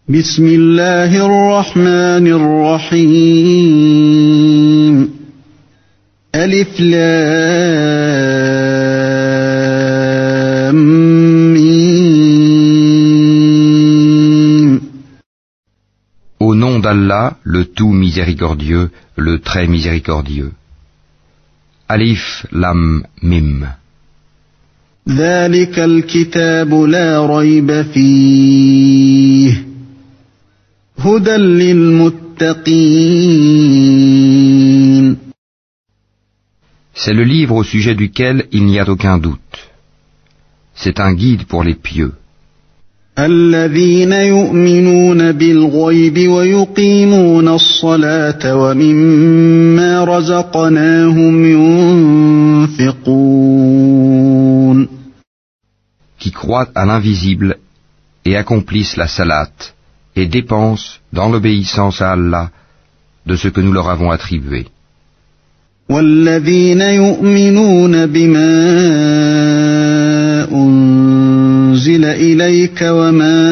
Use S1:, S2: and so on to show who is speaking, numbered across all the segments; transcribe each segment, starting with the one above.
S1: بسم الله الرحمن الرحيم ألف لام ميم.
S2: Au nom d'Allah, le tout miséricordieux, le très miséricordieux. Alif Lam Mim.
S1: ذلك الكتاب لا ريب فيه هدى للمتقين.
S2: C'est le livre au sujet duquel il n'y a aucun doute. C'est un guide pour les pieux.
S1: الذين يؤمنون بالغيب ويقيمون الصلاة ومما رزقناهم ينفقون.
S2: Qui croient à l'invisible et accomplissent la salate et dépensent dans l'obéissance à Allah de ce que nous leur avons attribué.
S1: والذين يؤمنون بما أنزل إليك وما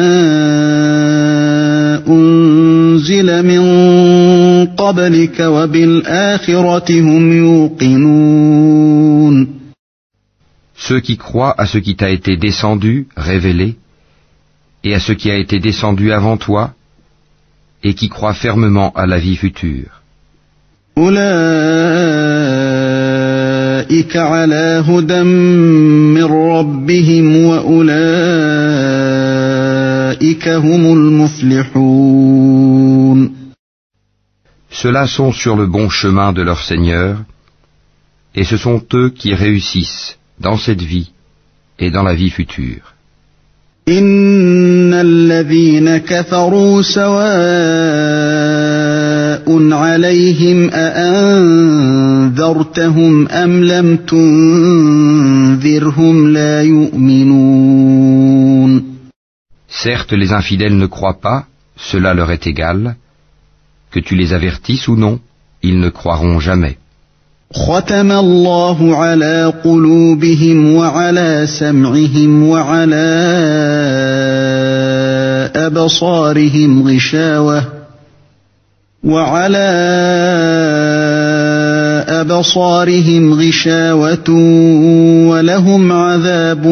S1: أنزل من قبلك وبالآخرة هم يوقنون.
S2: Ceux qui croient à ce qui t'a été descendu, révélé, et à ce qui a été descendu avant toi, et qui croient fermement à la vie future.
S1: أولئك على هدى من ربهم وأولئك هم المفلحون.
S2: Ceux-là sont sur le bon chemin de leur Seigneur, et ce sont eux qui réussissent dans cette vie et dans la vie future.
S1: إن الذين كفروا سواء عليهم أأنذرتهم أم لم تنذرهم لا يؤمنون.
S2: Certes, les infidèles ne croient pas, cela leur est égal. Que tu les avertisses ou non, ils ne croiront jamais.
S1: ختم الله على قلوبهم وعلى سمعهم وعلى أبصارهم غشاوة ولهم عذاب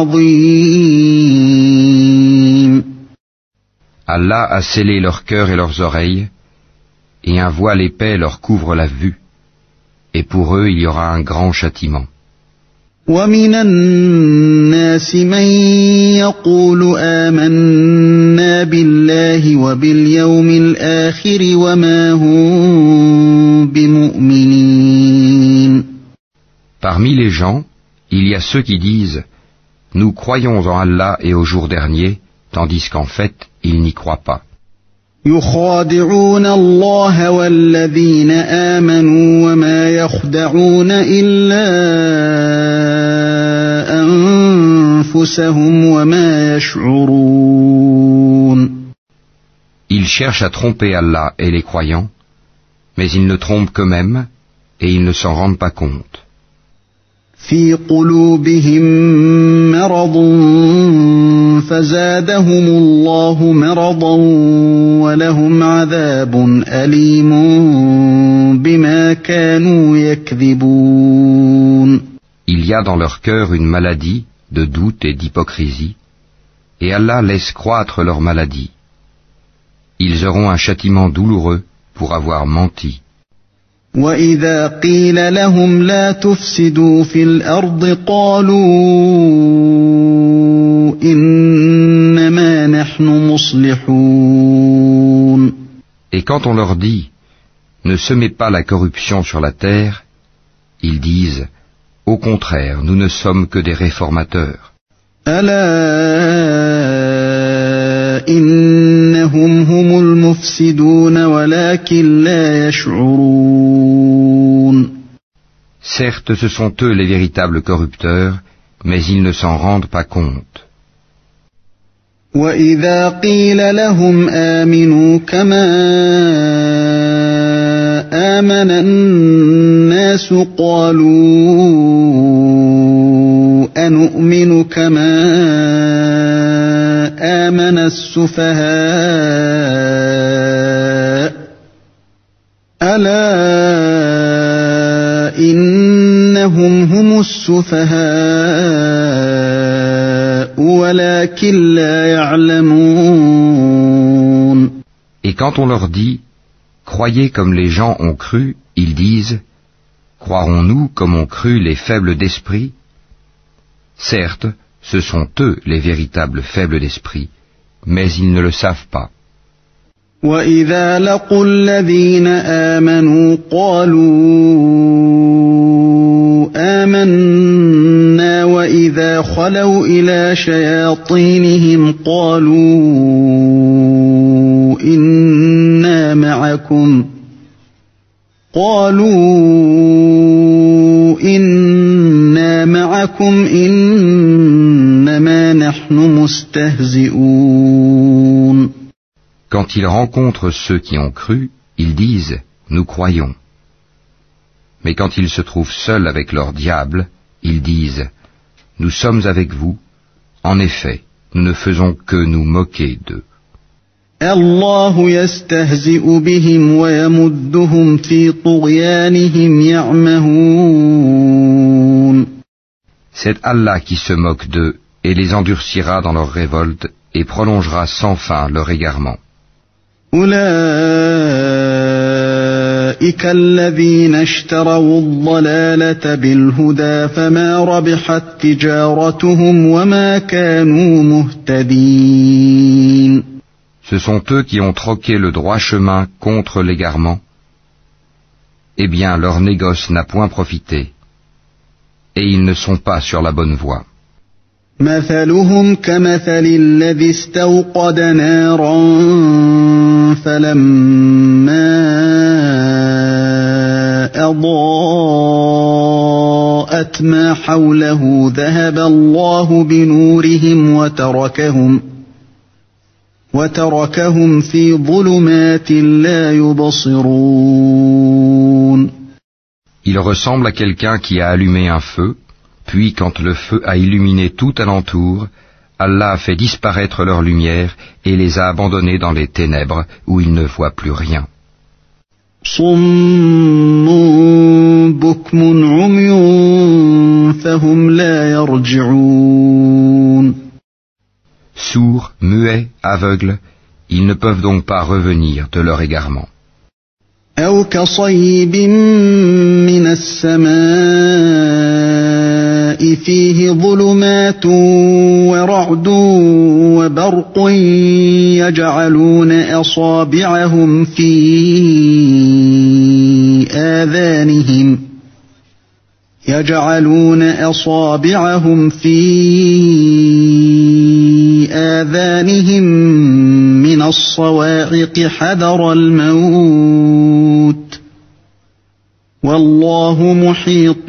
S1: عظيم.
S2: Allah a scellé leurs cœurs et leurs oreilles, et un voile épais leur couvre la vue. Et pour eux, il y aura un grand châtiment.
S1: ومن الناس من يقول آمنا بالله وباليوم الآخر وما هم بمؤمنين.
S2: Parmi les gens, il y a ceux qui disent « Nous croyons en Allah et au jour dernier », tandis qu'en fait, ils n'y croient pas.
S1: يخادعون الله والذين آمنوا وما يخدعون إلا أنفسهم وما يشعرون.
S2: Ils cherchent à tromper Allah et les croyants, mais ils ne trompent qu'eux-mêmes et ils ne s'en rendent pas compte.
S1: في قلوبهم مرض فزادهم الله مرضا ولهم عذاب أليم بما كانوا يكذبون.
S2: Il y a dans leur cœur une maladie de doute et d'hypocrisie, et Allah laisse croître leur maladie. Ils auront un châtiment douloureux pour avoir menti.
S1: وَإِذَا قِيلَ لَهُمْ لَا تُفْسِدُوا فِي الْأَرْضِ قَالُوا إِنَّمَا نَحْنُ مُصْلِحُونَ.
S2: Et quand on leur dit « Ne semez pas la corruption sur la terre », ils disent « Au contraire, nous ne sommes que des réformateurs. »
S1: ألا إنهم هم المفسدون ولكن لا يشعرون.
S2: Certes, ce sont eux les véritables corrupteurs, mais ils ne s'en rendent pas compte.
S1: وإذا قيل لهم آمنوا كما آمن الناس قالوا أنؤمن كما آمن السفهاء ألا إنهم هم السفهاء ولكن لا يعلمون.
S2: Et quand on leur dit « Croyez comme les gens ont cru », ils disent « Croirons-nous comme ont cru les faibles d'esprit ?» Certes, ce sont eux les véritables faibles d'esprit, mais ils ne le savent pas.
S1: وَإِذَا لَقُوا الَّذِينَ آمَنُوا قَالُوا آمَنَّا وَإِذَا خَلَوْا إِلَى شَيَاطِينِهِمْ قَالُوا إِنَّا مَعَكُمْ إِنَّمَا نَحْنُ مُسْتَهْزِئُونَ.
S2: Quand ils rencontrent ceux qui ont cru, ils disent « Nous croyons ». Mais quand ils se trouvent seuls avec leur diable, ils disent « Nous sommes avec vous. En effet, nous ne faisons que nous moquer d'eux. »
S1: الله يستهزئ بهم ويمدهم في طغيانهم يعمهون.
S2: C'est Allah qui se moque d'eux et les endurcira dans leur révolte et prolongera sans fin leur égarement.
S1: أولئك الذين اشتروا الضلالة بالهدى فما ربحت تجارتهم وما كانوا مهتدين.
S2: Ce sont eux qui ont troqué le droit chemin contre l'égarement. Eh bien, leur négoce n'a point profité, et ils ne sont pas sur la bonne voie.
S1: مثلهم كمثل الذي استوقد نارا فلما أضاءت ما حوله ذهب الله بنورهم وتركهم في ظلمات لا يبصرون.
S2: Il ressemble à quelqu'un qui a allumé un feu, puis quand le feu a illuminé tout alentour, Allah a fait disparaître leur lumière et les a abandonnés dans les ténèbres où ils ne voient plus rien.
S1: صم بكم عمي فهم لا يرجعون.
S2: Sourds, muets, aveugles, ils ne peuvent donc pas revenir de leur égarement.
S1: أو كصيب من السماء فيه ظلمات ورعد وبرق يجعلون أصابعهم في آذانهم من الصواعق حذر الموت والله محيط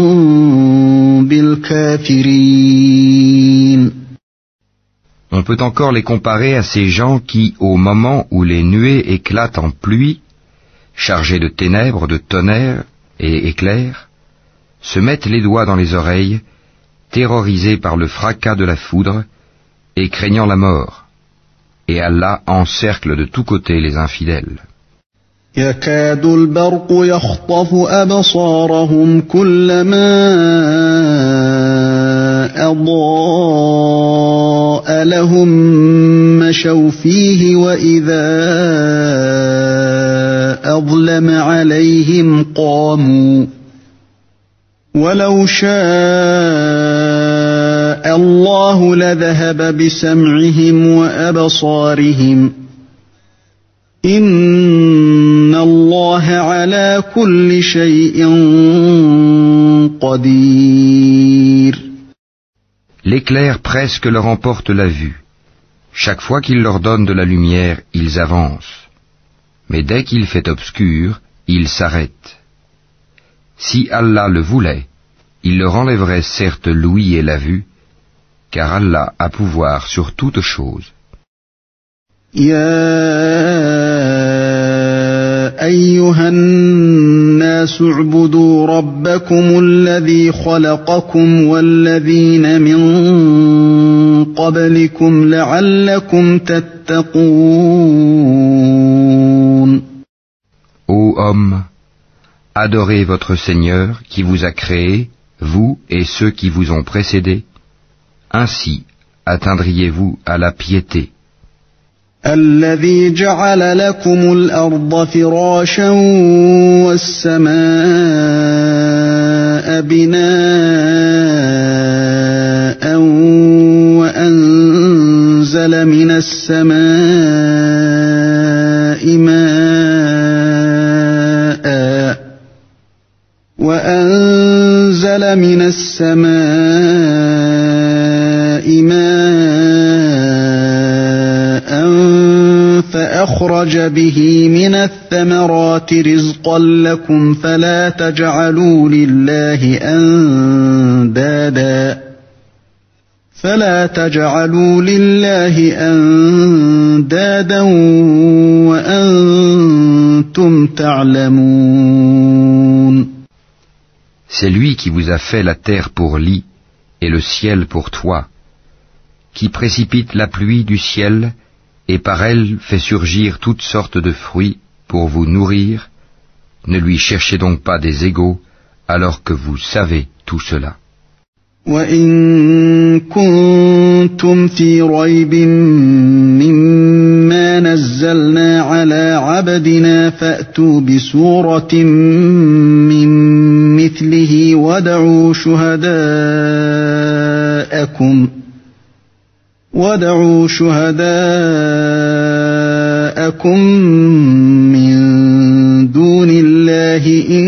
S1: بالكافرين.
S2: On peut encore les comparer à ces gens qui, au moment où les nuées éclatent en pluie, chargées de ténèbres, de tonnerres et éclairs, se mettent les doigts dans les oreilles, terrorisés par le fracas de la foudre et craignant la mort. Et Allah encercle de tous côtés les infidèles.
S1: يكاد البرق يخطف أبصارهم كلما أضاء لهم مشوا فيه وإذا أظلم عليهم قاموا ولو شاء الله لذهب بسمعهم وأبصارهم إن الله على كل شيء قدير.
S2: L'éclair presque leur emporte la vue. Chaque fois qu'il leur donne de la lumière, ils avancent. Mais dès qu'il fait obscur, ils s'arrêtent. Si Allah le voulait, il leur enlèverait certes l'ouïe et la vue, car Allah a pouvoir sur toute chose.
S1: أيها الناس اعبدوا ربكم الذي خلقكم والذين من قبلكم لعلكم تتقون.
S2: Ô hommes, adorez votre Seigneur qui vous a créé, vous et ceux qui vous ont précédés. Ainsi atteindriez-vous à la piété.
S1: الذي جعل لكم الأرض فراشا والسماء بناء وأنزل من السماء ماء فأخرج به من الثمرات رزقا لكم فلا تجعلوا لله أندادا وأنتم تعلمون.
S2: C'est lui qui vous a fait la terre pour lit et le ciel pour toit, qui précipite la pluie du ciel et par elle fait surgir toutes sortes de fruits pour vous nourrir. Ne lui cherchez donc pas des égaux alors que vous savez tout cela.
S1: وَإِن كُنتُمْ فِي رَيْبٍ مِّمَّا نَزَّلْنَا عَلَىٰ عَبْدِنَا فَأْتُوا بِسُورَةٍ مِّن مِّثْلِهِ وَادْعُوا شُهَدَاءَكُم مِّن دُونِ اللَّهِ إِن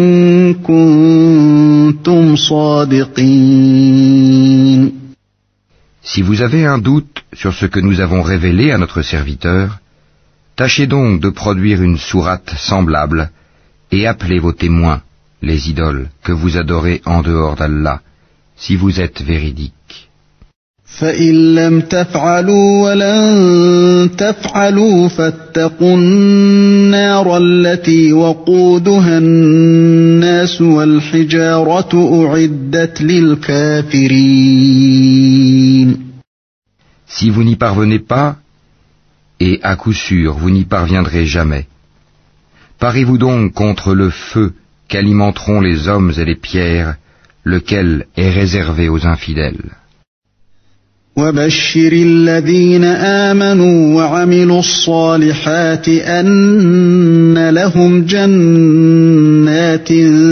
S1: كُنتُمْ صَادِقِينَ.
S2: Si vous avez un doute sur ce que nous avons révélé à notre serviteur, tâchez donc de produire une sourate semblable et appelez vos témoins, les idoles que vous adorez en dehors d'Allah, si vous êtes véridiques.
S1: فَإِن لَّمْ تَفْعَلُوا وَلَن تَفْعَلُوا فَاتَّقُوا النَّارَ الَّتِي وَقُودُهَا النَّاسُ وَالْحِجَارَةُ أُعِدَّتْ لِلْكَافِرِينَ.
S2: Si vous n'y parvenez pas, et à coup sûr vous n'y parviendrez jamais, parez-vous donc contre le feu qu'alimenteront les hommes et les pierres, lequel est réservé aux infidèles.
S1: وَبَشِّرِ الَّذِينَ آمَنُوا وَعَمِلُوا الصَّالِحَاتِ أَنَّ لَهُمْ جَنَّاتٍ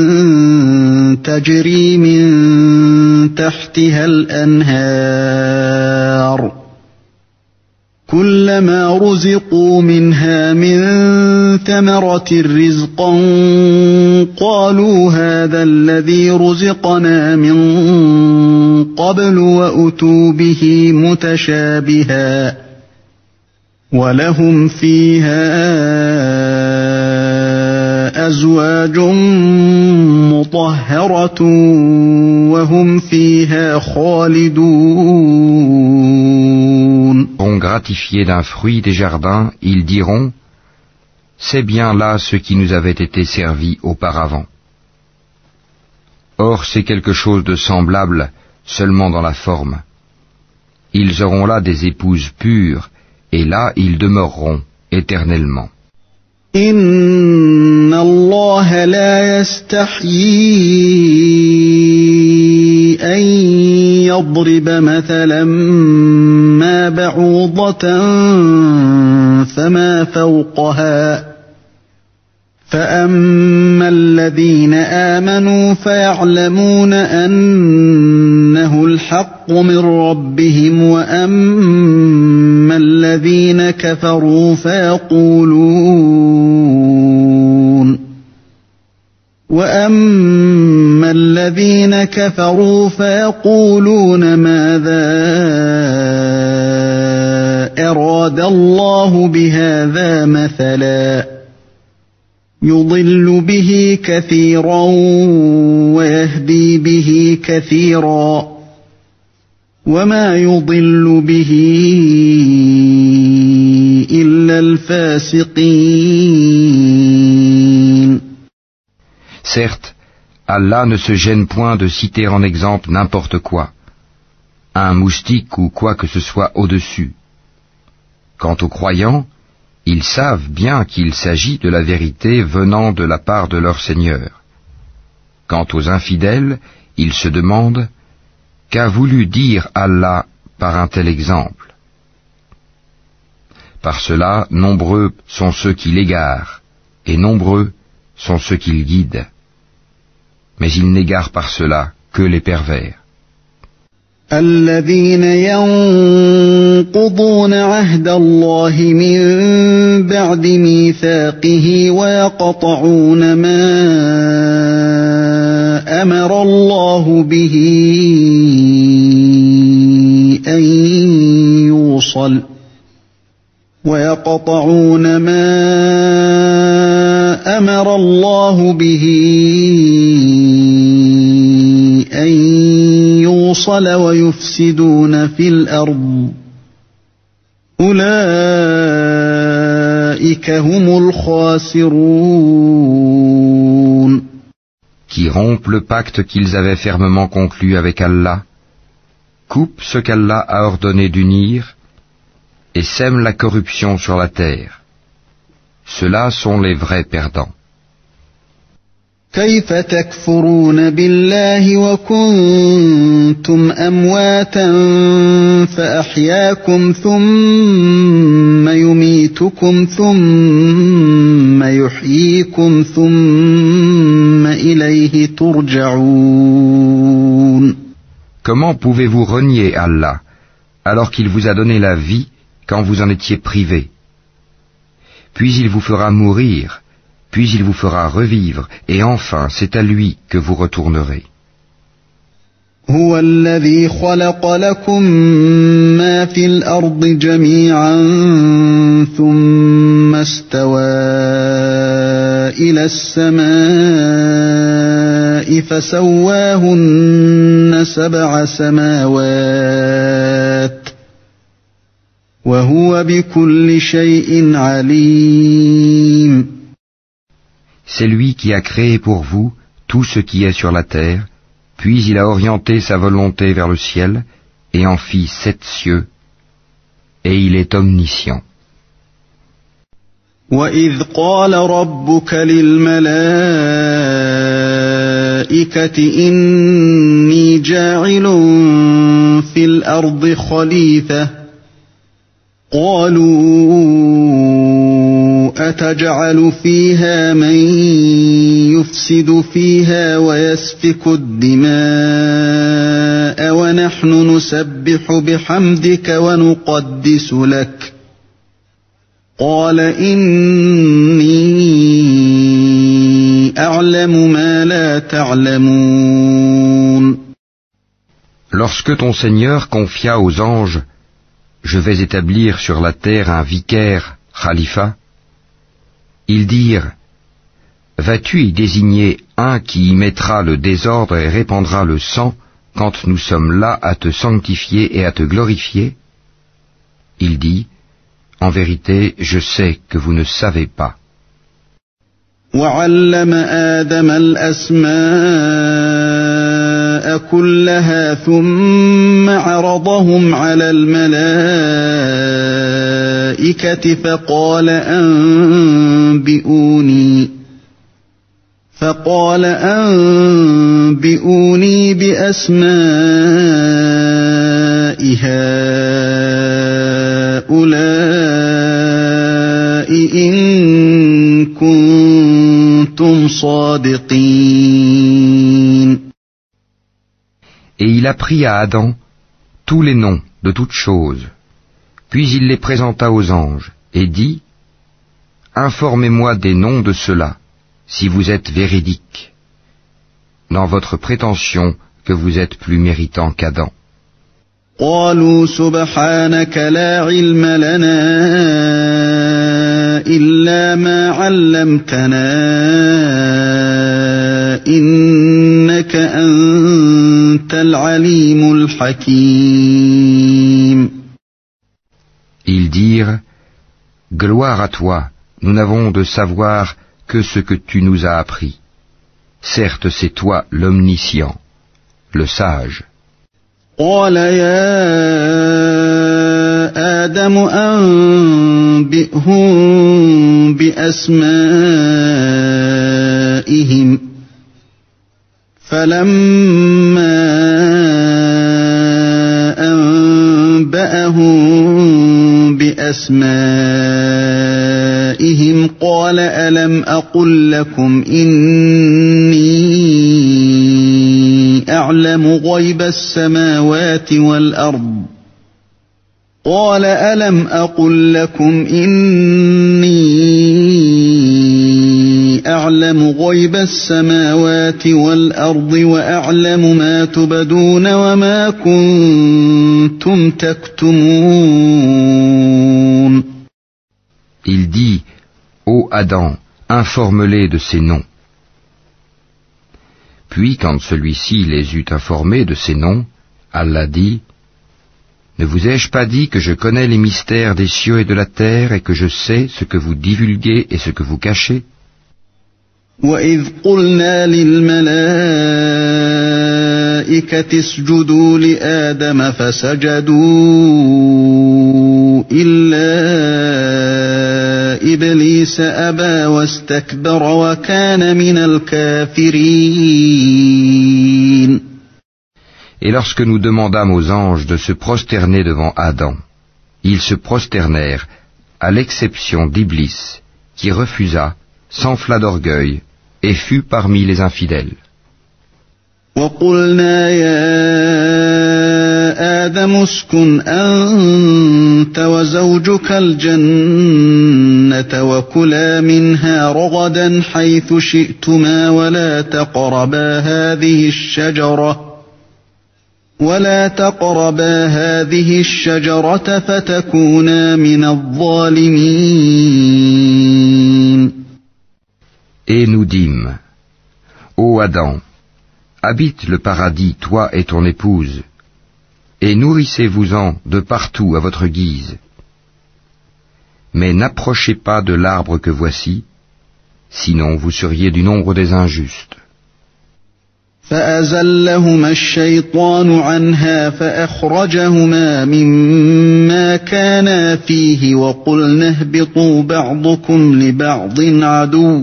S1: تَجْرِي مِن تَحْتِهَا الْأَنْهَارُ كُلَّمَا رُزِقُوا مِنْهَا مِن ثَمَرَةٍ رِّزْقًا قَالُوا هَٰذَا الَّذِي رُزِقْنَا مِن قَبْلُ وَأُتُوا بِهِ مُتَشَابِهًا وَلَهُمْ فِيهَا أَزْوَاجٌ مُّطَهَّرَةٌ وَهُمْ فِيهَا خَالِدُونَ.
S2: Gratifiés d'un fruit des jardins, ils diront: c'est bien là ce qui nous avait été servi auparavant. Or c'est quelque chose de semblable seulement dans la forme. Ils auront là des épouses pures, et là ils demeureront éternellement.
S1: Inna Allah la yastahyi an yadriba mathalan ma ba'udatan fama fawqaha فأما الذين آمنوا فيعلمون أنه الحق من ربهم وأما الذين كفروا فيقولون ماذا أراد الله بهذا مثلا يضل به كثيرا ويهدي به كثيرا وما يضل به إلا الفاسقين.
S2: Certes, Allah ne se gêne point de citer en exemple n'importe quoi. un moustique ou quoi que ce soit au-dessus. Quant aux croyants, ils savent bien qu'il s'agit de la vérité venant de la part de leur Seigneur. Quant aux infidèles, ils se demandent « Qu'a voulu dire Allah par un tel exemple ?» Par cela, nombreux sont ceux qui l'égarent, et nombreux sont ceux qui le guident. Mais ils n'égarent par cela que les pervers.
S1: الذين ينقضون عهد الله من بعد ميثاقه ويقطعون ما أمر الله به أن يوصل أمر الله به أن يوصل ويفسدون في الأرض أولئك هم الخاسرون.
S2: Qui rompent le pacte qu'ils avaient fermement conclu avec Allah, coupent ce qu'Allah a ordonné d'unir, et sèment la corruption sur la terre. Ceux-là sont les vrais perdants.
S1: كيف تكفرون بالله وكنتم أمواتا فأحياكم ثم يميتكم ثم يحييكم ثم إليه ترجعون.
S2: Comment pouvez-vous renier Allah alors qu'il vous a donné la vie quand vous en étiez privés? Puis il vous fera mourir, puis il vous fera revivre, et enfin c'est à lui que vous retournerez.
S1: هو الذي خلق لكم ما في الأرض جميعا ثم استوى إلى السماء فسواهن 7 سماوات وهو بكل شيء عليم.
S2: C'est lui qui a créé pour vous tout ce qui est sur la terre, puis il a orienté sa volonté vers le ciel, et en fit 7 cieux, et il est omniscient.
S1: وَإِذْ قَالَ رَبُّكَ لِلْمَلَائِكَةِ إِنِّي جَاعِلٌ فِي الْأَرْضِ خَلِيفَةً قَالُوا أَتَجْعَلُ فِيهَا مَن يُفْسِدُ فِيهَا وَيَسْفِكُ الدِّمَاءَ وَنَحْنُ نُسَبِّحُ بِحَمْدِكَ وَنُقَدِّسُ لَكَ قَالَ إِنِّي أَعْلَمُ مَا لَا تَعْلَمُونَ.
S2: Lorsque ton Seigneur confia aux anges « Je vais établir sur la terre un vicaire, khalifa », ils dirent « Vas-tu y désigner un qui y mettra le désordre et répandra le sang quand nous sommes là à te sanctifier et à te glorifier ?» Il dit « En vérité, je sais que vous ne savez pas. »
S1: وَعَلَّمَ آدَمَ الْأَسْمَاءَ كُلَّهَا ثُمَّ عَرَضَهُمْ عَلَى الْمَلَائِكَةِ فَقَالَ أَنبِئُونِي بِأَسْمَاءِ هَؤُلَاءِ إِن كُنتُمْ صَادِقِينَ.
S2: Et il apprit à Adam tous les noms de toutes choses, puis il les présenta aux anges, et dit « Informez-moi des noms de ceux-là, si vous êtes véridiques, dans votre prétention que vous êtes plus méritant qu'Adam. »
S1: قالوا سبحانك لا علم لنا إلا ما علمتنا إنك أنت العليم الحكيم.
S2: Ils dirent « Gloire à toi, nous n'avons de savoir que ce que tu nous as appris. Certes, c'est toi l'omniscient, le sage.
S1: قال يا آدم أنبئهم بأسمائهم فلما أنبأهم بأسمائهم قال ألم أقل لكم إني أعلم غيب السماوات والأرض قال ألم أقل لكم إني أعلم غيب السماوات والأرض وأعلم ما تبدون وما كنتم تكتمون.
S2: Il dit, ô Adam, informe-les de ces noms. Puis, quand celui-ci les eut informés de ces noms, Allah dit, ne vous ai-je pas dit que je connais les mystères des cieux et de la terre et que je sais ce que vous divulguez et ce que vous cachez?
S1: وَإِذْ قُلْنَا لِلْمَلَائِكَةِ اسْجُدُوا لِآدَمَ فَسَجَدُوا إِلَّا إِبْلِيسَ أَبَى وَاسْتَكْبَرَ وَكَانَ مِنَ الْكَافِرِينَ.
S2: Et lorsque nous demandâmes aux anges de se prosterner devant Adam, ils se prosternèrent, à l'exception d'Iblis, qui refusa, s'enfla d'orgueil, et fut parmi les infidèles.
S1: وَقُلْنَا يَا آدَمُ اسْكُنْ أَنْتَ وَزَوْجُكَ الْجَنَّةَ وَكُلَا مِنْهَا رَغَدًا حَيْثُ شِئْتُمَا ولا تقربا هذه الشجرة فتكونا من الظالمين.
S2: Et nous dîmes, ô Adam, habite le paradis, toi et ton épouse, et nourrissez-vous-en de partout à votre guise. Mais n'approchez pas de l'arbre que voici, sinon vous seriez du nombre des injustes.
S1: فأزلهما الشيطان عنها فأخرجهما مما كانا فيه وقلنا اهبطوا بعضكم لبعض عدو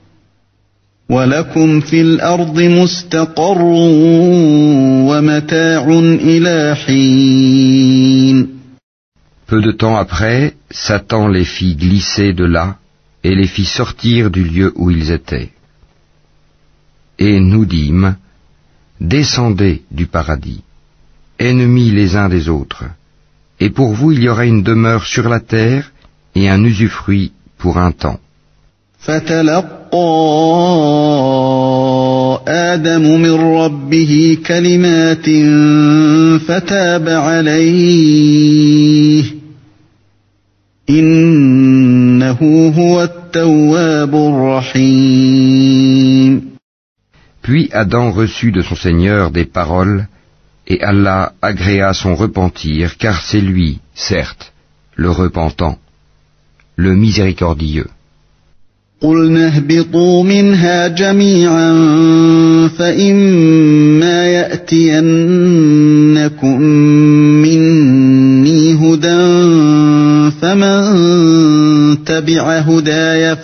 S1: ولكم في الأرض مستقر ومتاع إلى حين.
S2: Peu de temps après, Satan les fit glisser de là et les fit sortir du lieu où ils étaient. Et nous dîmes, descendez du paradis, ennemis les uns des autres, et pour vous il y aura une demeure sur la terre et un usufruit pour un temps.
S1: فتلقى آدم من ربه كلمات فتاب عليه إنه هو التواب الرحيم.
S2: Puis Adam reçut de son Seigneur des paroles, et Allah agréa son repentir, car c'est lui, certes, le repentant, le miséricordieux.
S1: قُلْنَا اهْبِطُوا مِنْهَا جَمِيعًا فَإِمَّا يَأْتِيَنَّكُم مِّنِّي هُدًى فَمَن تَبِعَ هُدَايَ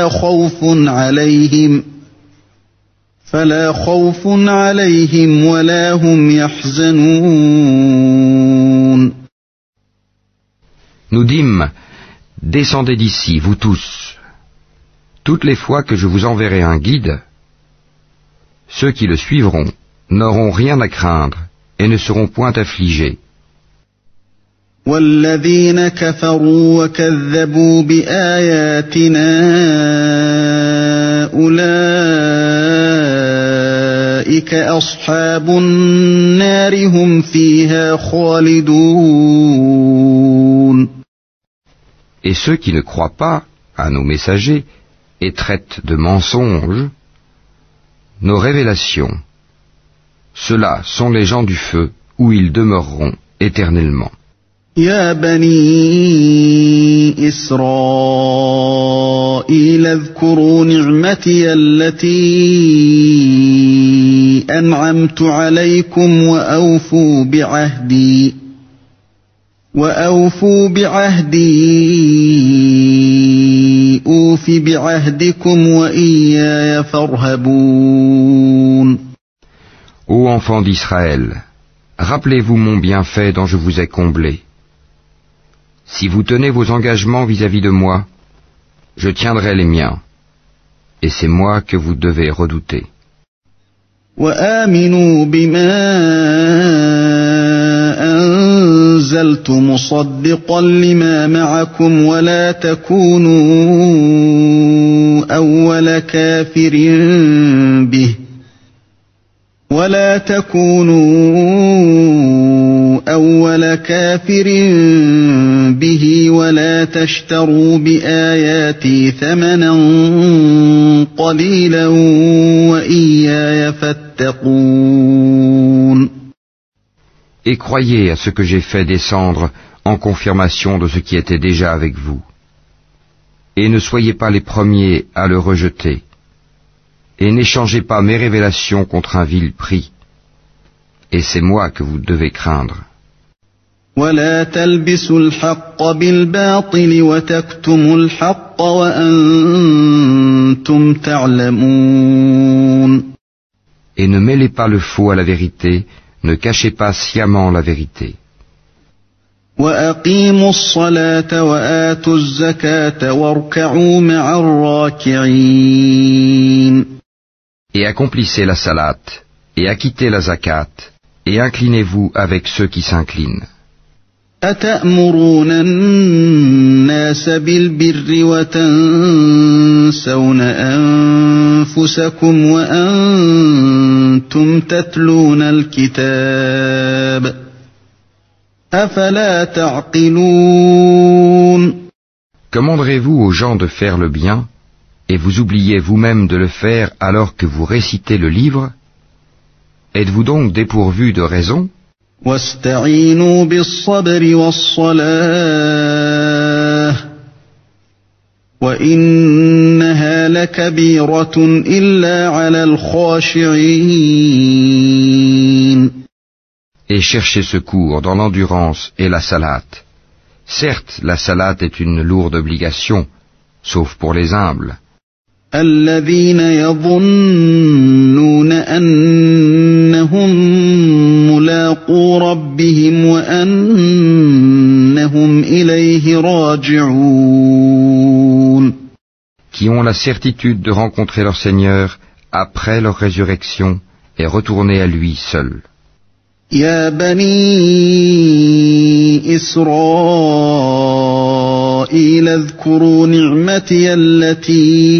S1: فلا خوف عليهم ولا هم يحزنون.
S2: Nous dîmes, descendez d'ici, vous tous. Toutes les fois que je vous enverrai un guide, ceux qui le suivront n'auront rien à craindre et ne seront point affligés.
S1: والذين كفروا وكذبوا بآياتنا أولئك أصحاب النار هم فيها خالدون.
S2: Et ceux qui ne croient pas à nos messagers et traitent de mensonges nos révélations, ceux-là sont les gens du feu où ils demeureront
S1: إسرائيل اذكروا نعمتي التي أنعمت عليكم وأوفوا بعهدي أوف بعهدكم وإياي فارهبون.
S2: Ô enfants d'Israël, rappelez-vous mon bienfait dont je vous ai comblé. Si vous tenez vos engagements vis-à-vis de moi, je tiendrai les miens, et c'est moi que vous devez redouter.
S1: وآمنوا بما أنزلت مصدقا لما معكم ولا تكونوا أول كافر به ولا تشتروا بآياتي ثمنا قليلا وإياي فاتقون.
S2: Et croyez à ce que j'ai fait descendre en confirmation de ce qui était déjà avec vous. Et ne soyez pas les premiers à le rejeter. Et n'échangez pas mes révélations contre un vil prix. Et c'est moi que vous devez craindre.
S1: ولا تلبسوا الحق بالباطل وتكتموا الحق وأنتم تعلمون.
S2: Et ne mêlez pas le faux à la vérité, ne cachez pas sciemment la vérité.
S1: وأقيموا الصلاة وآتوا الزكاة واركعوا مع الراكعين.
S2: Et accomplissez la salate, et acquittez la zakat, et inclinez-vous avec ceux qui s'inclinent.
S1: أتأمرون الناس بالبر وتنسون أنفسكم وأنتم تتلون الكتاب أفلا تعقلون.
S2: Commanderez-vous aux gens de faire le bien, et vous oubliez vous-même de le faire alors que vous récitez le livre? Êtes-vous donc dépourvu de raison?
S1: واستعينوا بالصبر والصلاة وإنها لكبيرة إلا على الخاشعين.
S2: Et cherchez secours dans l'endurance et la salate. Certes, la salate est une lourde obligation, sauf pour les humbles.
S1: الذين يظنون أنهم ملاقو ربهم وأنهم إليه راجعون.
S2: Qui ont la certitude de rencontrer leur Seigneur après leur résurrection et retourner à lui seul.
S1: يا بني إسرائيل اذكروا نعمتي التي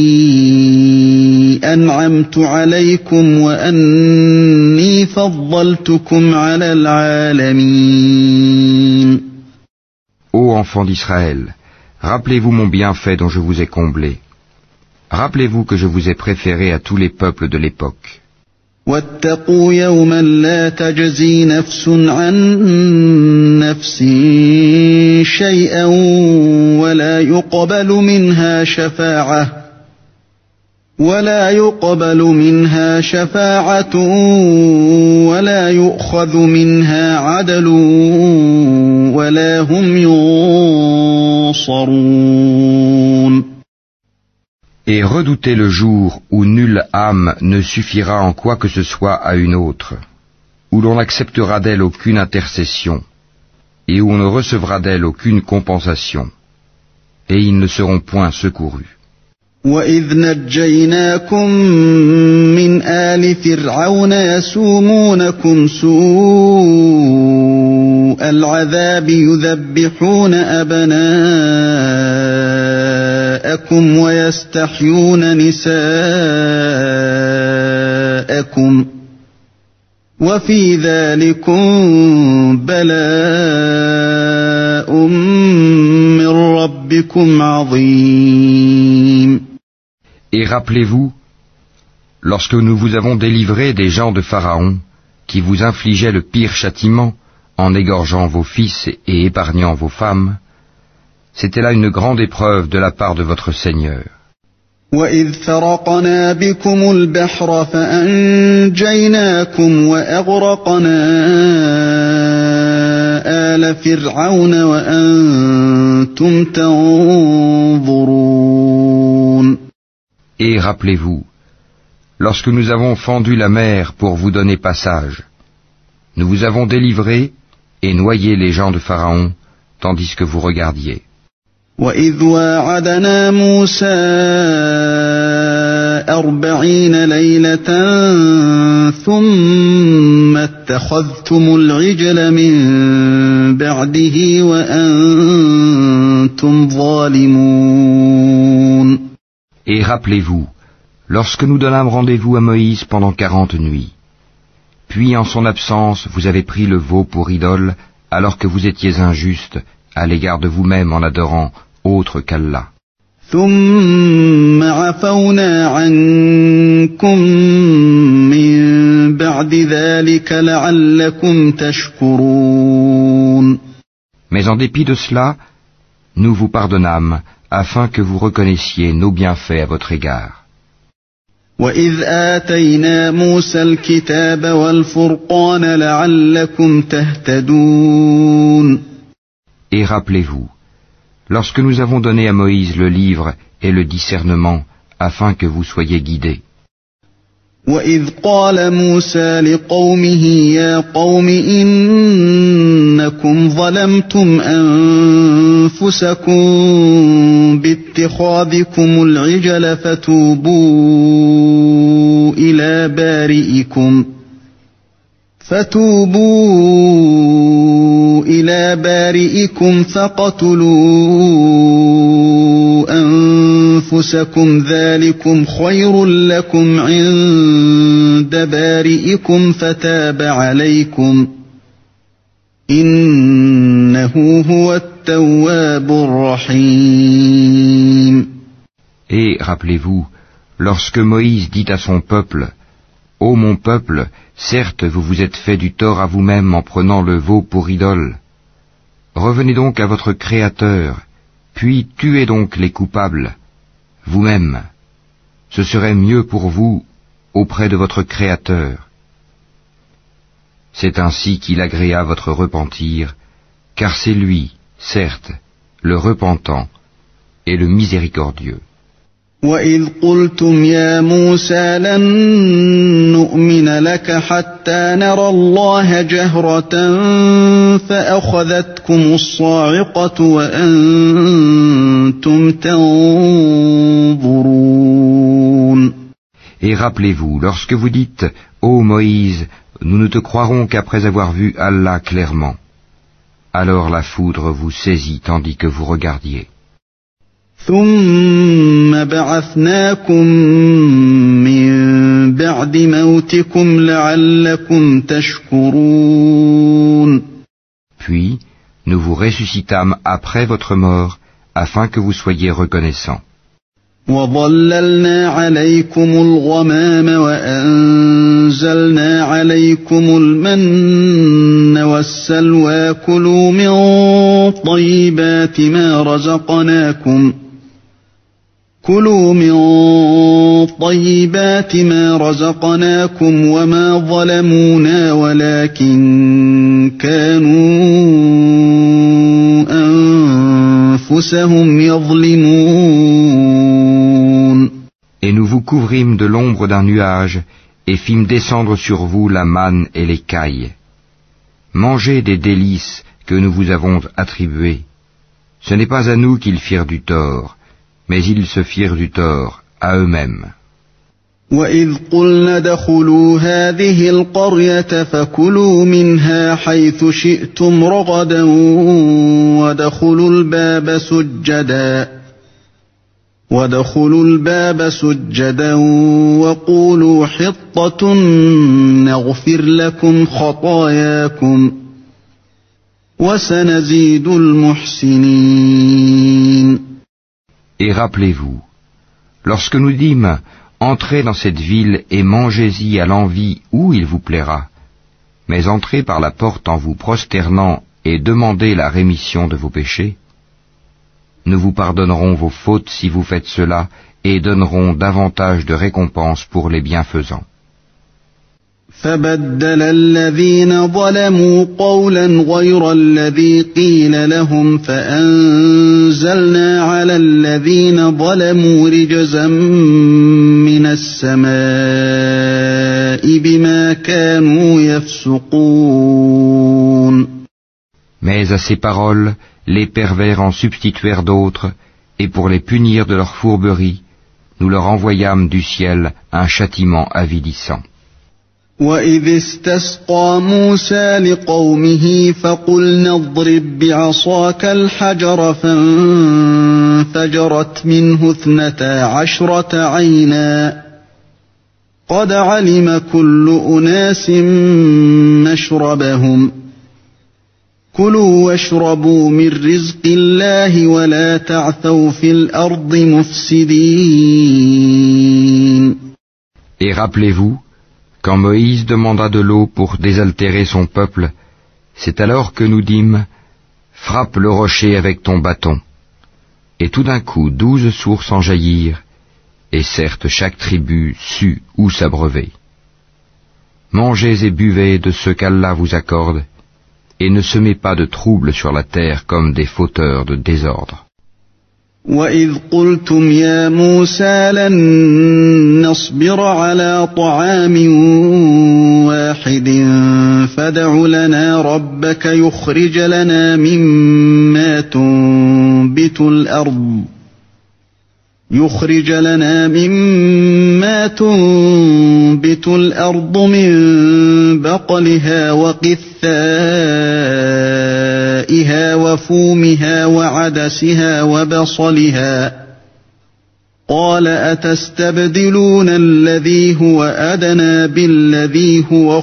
S1: أنعمت عليكم وأني فضلتكم على العالمين.
S2: Ô enfants d'Israël, rappelez-vous mon bienfait dont je vous ai comblé. Rappelez-vous que je vous ai préféré à tous les peuples de l'époque.
S1: واتقوا يوما لا تجزي نفس عن نفس شيئا ولا يقبل منها شفاعة ولا يؤخذ منها عدل ولا هم ينصرون.
S2: Et redoutez le jour où nulle âme ne suffira en quoi que ce soit à une autre, où l'on n'acceptera d'elle aucune intercession, et où on ne recevra d'elle aucune compensation, et ils ne seront point secourus.
S1: وَإِذْ نَجَّيْنَاكُمْ مِنْ آلِ فِرْعَوْنَ يَسُومُونَكُمْ سُوءَ الْعَذَابِ يُذَبِّحُونَ أَبْنَاءَكُمْ وَيَسْتَحْيُونَ نِسَاءَكُمْ وَفِي ذَلِكُمْ بَلَاءٌ مِّن رَّبِّكُمْ عَظِيمٌ.
S2: Et rappelez-vous, lorsque nous vous avons délivré des gens de Pharaon, qui vous infligeaient le pire châtiment en égorgeant vos fils et épargnant vos femmes, C'était là une grande épreuve de la part de votre Seigneur.
S1: وَإِذْ فَرَقْنَا بِكُمُ الْبَحْرَ فَأَنْجَيْنَاكُمْ وَأَغْرَقْنَا آلَ فِرْعَوْنَ وَأَنْتُمْ تَنْظُرُونَ.
S2: Et rappelez-vous, lorsque nous avons fendu la mer pour vous donner passage, nous vous avons délivré et noyé les gens de Pharaon, tandis que vous regardiez.
S1: وَإِذْ وَاعَدْنَا مُوسَىٰ 40 لَيْلَةً ثُمَّ اتَّخَذْتُمُ الْعِجْلَ مِن بَعْدِهِ وَأَنْتُمْ ظَالِمُونَ.
S2: Et rappelez-vous, lorsque nous donnâmes rendez-vous à Moïse pendant 40 nuits, puis en son absence vous avez pris le veau pour idole, alors que vous étiez injuste à l'égard de vous-même en adorant autre qu'Allah.
S1: ثُمَّ عَفَوْنَا عَنكُم مِّن بَعْدِ ذَلِكَ لَعَلَّكُمْ تَشْكُرُونَ.
S2: Mais en dépit de cela, nous vous pardonnâmes afin que vous reconnaissiez nos bienfaits à votre égard.
S1: وَإِذْ آتَيْنَا مُوسَى الْكِتَابَ وَالْفُرْقَانَ لَعَلَّكُمْ تَهْتَدُونَ.
S2: Et rappelez-vous, lorsque nous avons donné à Moïse le livre et le discernement afin que vous soyez guidés.
S1: وَإِذْ قَالَ مُوسَى لِقَوْمِهِ يَا قَوْمِ إِنَّكُمْ ظَلَمْتُمْ أَنفُسَكُمْ بِاتِّخَاذِكُمُ الْعِجْلَ فَتُوبُوا إِلَى بَارِئِكُمْ فَاقْتُلُوا أَنفُسَكُمْ ذَلِكُمْ خَيْرٌ لَكُمْ عِندَ بَارِئِكُمْ فَتَابَ عَلَيْكُمْ إِنَّهُ هُوَ التَّوَّابُ الرَّحِيمُ.
S2: Et rappelez-vous, lorsque Moïse dit à son peuple, « Ô mon peuple, certes vous vous êtes fait du tort à vous-même en prenant le veau pour idole. Revenez donc à votre Créateur, puis tuez donc les coupables, vous-même. Ce serait mieux pour vous auprès de votre Créateur. C'est ainsi qu'il agréa votre repentir, car c'est lui, certes, le repentant et le miséricordieux.
S1: وَإِذْ قُلْتُمْ يَا مُوسَى لَن نُّؤْمِنَ لَكَ حَتَّىٰ نَرَى اللَّهَ جَهْرَةً فَأَخَذَتْكُمُ الصَّاعِقَةُ وَأَنْتُمْ تَنظُرُونَ.
S2: Et rappelez-vous, lorsque vous dites, ô Moïse, nous ne te croirons qu'après avoir vu Allah clairement. Alors la foudre vous saisit tandis que vous regardiez.
S1: ثُمَّ بَعَثْنَاكُم مِّن بَعْدِ مَوْتِكُمْ لَعَلَّكُمْ تَشْكُرُونَ.
S2: Puis, nous vous ressuscitâmes après votre mort, afin que vous soyez reconnaissants.
S1: وَظَلَّلْنَا عَلَيْكُمُ الْغَمَامَ وَأَنزَلْنَا عَلَيْكُمُ الْمَنَّ وَالسَّلْوَىٰ كُلُوا مِن طَيِّبَاتِ مَا رَزَقْنَاكُمْ وَمَا ظَلَمُونَا وَلَٰكِن كَانُوا أَنفُسَهُمْ يَظْلِمُونَ.
S2: Et nous vous couvrîmes de l'ombre d'un nuage et fîmes descendre sur vous la manne et les cailles. Mangez des délices que nous vous avons attribuées. Ce n'est pas à nous qu'ils firent du tort, mais ils se firent du tort à eux-mêmes.
S1: وَإِذْ قُلْنَا ادْخُلُوا هَٰذِهِ الْقَرْيَةَ فَكُلُوا مِنْهَا حَيْثُ شِئْتُمْ رَغَدًا وَادْخُلُوا الْبَابَ سُجَّدًا وَقُولُوا حِطَّةٌ نَغْفِرْ لَكُمْ خَطَايَاكُمْ وَسَنَزِيدُ الْمُحْسِنِينَ.
S2: Et rappelez-vous, lorsque nous dîmes, entrez dans cette ville et mangez-y à l'envi où il vous plaira, mais entrez par la porte en vous prosternant et demandez la rémission de vos péchés. nous vous pardonnerons vos fautes si vous faites cela et donnerons davantage de récompenses pour les bienfaisants.
S1: فبدل الذين ظلموا قولا غير الذي قيل لهم فأنزلنا على الذين ظلموا رجزا من السماء بما كانوا يفسقون.
S2: Mais à ces paroles, les pervers en substituèrent d'autres, et pour les punir de leur fourberie, nous leur envoyâmes du ciel un châtiment avilissant.
S1: وَإِذِ اسْتَسْقَى مُوسَى لِقَوْمِهِ فَقُلْنَا اضْرِب بِّعَصَاكَ الْحَجَرَ فَانفَجَرَتْ مِنْهُ 12 عَيْنًا قَدْ عَلِمَ كُلُّ أُنَاسٍ مَّشْرَبَهُمْ كُلُوا وَاشْرَبُوا مِن رِّزْقِ اللَّهِ وَلَا تَعْثَوْا فِي الْأَرْضِ مُفْسِدِينَ.
S2: Et rappelez-vous, quand Moïse demanda de l'eau pour désaltérer son peuple, c'est alors que nous dîmes « Frappe le rocher avec ton bâton ». Et tout d'un coup 12 sources en jaillirent, et certes chaque tribu sut où s'abreuver. Mangez et buvez de ce qu'Allah vous accorde, et ne semez pas de trouble sur la terre comme des fauteurs de désordre.
S1: وَإِذْ قُلْتُمْ يَا مُوسَى لَن نَّصْبِرَ عَلَىٰ طَعَامٍ وَاحِدٍ فَادْعُ لَنَا رَبَّكَ يُخْرِجْ لَنَا مِمَّا تُنبِتُ الْأَرْضُ مِن بَقْلِهَا وَقِثَّائِهَا وَفُومِهَا وَعَدَسِهَا وَبَصَلِهَا قَالَ أَتَسْتَبْدِلُونَ الَّذِي هُوَ أَدْنَىٰ بِالَّذِي هُوَ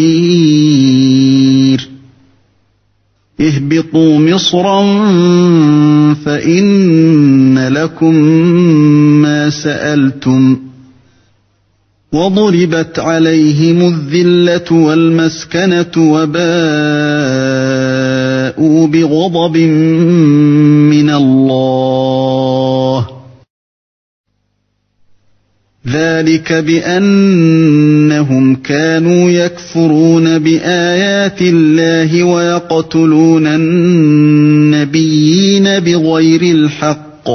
S1: خَيْرٌ اهْبِطُوا مِصْرًا فَإِنَّ لَكُم مَّا سَأَلْتُمْ وَضُرِبَتْ عَلَيْهِمُ الذِّلَّةُ وَالْمَسْكَنَةُ وَبَاءُوا بِغَضَبٍ مِّنَ اللَّهِ ذَلِكَ بِأَنَّهُمْ كَانُوا يَكْفُرُونَ بِآيَاتِ اللَّهِ وَيَقْتُلُونَ النَّبِيِّينَ بِغَيْرِ الْحَقِّ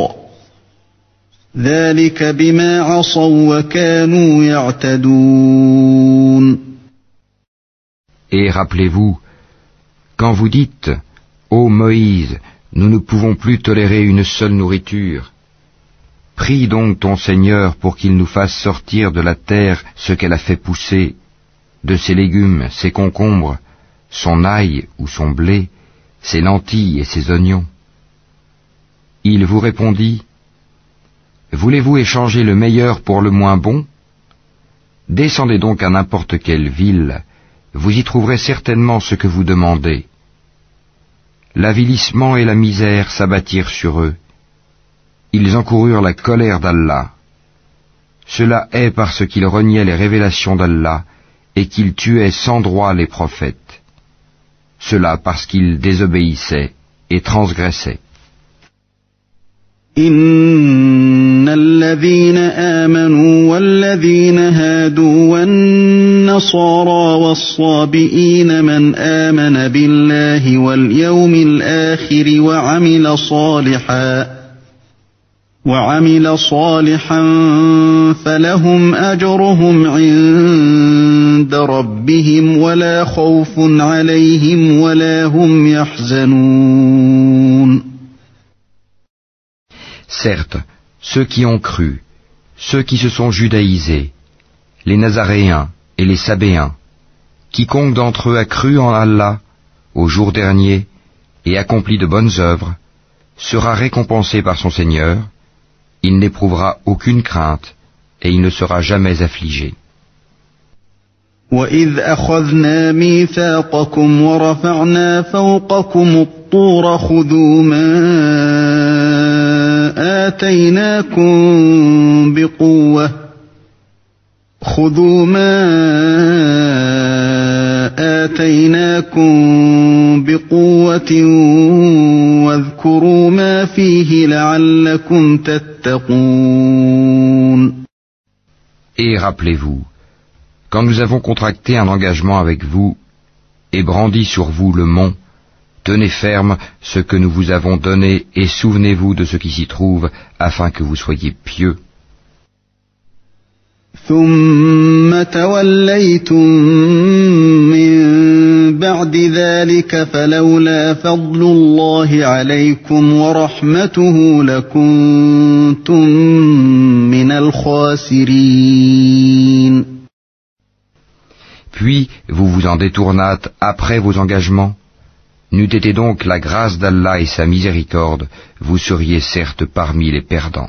S1: ذَلِكَ بِمَا عَصَوْا وَكَانُوا يَعْتَدُونَ.
S2: Et rappelez-vous, quand vous dites « Ô Moïse, nous ne pouvons plus tolérer une seule nourriture », prie donc ton Seigneur pour qu'il nous fasse sortir de la terre ce qu'elle a fait pousser, de ses légumes, ses concombres, son ail ou son blé, ses lentilles et ses oignons. Il vous répondit, voulez-vous échanger le meilleur pour le moins bon? Descendez donc à n'importe quelle ville, vous y trouverez certainement ce que vous demandez. L'avilissement et la misère s'abattirent sur eux. Ils encoururent la colère d'Allah. Cela est parce qu'ils reniaient les révélations d'Allah et qu'ils tuaient sans droit les prophètes. Cela parce qu'ils désobéissaient et transgressaient.
S1: إن الذين آمنوا والذين هادوا والنصارى والصابئين من آمن بالله واليوم الآخر وعمل صالحا فلهم أجرهم عند ربهم ولا خوف عليهم ولا هم يحزنون.
S2: Certes, ceux qui ont cru, ceux qui se sont judaïsés, les Nazaréens et les Sabéens, quiconque d'entre eux a cru en Allah au jour dernier et accompli de bonnes œuvres, sera récompensé par son Seigneur, il n'éprouvera aucune crainte et il ne sera jamais affligé.
S1: وَإِذْ أَخَذْنَا مِيثَاقَكُمْ وَرَفَعْنَا فَوْقَكُمُ الطُّورَ خُذُوا مَا آتَيْنَاكُمْ بِقُوَّةٍ واذكروا ما فيه لعلكم تتقون.
S2: Et rappelez-vous, quand nous avons contracté un engagement avec vous et brandi sur vous le mont, tenez ferme ce que nous vous avons donné et souvenez-vous de ce qui s'y trouve afin que vous soyez pieux.
S1: ثم توليتم من بعد ذلك فلولا فضل الله عليكم ورحمته لكنتم من الخاسرين.
S2: Puis vous vous en détournâtes après vos engagements. N'eût été donc la grâce d'Allah et sa miséricorde, vous seriez certes parmi les perdants.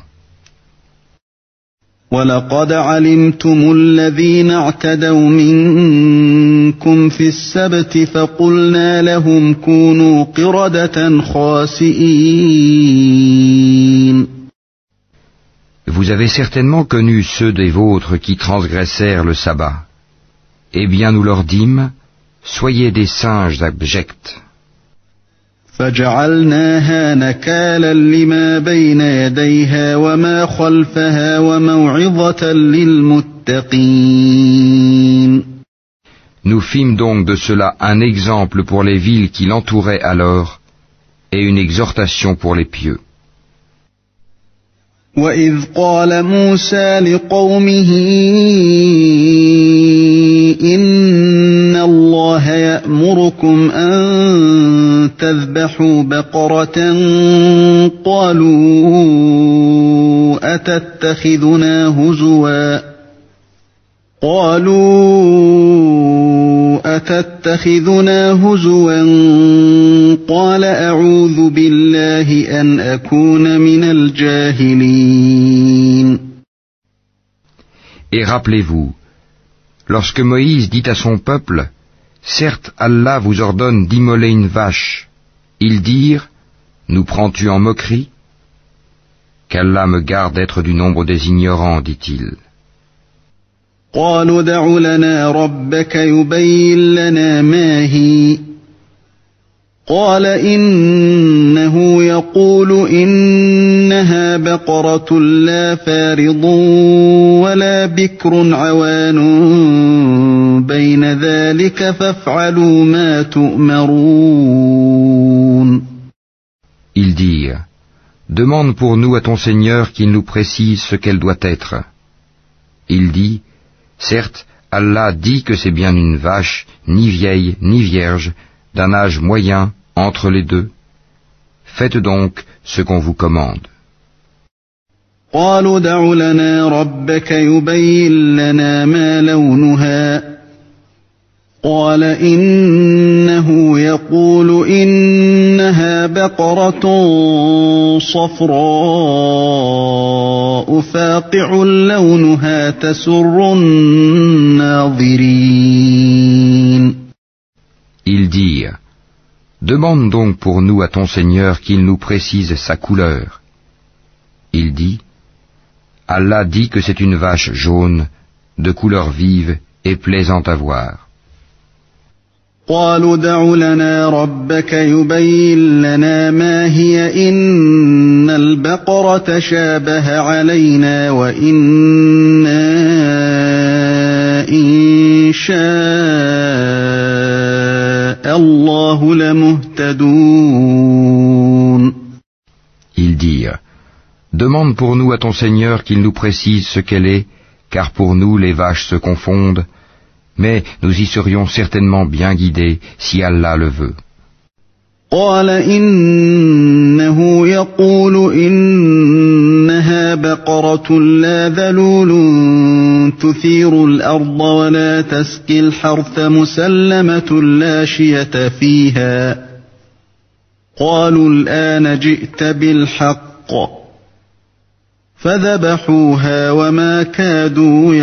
S1: وَلَقَدْ عَلِمْتُمُ الَّذِينَ اعْتَدَوْا مِنكُمْ فِي السَّبْتِ فَقُلْنَا لَهُمْ كُونُوا قِرَدَةً خَاسِئِينَ.
S2: Vous avez certainement connu ceux des vôtres qui transgressèrent le sabbat. Eh bien nous leur dîmes, soyez des singes abjects.
S1: فَجَعَلْنَاهَا نَكَالًا لِمَا بَيْنَ يَدَيْهَا وَمَا خَلْفَهَا وَمَوْعِظَةً لِلْمُتَّقِينَ.
S2: Nous fîmes donc de cela un exemple pour les villes qui l'entouraient alors, et une exhortation pour les pieux.
S1: وَإِذْ قَالَ مُوسَى لِقَوْمِهِ إِنَّ اللَّهَ يَأْمُرُكُمْ أَن تَذْبَحُوا بَقَرَةً قَالُوا أَتَتَّخِذُنَا هُزُوًا قَالَ أَعُوذُ بِاللَّهِ أَنْ أَكُونَ مِنَ الْجَاهِلِينَ.
S2: Et rappelez-vous, lorsque Moïse dit à son peuple, « Certes, Allah vous ordonne d'immoler une vache », ils dirent, « Nous prends-tu en moquerie ?» Qu'Allah me garde d'être du nombre des ignorants, dit-il.
S1: قالوا ادع لنا ربك يبين لنا ما هي قال إنه يقول إنها بقرة لا فارض ولا بكر عوان بين ذلك فافعلوا ما تؤمرون.
S2: Ils dirent, demande pour nous à ton Seigneur qu'il nous précise ce qu'elle doit être. Il dit, certes, Allah dit que c'est bien une vache, ni vieille, ni vierge, d'un âge moyen entre les deux. Faites donc ce qu'on vous commande.
S1: قالوا ادع لنا ربك يبين لنا ما لونها قال إنه يقول إنها بقرة صفراء فاقع لونها تسر الناظرين.
S2: Ils dirent, demande donc pour nous à ton Seigneur qu'il nous précise sa couleur. Il dit, Allah dit que c'est une vache jaune, de couleur vive et plaisante à voir.
S1: قالوا ادع لنا ربك يبين لنا ما هي إن البقرة شابه علينا وإنا إن شاء الله لمهتدون.
S2: Ils dirent, demande pour nous à ton Seigneur qu'il nous précise ce qu'elle est, car pour nous les vaches se confondent, mais nous y serions certainement bien guidés si Allah le veut.
S1: قال إنه يقول إنها بقرة لا ذلول تثير الأرض ولا تسقي الحرث مسلمة لا شية فيها قالوا الآن جئت بالحق فذبحوها وما كادوا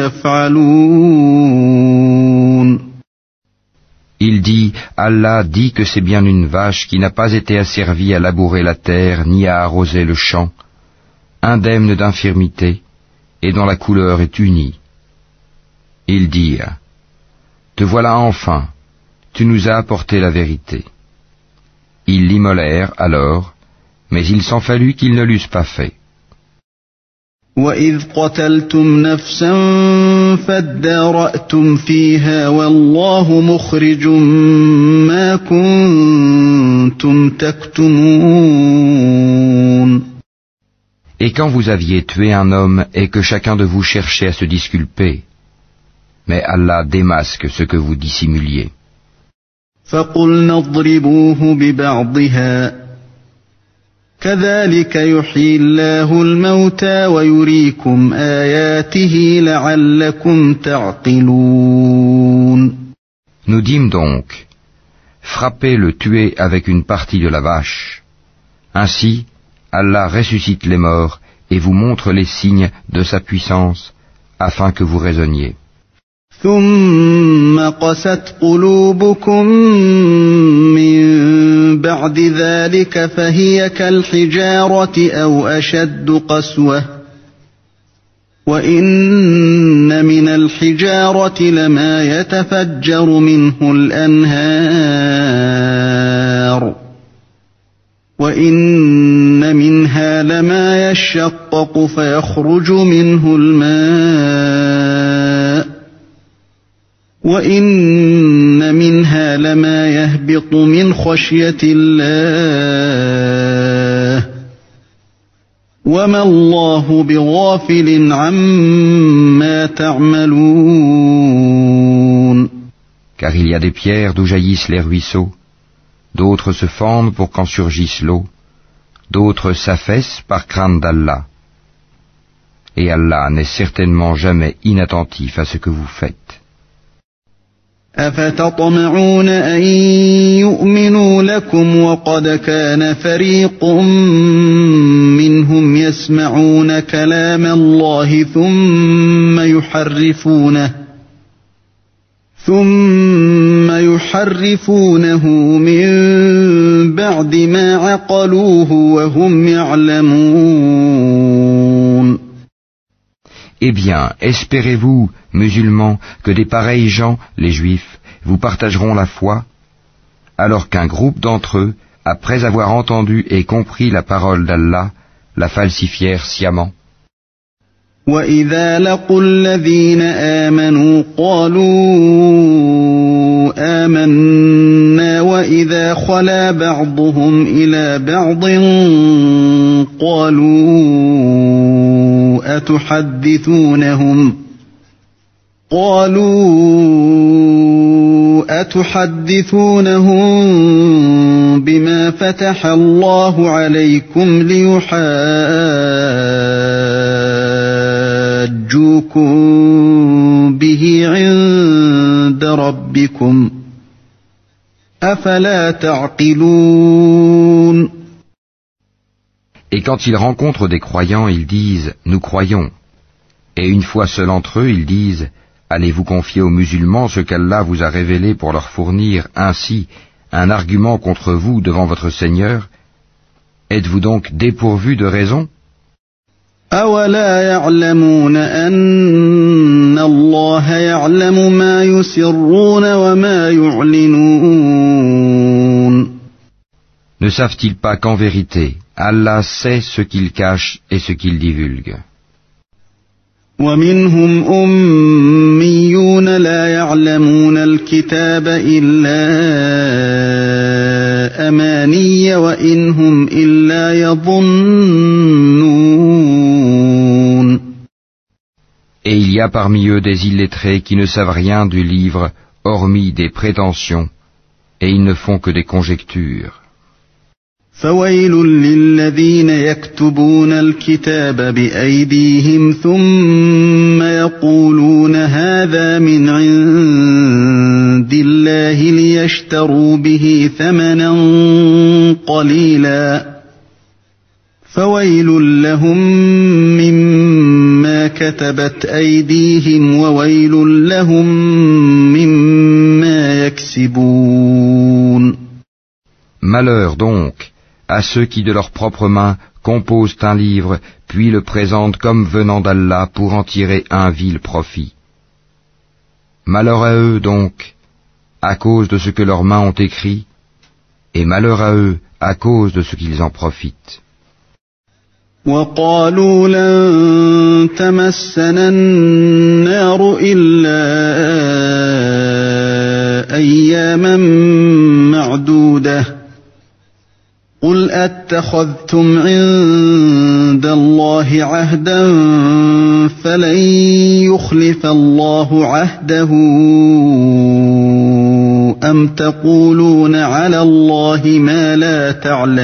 S1: يفعلون.
S2: Il dit, Allah dit que c'est bien une vache qui n'a pas été asservie à labourer la terre ni à arroser le champ, indemne d'infirmité, et dont la couleur est unie. Ils dirent, te voilà enfin, tu nous as apporté la vérité. Ils l'immolèrent alors, Mais il s'en fallut qu'ils ne l'eussent pas fait.
S1: وَإِذْ قَتَلْتُمْ نَفْسًا فَادَّارَأْتُمْ فِيهَا وَاللَّهُ مُخْرِجٌ مَا كُنتُمْ تَكْتُمُونَ.
S2: Et quand vous aviez tué un homme et que chacun de vous cherchait à se disculper, mais Allah démasque ce que vous dissimuliez.
S1: فَقُلْنَا اضْرِبُوهُ بِبَعْضِهَا كَذَلِكَ يُحْيِي اللَّهُ الْمَوْتَى وَيُرِيكُمْ آيَاتِهِ لَعَلَّكُمْ تَعْقِلُونَ.
S2: Nous dîmes donc, frappez le tuer avec une partie de la vache. Ainsi, Allah ressuscite les morts et vous montre les signes de sa puissance afin que vous raisonniez.
S1: ثُمَّ قَسَتْ قُلُوبُكُم مِّن بَعْدِ ذَلِكَ فَهِيَ كَالْحِجَارَةِ أَوْ أَشَدُّ قَسْوَةً وَإِنَّ مِنَ الْحِجَارَةِ لَمَا يَتَفَجَّرُ مِنْهُ الْأَنْهَارُ وَإِنَّ مِنْهَا لَمَا يَشَّقَّقُ فَيَخْرُجُ مِنْهُ الْمَاءُ وَإِنَّ مِنْهَا لَمَا يَهْبِطُ مِنْ خَشْيَةِ اللَّهِ وَمَا اللَّهُ بِغَافِلٍ عَمَّا تَعْمَلُونَ.
S2: Car il y a des pierres d'où jaillissent les ruisseaux, d'autres se fendent pour qu'en surgisse l'eau, d'autres s'affaissent par crainte d'Allah. Et Allah n'est certainement jamais inattentif à ce que vous faites.
S1: أَفَتَطْمَعُونَ أَن يُؤْمِنُوا لَكُمْ وَقَدْ كَانَ فَرِيقٌ مِّنْهُمْ يَسْمَعُونَ كَلَامَ اللَّهِ ثُمَّ يُحَرِّفُونَهُ مِن بَعْدِ مَا عَقَلُوهُ وَهُمْ يَعْلَمُونَ.
S2: Eh bien, espérez-vous, musulmans, que des pareils gens, les juifs, vous partageront la foi, alors qu'un groupe d'entre eux, après avoir entendu et compris la parole d'Allah, la falsifièrent sciemment.
S1: وَإِذَا لَقُوا الَّذِينَ آمَنُوا قَالُوا آمَنَّا وَإِذَا خَلَا بَعْضُهُمْ إِلَى بَعْضٍ قَالُوا أَتُحَدِّثُونَهُم بِمَا فَتَحَ اللَّهُ عَلَيْكُمْ لِيُحَاجُّوكُم بِهِ عِندَ رَبِّكُمْ أَفَلَا تَعْقِلُونَ.
S2: Et quand ils rencontrent des croyants, ils disent « Nous croyons ». Et une fois seuls entre eux, ils disent « Allez-vous confier aux musulmans ce qu'Allah vous a révélé pour leur fournir ainsi un argument contre vous devant votre Seigneur? Êtes-vous donc dépourvus de raison ?»
S1: أَوَلَا يَعْلَمُونَ أَنَّ اللَّهَ يَعْلَمُ مَا يُسِرُّونَ وَمَا يُعْلِنُونَ.
S2: Ne savent-ils pas qu'en vérité, Allah sait ce qu'ils cachent et ce qu'ils divulguent?
S1: وَمِنْهُمْ أُمِّيُّونَ لَا يَعْلَمُونَ الْكِتَابَ إِلَّا أَمَانِيَّ وَإِنْ هُمْ إِلَّا يَظُنُّونَ.
S2: Et il y a parmi eux des illettrés qui ne savent rien du livre, hormis des prétentions, et ils ne font que des conjectures.
S1: فَوَيْلٌ لِّلَّذِينَ يَكْتُبُونَ الْكِتَابَ بِأَيْدِيهِمْ ثُمَّ يَقُولُونَ هَٰذَا مِنْ عِندِ اللَّهِ لِيَشْتَرُوا بِهِ ثَمَنًا قَلِيلًا فَوَيْلٌ لَّهُم مِّمَّا كَتَبَتْ أَيْدِيهِمْ وَوَيْلٌ لَّهُم مِّمَّا يَكْسِبُونَ.
S2: Malheur donc à ceux qui de leurs propres mains composent un livre, puis le présentent comme venant d'Allah pour en tirer un vil profit. Malheur à eux donc, à cause de ce que leurs mains ont écrit, Et malheur à eux à cause de ce qu'ils en profitent.
S1: وقالوا لن تمسنا النار إلا أياما معدودة قل أتخذتم عند الله عهدا فلن يخلف الله عهده أم تقولون على الله ما لا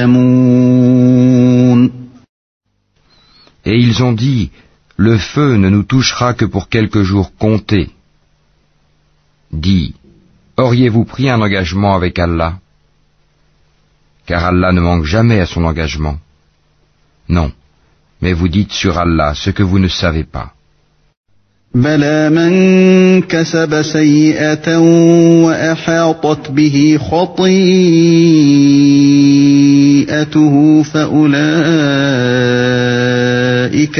S1: تعلمون.
S2: Et ils ont dit, le feu ne nous touchera que pour quelques jours comptés. Dis, auriez-vous pris un engagement avec Allah? Car Allah ne manque jamais à son engagement. Non, mais vous dites sur Allah ce que vous ne savez pas.
S1: بلى من كسب سيئة وأحاطت به خطيئته فأولئك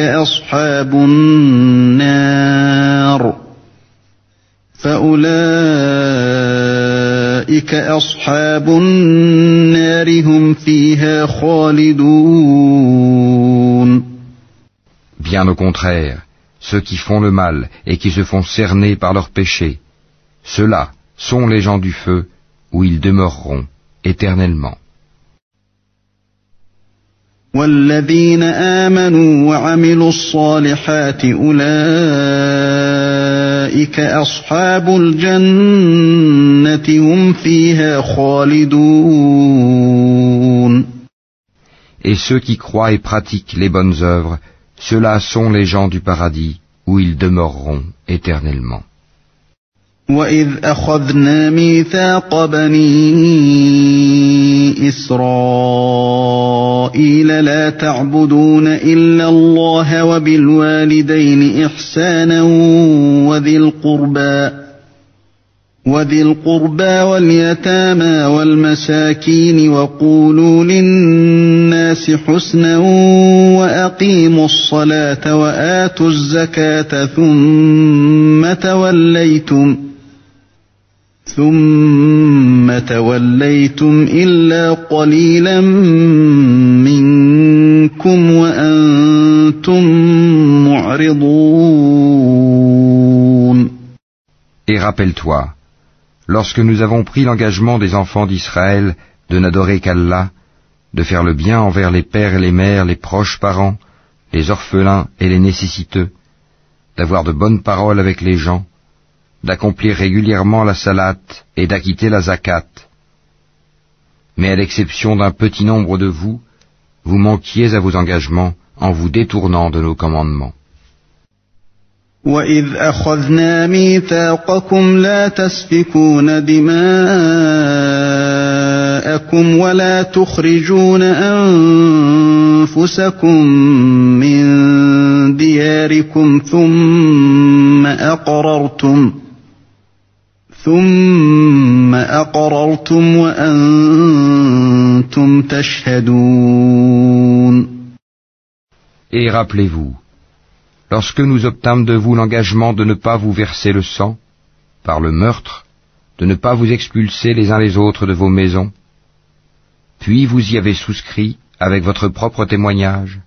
S1: أصحاب النار هم فيها خالدون.
S2: Bien au contraire, ceux qui font le mal et qui se font cerner par leurs péchés, ceux-là sont les gens du feu où ils demeureront éternellement.
S1: والذين آمنوا وعملوا الصالحات أولئك أصحاب الجنة هم فيها خالدون.
S2: Et ceux qui croient et pratiquent les bonnes œuvres, ceux-là sont les gens du paradis où ils demeureront éternellement.
S1: وَإِذْ أَخَذْنَا مِيثَاقَ بَنِي إِسْرَائِيلَ لَا تَعْبُدُونَ إِلَّا اللَّهَ وَبِالْوَالِدَيْنِ إِحْسَانًا وذي القربى واليتامى والمساكين وقولوا للناس حسنا وأقيموا الصلاة وآتوا الزكاة ثم توليتم إلا قليلا منكم وأنتم معرضون.
S2: Et rappelle-toi, lorsque nous avons pris l'engagement des enfants d'Israël de n'adorer qu'Allah, de faire le bien envers les pères et les mères, les proches parents, les orphelins et les nécessiteux, d'avoir de bonnes paroles avec les gens, d'accomplir régulièrement la salate et d'acquitter la zakat. Mais à l'exception d'un petit nombre de vous, vous manquiez à vos engagements en vous détournant de nos commandements.
S1: وَإِذْ أَخَذْنَا مِيثَاقَكُمْ لَا تَسْفِكُونَ دِمَاءَكُمْ وَلَا تُخْرِجُونَ أَنفُسَكُمْ مِنْ دِيَارِكُمْ ثُمَّ أَقْرَرْتُمْ وَأَنْتُمْ تَشْهَدُونَ.
S2: Et rappelez-vous, lorsque nous obtîmes de vous l'engagement de ne pas vous verser le sang, par le meurtre, de ne pas vous expulser les uns les autres de vos maisons, puis vous y avez souscrit avec votre propre témoignage.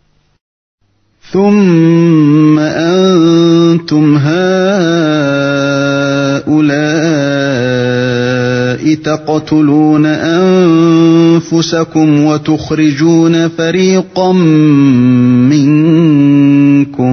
S1: ثم أنتم هؤلاء تقتلون أنفسكم وتخرجون فريقا منكم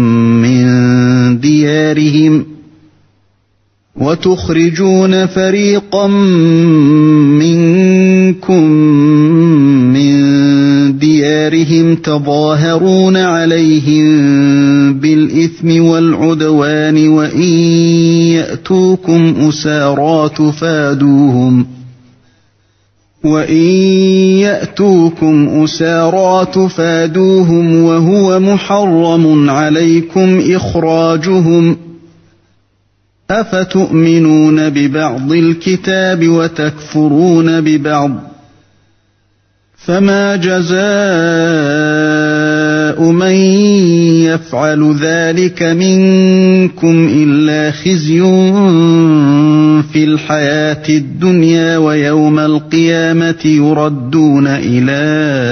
S1: من ديارهم تظاهرون عليهم بالإثم والعدوان وإن يأتوكم أسارى تفادوهم وهو محرم عليكم إخراجهم أفتؤمنون ببعض الكتاب وتكفرون ببعض فما جزاء من يفعل ذلك منكم إلا خزي في الحياة الدنيا ويوم القيامة يردون إلى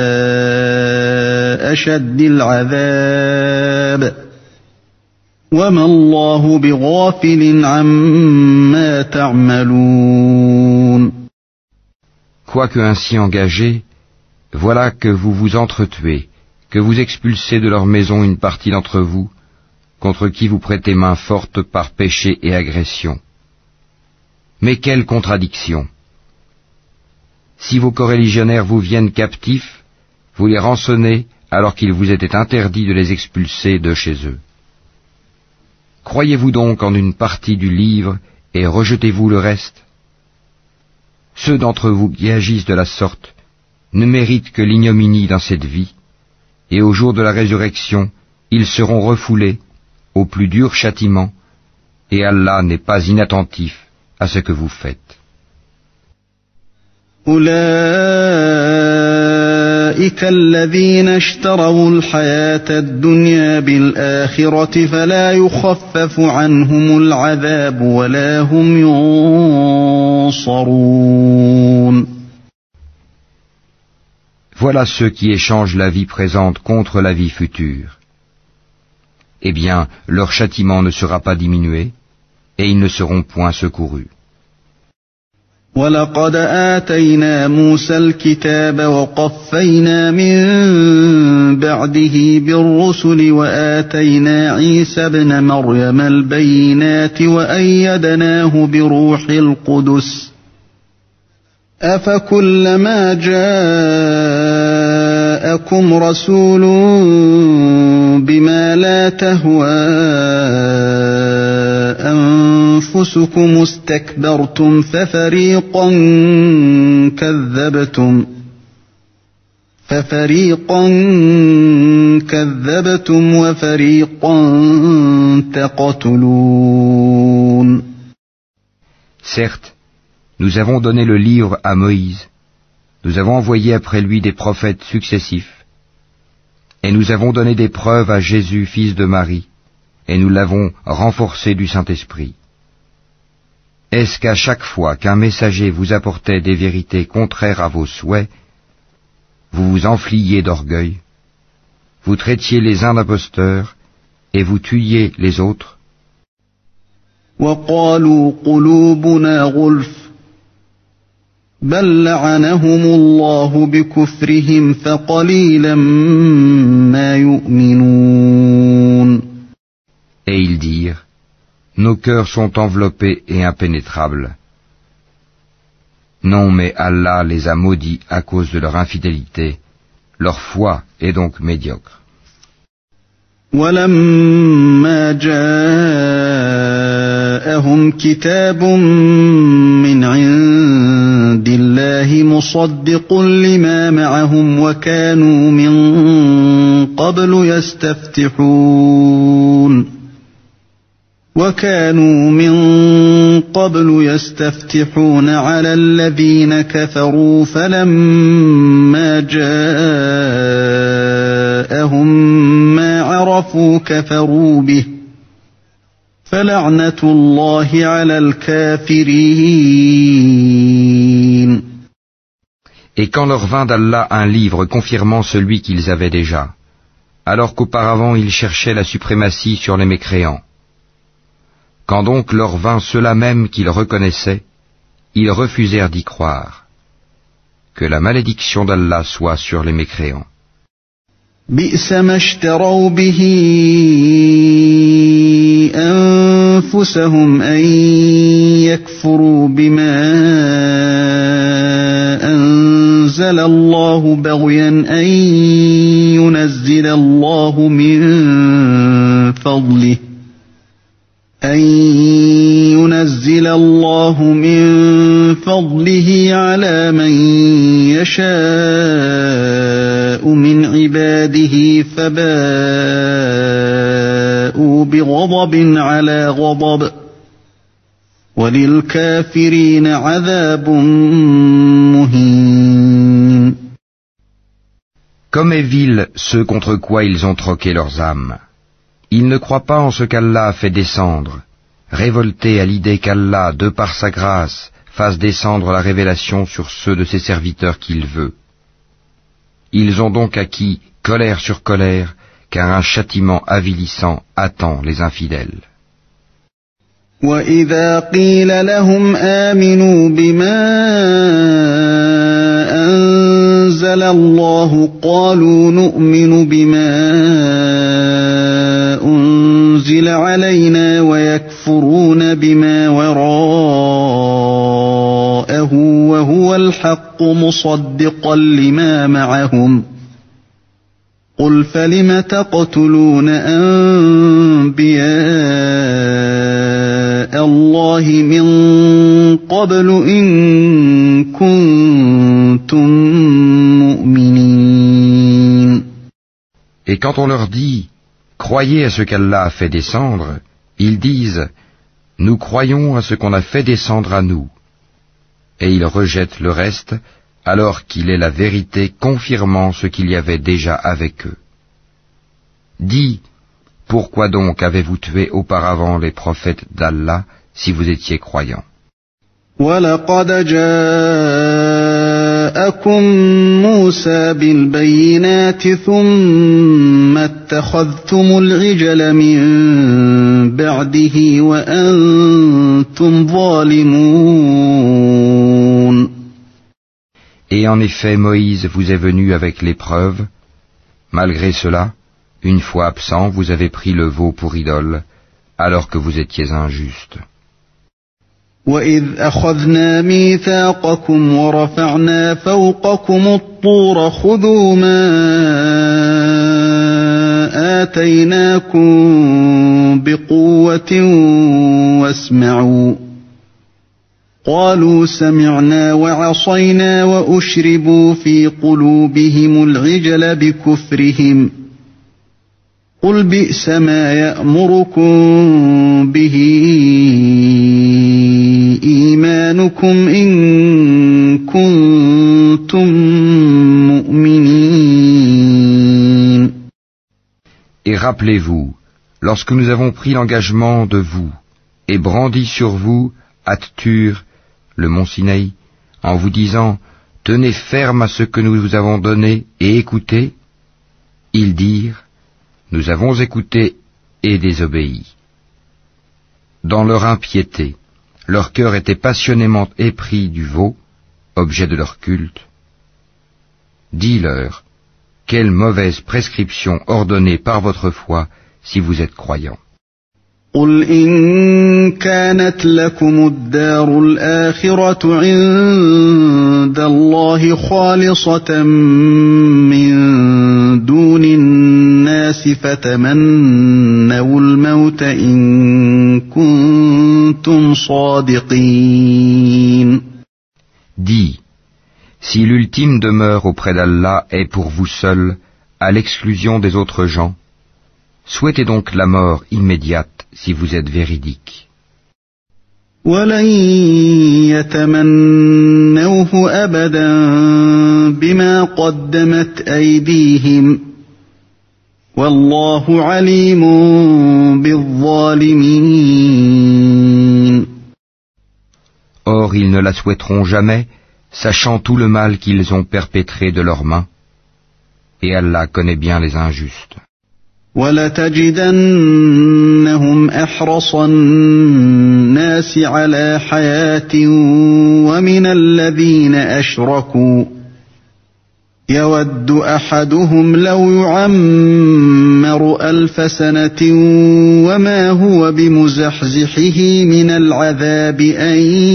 S1: أشد العذاب وما الله بغافل عما تعملون.
S2: Quoique ainsi engagés, voilà que vous vous entretuez, que vous expulsez de leur maison une partie d'entre vous, contre qui vous prêtez main forte par péché et agression. Mais quelle contradiction! Si vos coreligionnaires vous viennent captifs, vous les rançonnez alors qu'il vous était interdit de les expulser de chez eux. Croyez-vous donc en une partie du livre et rejetez-vous le reste? Ceux d'entre vous qui agissent de la sorte ne méritent que l'ignominie dans cette vie, et au jour de la résurrection, ils seront refoulés au plus dur châtiment, et Allah n'est pas inattentif à ce que vous faites.
S1: أولئك الذين اشتروا الحياة الدنيا بالآخرة فلا يخفف عنهم العذاب ولا هم ينصرون.
S2: Voilà ceux qui échangent la vie présente contre la vie future. Eh bien, leur châtiment ne sera pas diminué, et ils ne seront point secourus.
S1: وَلَقَدْ آتَيْنَا مُوسَى الْكِتَابَ وَقَفَّيْنَا مِن بَعْدِهِ بِالرُّسُلِ وَآتَيْنَا عِيسَى ابْنَ مَرْيَمَ الْبَيِّنَاتِ وَأَيَّدْنَاهُ بِرُوحِ الْقُدُسِ أَفَكُلَّمَا جَاءَكُمْ رَسُولٌ بِمَا لَا تَهْوَىٰ أَنفُسُكُمُ اسْتَكْبَرْتُمْ فَفَرِيقًا كَذَّبْتُمْ وَفَرِيقًا تَقْتُلُونَ.
S2: Certes, nous avons donné le livre à Moïse, nous avons envoyé après lui des prophètes successifs, et nous avons donné des preuves à Jésus, fils de Marie, et nous l'avons renforcé du Saint-Esprit. Est-ce qu'à chaque fois qu'un messager vous apportait des vérités contraires à vos souhaits, vous vous enfliez d'orgueil, vous traitiez les uns d'imposteurs, et vous tuiez les autres?
S1: وَقَالُوا قُلُوبُنَا غُلْفٌ بَلْ لَعَنَهُمُ اللَّهُ بِكُفْرِهِمْ فَقَلِيلًا مَا يُؤْمِنُونَ.
S2: Et ils dirent, nos cœurs sont enveloppés et impénétrables. Non, mais Allah les a maudits à cause de leur infidélité. Leur foi est donc médiocre.
S1: وَلَمَّا جَاءَهُمْ كِتَابٌ مِّنْ عِندِ اللَّهِ مُصَدِّقٌ لِّمَا مَعَهُمْ وَكَانُوا مِن قَبْلُ يَسْتَفْتِحُونَ عَلَى الَّذِينَ كَفَرُوا فَلَمَّا جَاءَهُم مَّا عَرَفُوا كَفَرُوا بِهِ فَلَعْنَةُ اللَّهِ عَلَى الْكَافِرِينَ.
S2: Et quand leur vint d'Allah un livre confirmant celui qu'ils avaient déjà, alors qu'auparavant ils cherchaient la suprématie sur les mécréants, quand donc leur vint ceux-là même qu'ils reconnaissaient, ils refusèrent d'y croire. Que la malédiction d'Allah soit sur les mécréants.
S1: بِئْسَ مَا اشْتَرَوْا بِهِ أَنفُسَهُمْ أَن يَكْفُرُوا بِمَا أَنزَلَ اللَّهُ بَغْيًا أَن يُنَزِّلَ اللَّهُ مِن فَضْلِهِ عَلَى مَن يَشَاءُ مِنْ عِبَادِهِ فَبَاءُوا بِغَضَبٍ عَلَى غَضَبٍ وَلِلْكَافِرِينَ عَذَابٌ مُهِينٌ.
S2: Comme est vil ceux contre quoi ils ont troqué leurs âmes. Ils ne croient pas en ce qu'Allah a fait descendre, révoltés à l'idée qu'Allah, de par sa grâce, fasse descendre la révélation sur ceux de ses serviteurs qu'il veut. Ils ont donc acquis colère sur colère, car un châtiment avilissant attend les infidèles.
S1: وَإِذَا قِيلَ لَهُمْ آمِنُوا بِمَا أَنزَلَ اللَّهُ قَالُوا نُؤْمِنُ بِمَا أُنزِلَ عَلَيْنَا وَيَكْفُرُونَ بِمَا وَرَاءَهُ وَهُوَ الْحَقُّ مُصَدِّقًا لِمَا مَعَهُمْ قُلْ فَلِمَ تَقْتُلُونَ أَنبِيَاءَ اللَّهِ مِنْ قَبْلُ إِنْ كُنْتُمْ مُؤْمِنِينَ.
S2: Et quand on leur dit « Croyez à ce qu'Allah a fait descendre », ils disent « Nous croyons à ce qu'on a fait descendre à nous ». Et ils rejettent le reste, alors qu'il est la vérité confirmant ce qu'il y avait déjà avec eux. Dis, pourquoi donc avez-vous tué auparavant les prophètes d'Allah si vous étiez croyants?
S1: وَلَقَدْ جَاءَكُم مُّوسَىٰ بِالْبَيِّنَاتِ ثُمَّ اتَّخَذْتُمُ الْعِجْلَ مِن بَعْدِهِ وَأَنتُمْ ظَالِمُونَ.
S2: Et en effet, Moïse vous est venu avec les preuves. Malgré cela, une fois absent, vous avez pris le veau pour idole, alors que vous étiez injuste.
S1: وَإِذْ أَخَذْنَا مِيثَاقَكُمْ وَرَفَعْنَا فَوْقَكُمُ الطُّورَ خُذُوا مَا آتَيْنَاكُمْ بِقُوَّةٍ وَاسْمَعُوا قَالُوا سَمِعْنَا وَعَصَيْنَا وَأُشْرِبُوا فِي قُلُوبِهِمُ الْعِجْلَ بِكُفْرِهِمْ قُلْ بِئْسَ مَا يَأْمُرُكُمْ بِهِ إِيمَانُكُمْ إِن كُنتُم مُّؤْمِنِينَ.
S2: Et rappelez-vous, lorsque nous avons pris l'engagement de vous et brandi sur vous At-Tur, le mont Sinaï, en vous disant « Tenez ferme à ce que nous vous avons donné et écoutez », ils dirent « Nous avons écouté et désobéi ». Dans leur impiété, leur cœur était passionnément épris du veau, objet de leur culte. Dis-leur, quelle mauvaise prescription ordonnée par votre foi si vous êtes croyants.
S1: قُلْ إِن كَانَتْ لَكُمُ الدَّارُ الْآخِرَةُ عِندَ اللَّهِ خَالِصَةً مِّن دُونِ النَّاسِ فَتَمَنَّوُا الْمَوْتَ إِن كُنتُمْ صَادِقِينَ.
S2: Dis, si l'ultime demeure auprès d'Allah est pour vous seul, à l'exclusion des autres gens, souhaitez donc la mort immédiate si vous êtes véridique.
S1: وَلَن يَتَمَنَّوْهُ أَبَدًا بِمَا قَدَّمَتْ أَيْدِيهِمْ وَاللَّهُ عَلِيمٌ بِالظَّالِمِينَ.
S2: Or, ils ne la souhaiteront jamais, sachant tout le mal qu'ils ont perpétré de leurs mains, et Allah connaît bien les injustes.
S1: وَلَتَجِدَنَّهُمْ أَحْرَصَ النَّاسِ عَلَى حَيَاةٍ وَمِنَ الَّذِينَ أَشْرَكُوا يَوَدُّ أَحَدُهُمْ لَوْ يُعَمَّرُ 1000 سَنَةٍ وَمَا هُوَ بِمُزَحْزِحِهِ مِنَ الْعَذَابِ أَن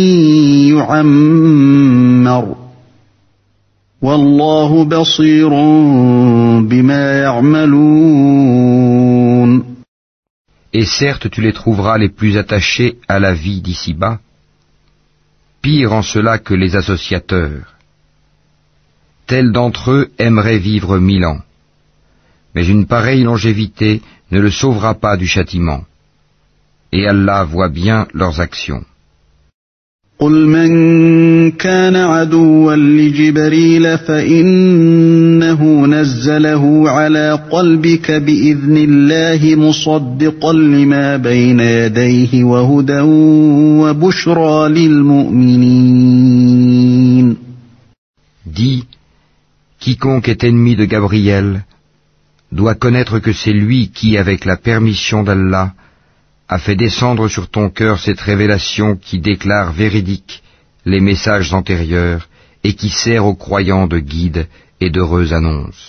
S1: يُعَمَّرَ وَاللَّهُ بَصِيرٌ بِمَا يَعْمَلُونَ.
S2: Et certes tu les trouveras les plus attachés à la vie d'ici-bas, pire en cela que les associateurs. Tels d'entre eux aimeraient vivre 1000 ans, mais une pareille longévité ne le sauvera pas du châtiment, et Allah voit bien leurs actions.
S1: قل من كان عدوا لجبريل فإنه نزله على قلبك بإذن الله مصدقا لما بين يديه وهدى وبشرى للمؤمنين.
S2: Dis, quiconque est ennemi de Gabriel doit connaître que c'est lui qui, avec la permission d'Allah, a fait descendre sur ton cœur cette révélation qui déclare véridiques les messages antérieurs et qui sert aux croyants de guide et d'heureuse annonce.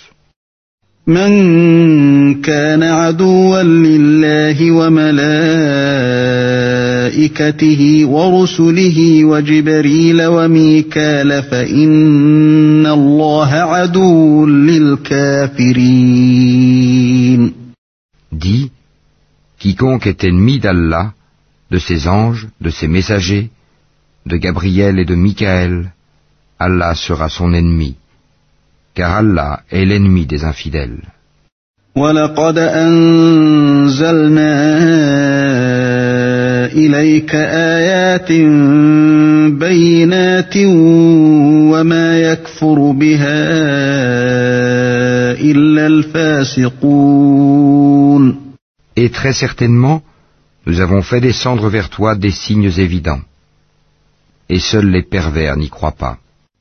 S1: من كان عدوا لله وملائكته ورسله وجبريل وميكال فإن الله عدو للكافرين.
S2: Dis, quiconque est ennemi d'Allah, de ses anges, de ses messagers, de Gabriel et de Michaël, Allah sera son ennemi, car Allah est l'ennemi des infidèles.
S1: وَلَقَدْ أَنزَلْنَا إِلَيْكَ آيَاتٍ بَيِّنَاتٍ وَمَا يَكْفُرُ بِهَا إِلَّا الْفَاسِقُونَ.
S2: Et très certainement, nous avons fait descendre vers toi des signes évidents, et seuls les pervers n'y croient pas.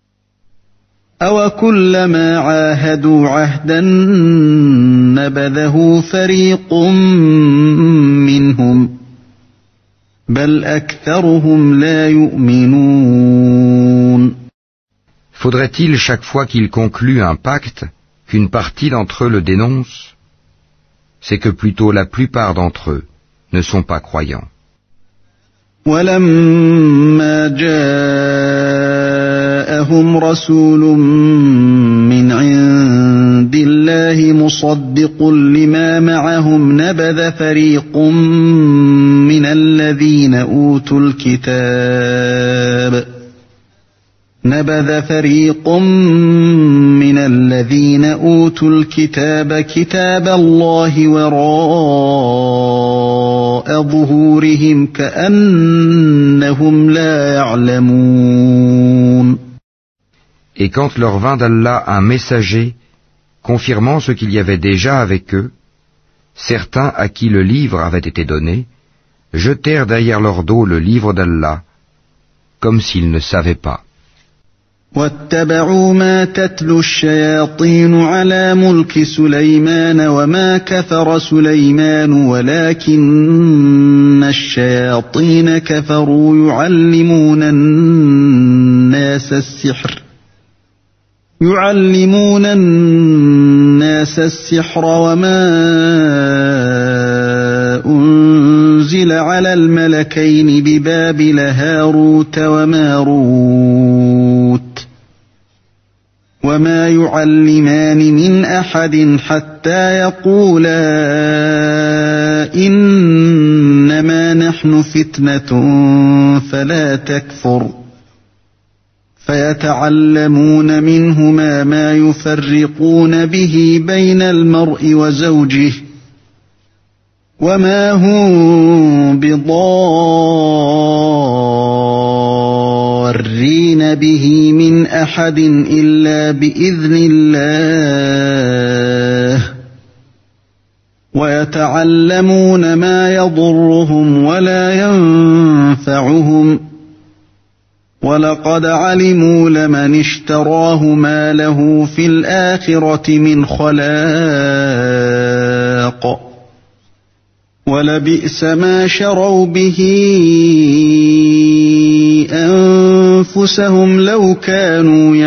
S1: أَوَكُلَّمَا عَاهَدُوا عَهْدًا نَبَذَهُ فَرِيقٌ مِّنْهُمْ بَلْ أَكْثَرُهُمْ لَا يُؤْمِنُونَ.
S2: Faudrait-il chaque fois qu'ils concluent un pacte qu'une partie d'entre eux le dénonce? C'est que plutôt la plupart d'entre eux ne sont pas croyants.
S1: وَلَمَّا جَاءَهُمْ رَسُولٌ مِّنْ عِندِ اللَّهِ مُصَدِّقٌ لِّمَا مَعَهُمْ نَبَذَ فَرِيقٌ مِّنَ الَّذِينَ أُوتُوا الْكِتَابَ كِتَابَ اللَّهِ وَرَاءَ ظُهُورِهِمْ كَأَنَّهُمْ لَا يَعْلَمُونَ.
S2: Et quand leur vint d'Allah un messager confirmant ce qu'il y avait déjà avec eux, certains à qui le livre avait été donné, jetèrent derrière leur dos le livre d'Allah, comme s'ils ne savaient pas.
S1: وَاتَّبَعُوا مَا تَتْلُو الشَّيَاطِينُ عَلَى مُلْكِ سُلَيْمَانَ وَمَا كَفَرَ سُلَيْمَانُ وَلَكِنَّ الشَّيَاطِينَ كَفَرُوا يُعَلِّمُونَ النَّاسَ السِّحْرَ وَمَا أُنزِلَ عَلَى الْمَلَكَيْنِ بِبَابِلَ هَارُوتَ وَمَارُوتَ وَمَا يُعَلِّمَانِ مِنْ أَحَدٍ حَتَّى يَقُولَا إِنَّمَا نَحْنُ فِتْنَةٌ فَلَا تَكْفُرْ فَيَتَعَلَّمُونَ مِنْهُمَا مَا يُفَرِّقُونَ بِهِ بَيْنَ الْمَرْءِ وَزَوْجِهِ وَمَا هُمْ بِضَارِّينَ بِهِ مِنْ أَحَدٍ إِلَّا بِإِذْنِ اللَّهِ وَيَتَعَلَّمُونَ مَا يَضُرُّهُمْ وَلَا يَنفَعُهُمْ وَلَقَدْ عَلِمُوا لَمَنِ اشْتَرَاهُ مَا لَهُ فِي الْآخِرَةِ مِنْ خَلَاقٍ وَلَبِئْسَ مَا شَرَوْا بِهِ أَنفُسَهُمْ لَوْ كَانُوا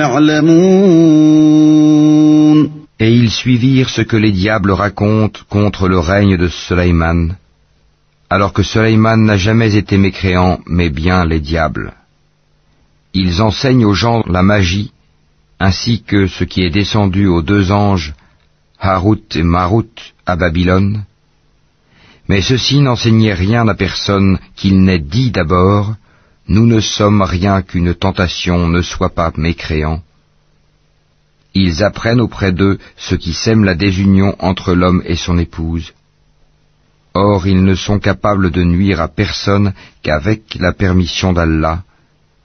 S1: يَعْلَمُونَ.
S2: Et ils suivirent ce que les diables racontent contre le règne de Sulayman, alors que Sulayman n'a jamais été mécréant, mais bien les diables. Ils enseignent aux gens la magie, ainsi que ce qui est descendu aux deux anges, Harut et Marut, à Babylone. Mais ceux-ci n'enseignaient rien à personne qu'il n'ait dit d'abord, « Nous ne sommes rien qu'une tentation, ne sois pas mécréant. » Ils apprennent auprès d'eux ce qui sème la désunion entre l'homme et son épouse. Or, ils ne sont capables de nuire à personne qu'avec la permission d'Allah,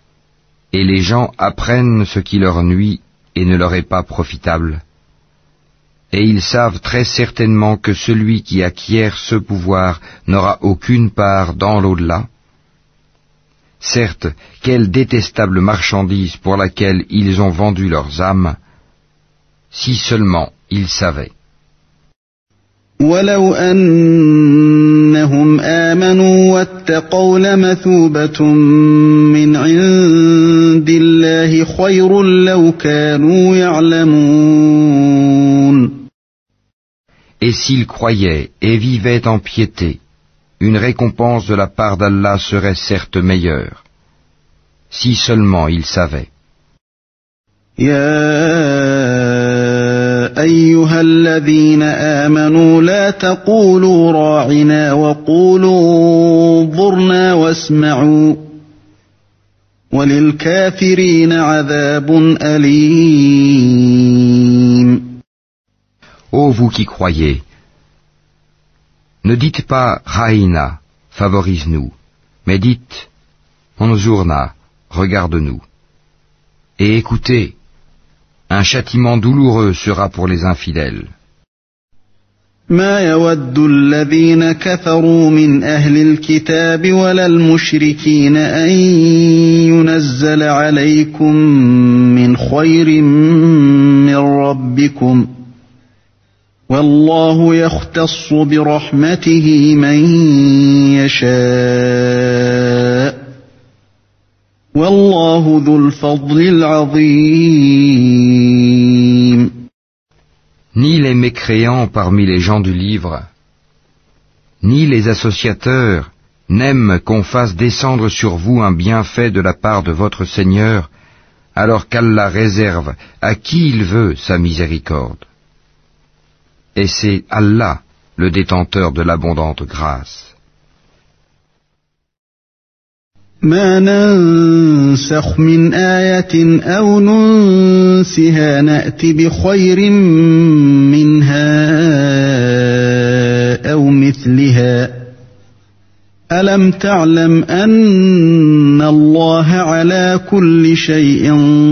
S2: et les gens apprennent ce qui leur nuit et ne leur est pas profitable. Et ils savent très certainement que celui qui acquiert ce pouvoir n'aura aucune part dans l'au-delà. Certes, quelle détestable marchandise pour laquelle ils ont vendu leurs âmes, si seulement ils savaient.
S1: وَلَوْ أَنَّهُمْ آمَنُوا وَاتَّقَوْا لَمَثُوبَةٌ مِّنْ عِندِ اللَّهِ خَيْرٌ لَوْ كَانُوا يَعْلَمُونَ.
S2: Et s'ils croyaient et vivaient en piété, une récompense de la part d'Allah serait certes meilleure, si seulement ils savaient.
S1: أيها الذين آمنوا لا تقولوا راعنا وقولوا انظرنا واسمعوا وللكافرين عذاب أليم.
S2: Ô vous qui croyez, ne dites pas Raïna, favorise-nous, mais dites Anzurna, regarde-nous. Et écoutez, un châtiment douloureux sera pour les infidèles.
S1: ما يود الذين كفروا من أهل الكتاب ولا المشركين أن ينزل عليكم من خير من ربكم والله يختص برحمته من يشاء والله ذو الفضل العظيم.
S2: Ni les mécréants parmi les gens du livre, ni les associateurs n'aiment qu'on fasse descendre sur vous un bienfait de la part de votre Seigneur, alors qu'Allah réserve à qui il veut sa miséricorde. Et c'est Allah, le détenteur de l'abondante grâce.
S1: ما ننسخ من آية أو ننسها نأت بخير منها أو مثلها ألم تعلم أن الله على كل شيء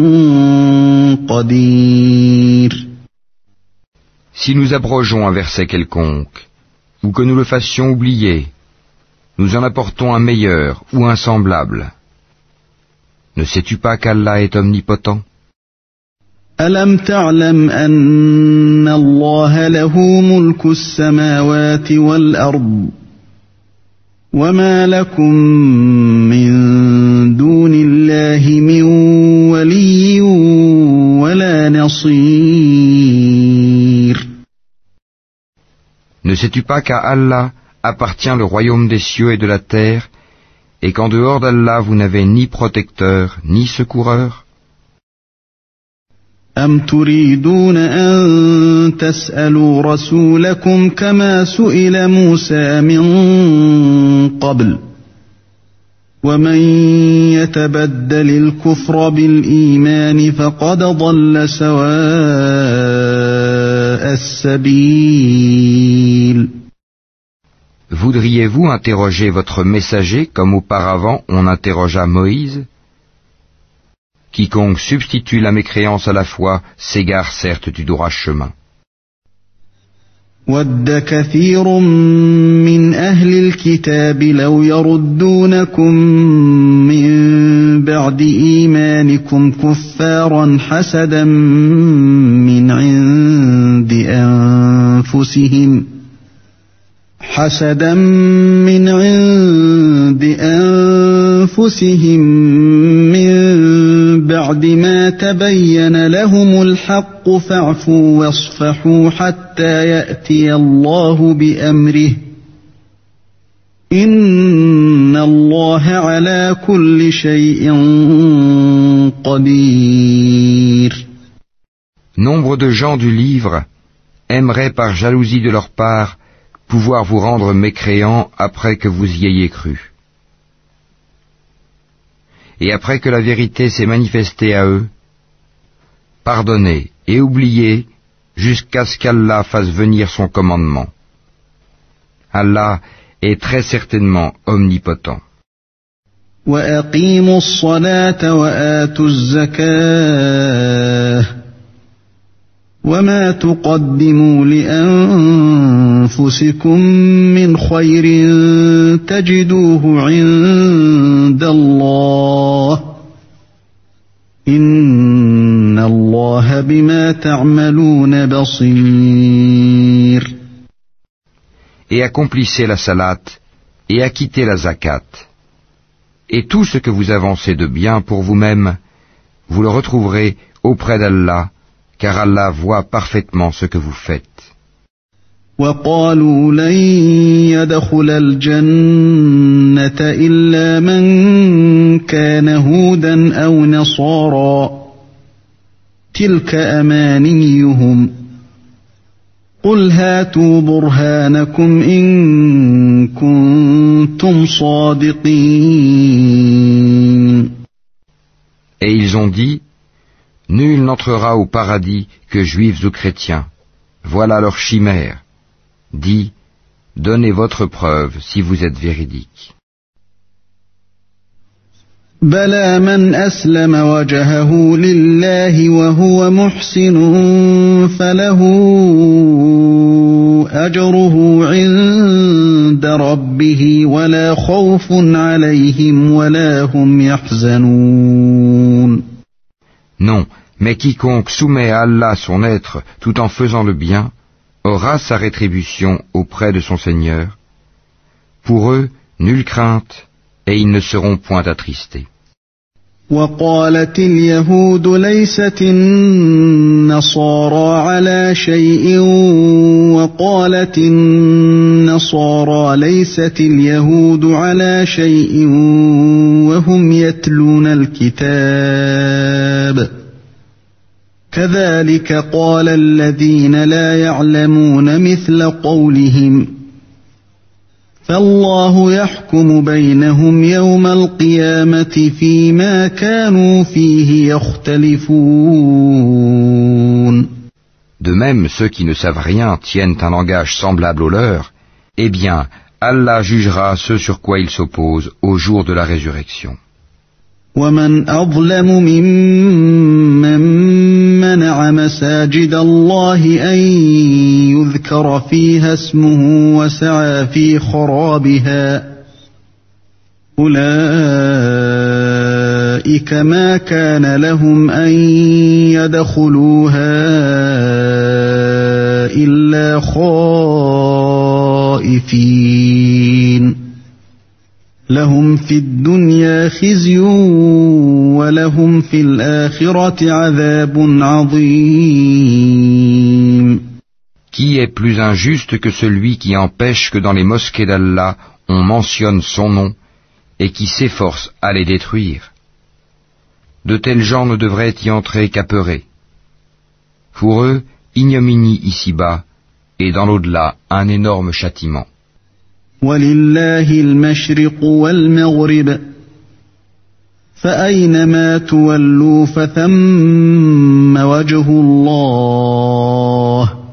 S1: قدير.
S2: Si nous abrogeons un verset quelconque, ou que nous le fassions oublier, nous en apportons un meilleur ou un semblable. Ne sais-tu pas qu'Allah est omnipotent?
S1: ألم تعلم أن الله له ملك السماوات والأرض وما لكم من دون الله من ولي ولا نصير.
S2: Ne sais-tu pas qu'à Allah appartient le royaume des cieux et de la terre, et qu'en dehors d'Allah vous n'avez ni protecteur, ni secoureur?
S1: أم تريدون أن تسألوا رسولكم كما سئل موسى من قبل ومن يتبدل الكفر بالإيمان فقد ضل سواء السبيل.
S2: Voudriez-vous interroger votre messager comme auparavant on interrogea Moïse? Quiconque substitue la mécréance à la foi s'égare certes du droit chemin.
S1: وَدَّ كَثِيرٌ مِّنْ أَهْلِ الْكِتَابِ لَوْ يَرُدُّونَكُم مِّن بَعْدِ إِيمَانِكُمْ كُفَّارًا حَسَدًا مِّنْ عِندِ أَنفُسِهِم مِّن بَعْدِ مَا تَبَيَّنَ لَهُمُ الْحَقُّ فَاعْفُوا وَاصْفَحُوا حَتَّى يَأْتِيَ اللَّهُ بِأَمْرِهِ إِنَّ اللَّهَ عَلَى كُلِّ شَيْءٍ قَدِيرٌ.
S2: Nombre de gens du livre aimeraient par jalousie de leur part pouvoir vous rendre mécréants après que vous y ayez cru. Et après que la vérité s'est manifestée à eux, pardonnez et oubliez jusqu'à ce qu'Allah fasse venir son commandement. Allah est très certainement omnipotent.
S1: وأقيموا الصلاة وآتوا الزكاة وما تقدموا لأنفسكم من خير تجدوه عند الله إن الله بما تعملون بصير.
S2: Et accomplissez la salate et acquittez la zakat. Et tout ce que vous avancez de bien pour vous-même, vous le retrouverez auprès d'Allah, car Allah voit parfaitement ce que vous faites.
S1: وقالوا لن يدخل الجنة إلا من كان هودا أو نصارى تلك أمانيهم قل هاتوا برهانكم إن كنتم صادقين.
S2: Et ils ont dit, nul n'entrera au paradis que juifs ou chrétiens. Voilà leur chimère. Dis, donnez votre preuve si vous êtes véridique.
S1: بلى من أسلم وجهه لله وهو محسن فله أجره عند ربه ولا خوف عليهم ولا هم يحزنون.
S2: Non, mais quiconque soumet à Allah son être tout en faisant le bien, aura sa rétribution auprès de son Seigneur. Pour eux, nulle crainte, et ils ne seront point attristés.
S1: وقالت اليهود ليست النصارى على شيء وقالت النصارى ليست اليهود على شيء وهم يتلون الكتاب كذلك قال الذين لا يعلمون مثل قولهم فالله يحكم بينهم يوم القيامة فيما كانوا فيه يختلفون.
S2: De même, ceux qui ne savent rien tiennent un langage semblable au leur, eh bien, Allah jugera ce sur quoi ils s'opposent au jour de la résurrection.
S1: ومن أظلم ممن منع مساجد الله أن يذكر فيها اسمه وسعى في خرابها أولئك ما كان لهم أن يدخلوها إلا خائفين لهم في الدنيا خزي ولهم في الآخرة عذاب عظيم.
S2: Qui est plus injuste que celui qui empêche que dans les mosquées d'Allah on mentionne son nom et qui s'efforce à les détruire? De tels gens ne devraient y entrer qu'apeurés. Pour eux, ignominie ici-bas et dans l'au-delà un énorme châtiment.
S1: وَلِلَّهِ الْمَشْرِقُ وَالْمَغْرِبُ فَأَيْنَمَا تُوَلُّوا فَثَمَّ وَجْهُ اللَّهِ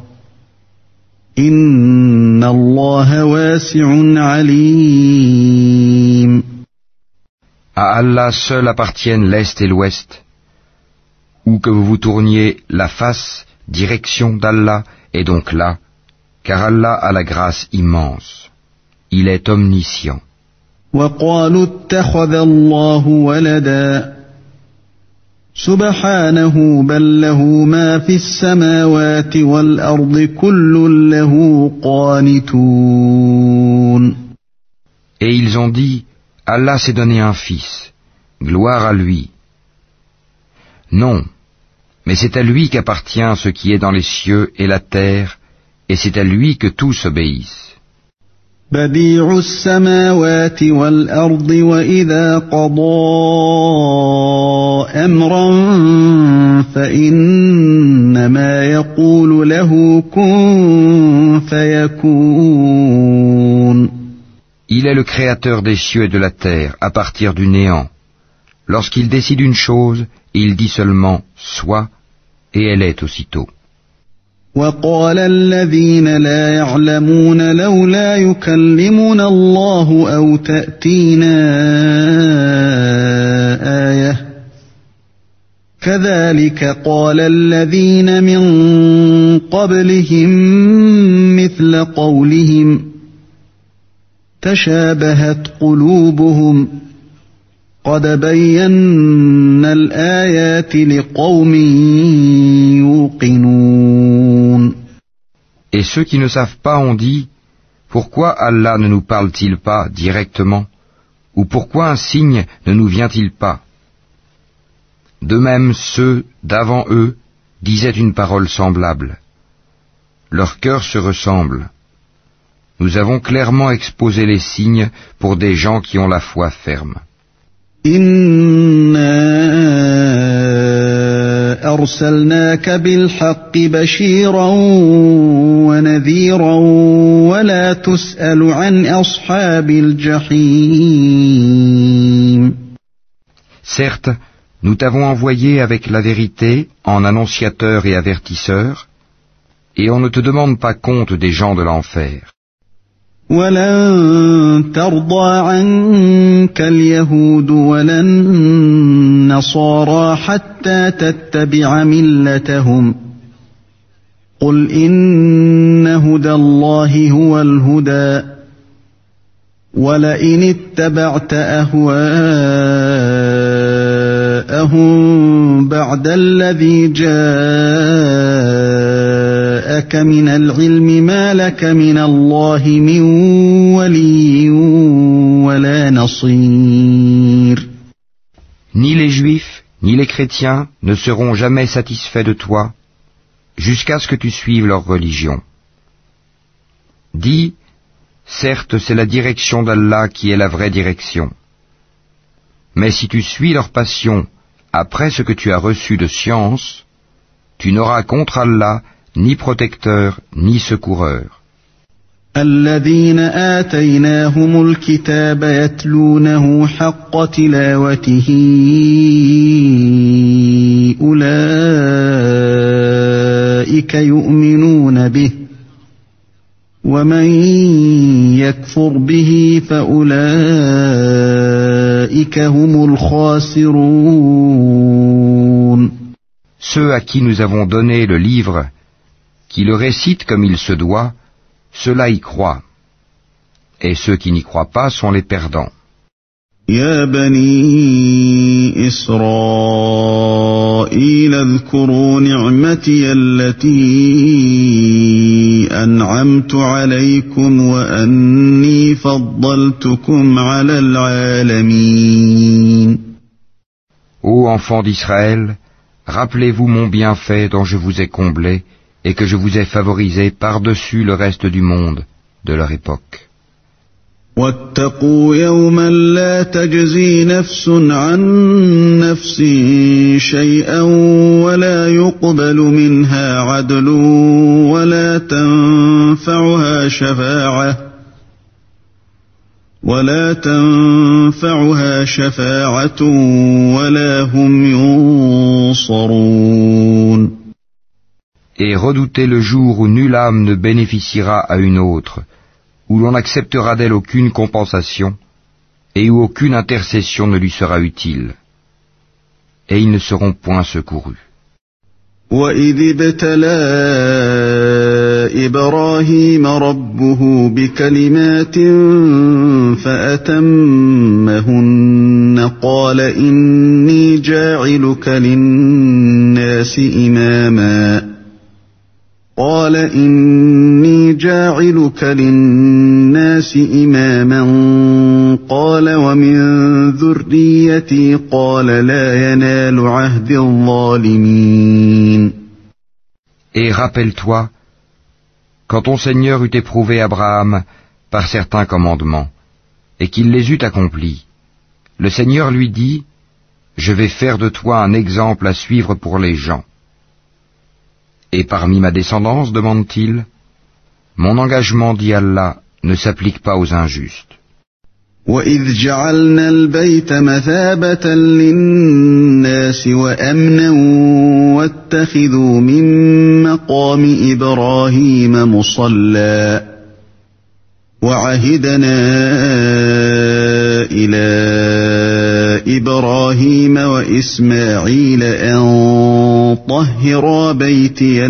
S1: إِنَّ اللَّهَ وَاسِعٌ عَلِيمٌ.
S2: À Allah seul appartiennent l'Est et l'Ouest. Où que vous vous tourniez, la face, direction d'Allah est donc là, car Allah a la grâce immense. Il est omniscient.
S1: وَقَالُوا اتَّخَذَ اللَّهُ وَلَدًا سُبْحَانَهُ بَل لَّهُ مَا فِي السَّمَاوَاتِ وَالْأَرْضِ كُلٌّ لَّهُ قَانِتُونَ.
S2: Et ils ont dit, Allah s'est donné un fils, gloire à lui. Non, mais c'est à lui qu'appartient ce qui est dans les cieux et la terre, et c'est à lui que tous obéissent.
S1: بديع السماوات والأرض وإذا قضى أمرا فإنما يقول له كن فيكون.
S2: Il est le créateur des cieux et de la terre à partir du néant. Lorsqu'il décide une chose, il dit seulement « sois » et elle est aussitôt.
S1: وقال الذين لا يعلمون لولا يكلمنا الله أو تأتينا آية كذلك قال الذين من قبلهم مثل قولهم تشابهت قلوبهم قد بينا الآيات لقوم يوقنون.
S2: Et ceux qui ne savent pas ont dit, pourquoi Allah ne nous parle-t-il pas directement, ou pourquoi un signe ne nous vient-il pas? De même, ceux d'avant eux disaient une parole semblable. Leurs cœurs se ressemblent. Nous avons clairement exposé les signes pour des gens qui ont la foi ferme.
S1: إنا أرسلناك بالحق بشيرا ونذيرا ولا تسأل عن أصحاب الجحيم.
S2: Certes, nous t'avons envoyé avec la vérité en annonciateur et avertisseur, et on ne te demande pas compte des gens de l'enfer.
S1: ولن ترضى عنك اليهود ولا النصارى حتى تتبع ملتهم قل إن هدى الله هو الهدى ولئن اتبعت أهواءهم بعد الذي جاءك من العلم ما لك من الله من ولي ولا نصير.
S2: Ni les Juifs, ni les chrétiens ne seront jamais satisfaits de toi, jusqu'à ce que tu suives leur religion. Dis, certes c'est la direction d'Allah qui est la vraie direction. Mais si tu suis leur passion après ce que tu as reçu de science, tu n'auras contre Allah ni protecteur ni secoureur.
S1: الذين آتيناهم الكتاب يتلونه حق تلاوته أولئك يؤمنون به ومن يكفر به فأولئك هم الخاسرون.
S2: Ceux à qui nous avons donné le livre, qui le récitent comme il se doit, ceux-là y croient, et ceux qui n'y croient pas sont les perdants.
S1: يا بني إسرائيل اذكروا نعمتي التي أنعمت عليكم وأني فضلتكم على العالمين.
S2: Ô enfants d'Israël, rappelez-vous mon bienfait dont je vous ai comblé et que je vous ai favorisé par-dessus le reste du monde de leur époque.
S1: واتقوا يوما لا تجزي نفس عن نفس شيئا ولا يقبل منها عدل ولا تنفعها شفاعة ولا هم ينصرون.
S2: Et redoutez le jour où nulle âme ne bénéficiera à une autre, où l'on n'acceptera d'elle aucune compensation, et où aucune intercession ne lui sera utile. Et ils ne seront point secourus.
S1: وَإِذِ ابْتَلَى إِبْرَاهِيمَ رَبُّهُ بِكَلِمَاتٍ فَأَتَمَّهُنَّ قَالَ إِنِّي جَاعِلُكَ لِلنَّاسِ إِمَامًا قَالَ وَمِنْ ذُرِّيَّتِي قَالَ لَا يَنَالُ عَهْدِ الظَّالِمِينَ.
S2: Et rappelle-toi, quand ton Seigneur eut éprouvé Abraham par certains commandements, et qu'il les eut accomplis, le Seigneur lui dit, « Je vais faire de toi un exemple à suivre pour les gens. » Et parmi ma descendance, demande-t-il, mon engagement, dit Allah, ne s'applique pas aux injustes.
S1: وإذ جعلنا البيت مثابة للناس وأمنا واتخذوا من مقام إبراهيم مصلى وعهدنا إلى إبراهيم وإسماعيل أن طهرا بيتي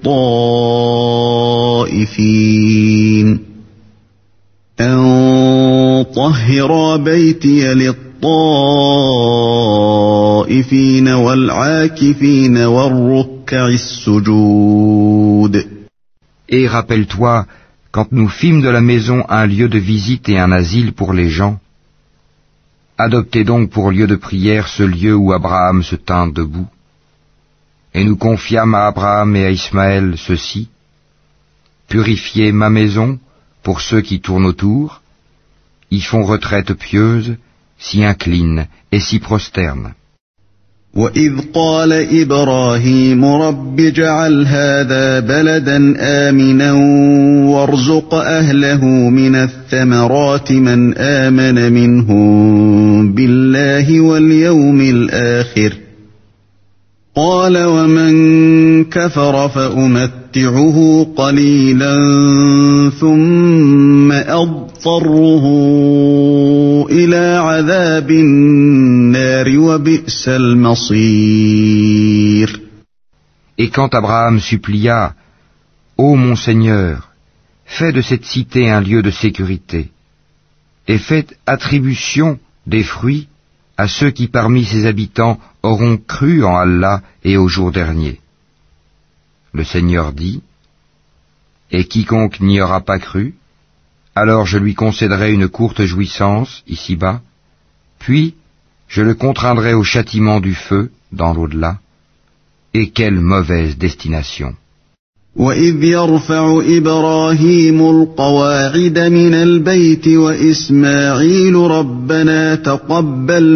S1: للطائفين والعاكفين والركع السجود.
S2: Et rappelle-toi, quand nous fîmes de la maison un lieu de visite et un asile pour les gens, adoptez donc pour lieu de prière ce lieu où Abraham se tint debout. Et nous confiâmes à Abraham et à Ismaël ceci: purifiez ma maison pour ceux qui tournent autour, y font retraite pieuse, s'y inclinent et s'y prosternent.
S1: وَإِذْ قَالَ إِبْرَاهِيمُ رَبِّ اجْعَلْ هَذَا بَلَدًا آمِنًا وَارْزُقْ أَهْلَهُ مِنَ الثَّمَرَاتِ مَنْ آمَنَ مِنْهُم بِاللَّهِ وَالْيَوْمِ الْآخِرِ قَالَ وَمَنْ كَفَرَ فَأُمَتِّعُهُ قَلِيلًا ثُمَّ أَضْطَرُّهُ إِلَى عَذَابِ النَّارِ وَبِئْسَ الْمَصِيرُ.
S2: Et quand Abraham supplia: Ô mon Seigneur, fais de cette cité un lieu de sécurité, et fais attribution des fruits à ceux qui parmi ses habitants auront cru en Allah et au jour dernier. Le Seigneur dit: Et quiconque n'y aura pas cru, alors je lui concéderai une courte jouissance ici-bas, puis je le contraindrai au châtiment du feu dans l'au-delà. Et quelle mauvaise destination!
S1: وَإِذْ يَرْفَعُ إِبْرَاهِيمُ الْقَوَاعِدَ مِنَ الْبَيْتِ وَإِسْمَاعِيلُ رَبَّنَا تَقَبَّلْ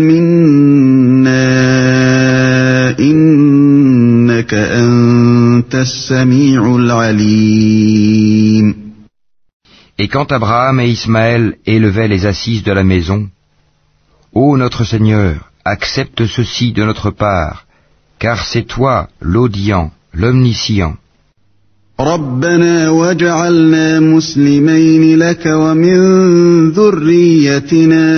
S1: مِنَّا إِنَّكَ أَنْتَ السَّمِيعُ الْعَلِيمُ.
S2: Et quand Abraham et Ismaël élevaient les assises de la maison, Ô notre Seigneur, accepte ceci de notre part, car c'est toi l'audient, l'omniscient.
S1: رَبَّنَا وَاجْعَلْنَا مُسْلِمَيْنِ لَكَ وَمِنْ ذُرِّيَّتِنَا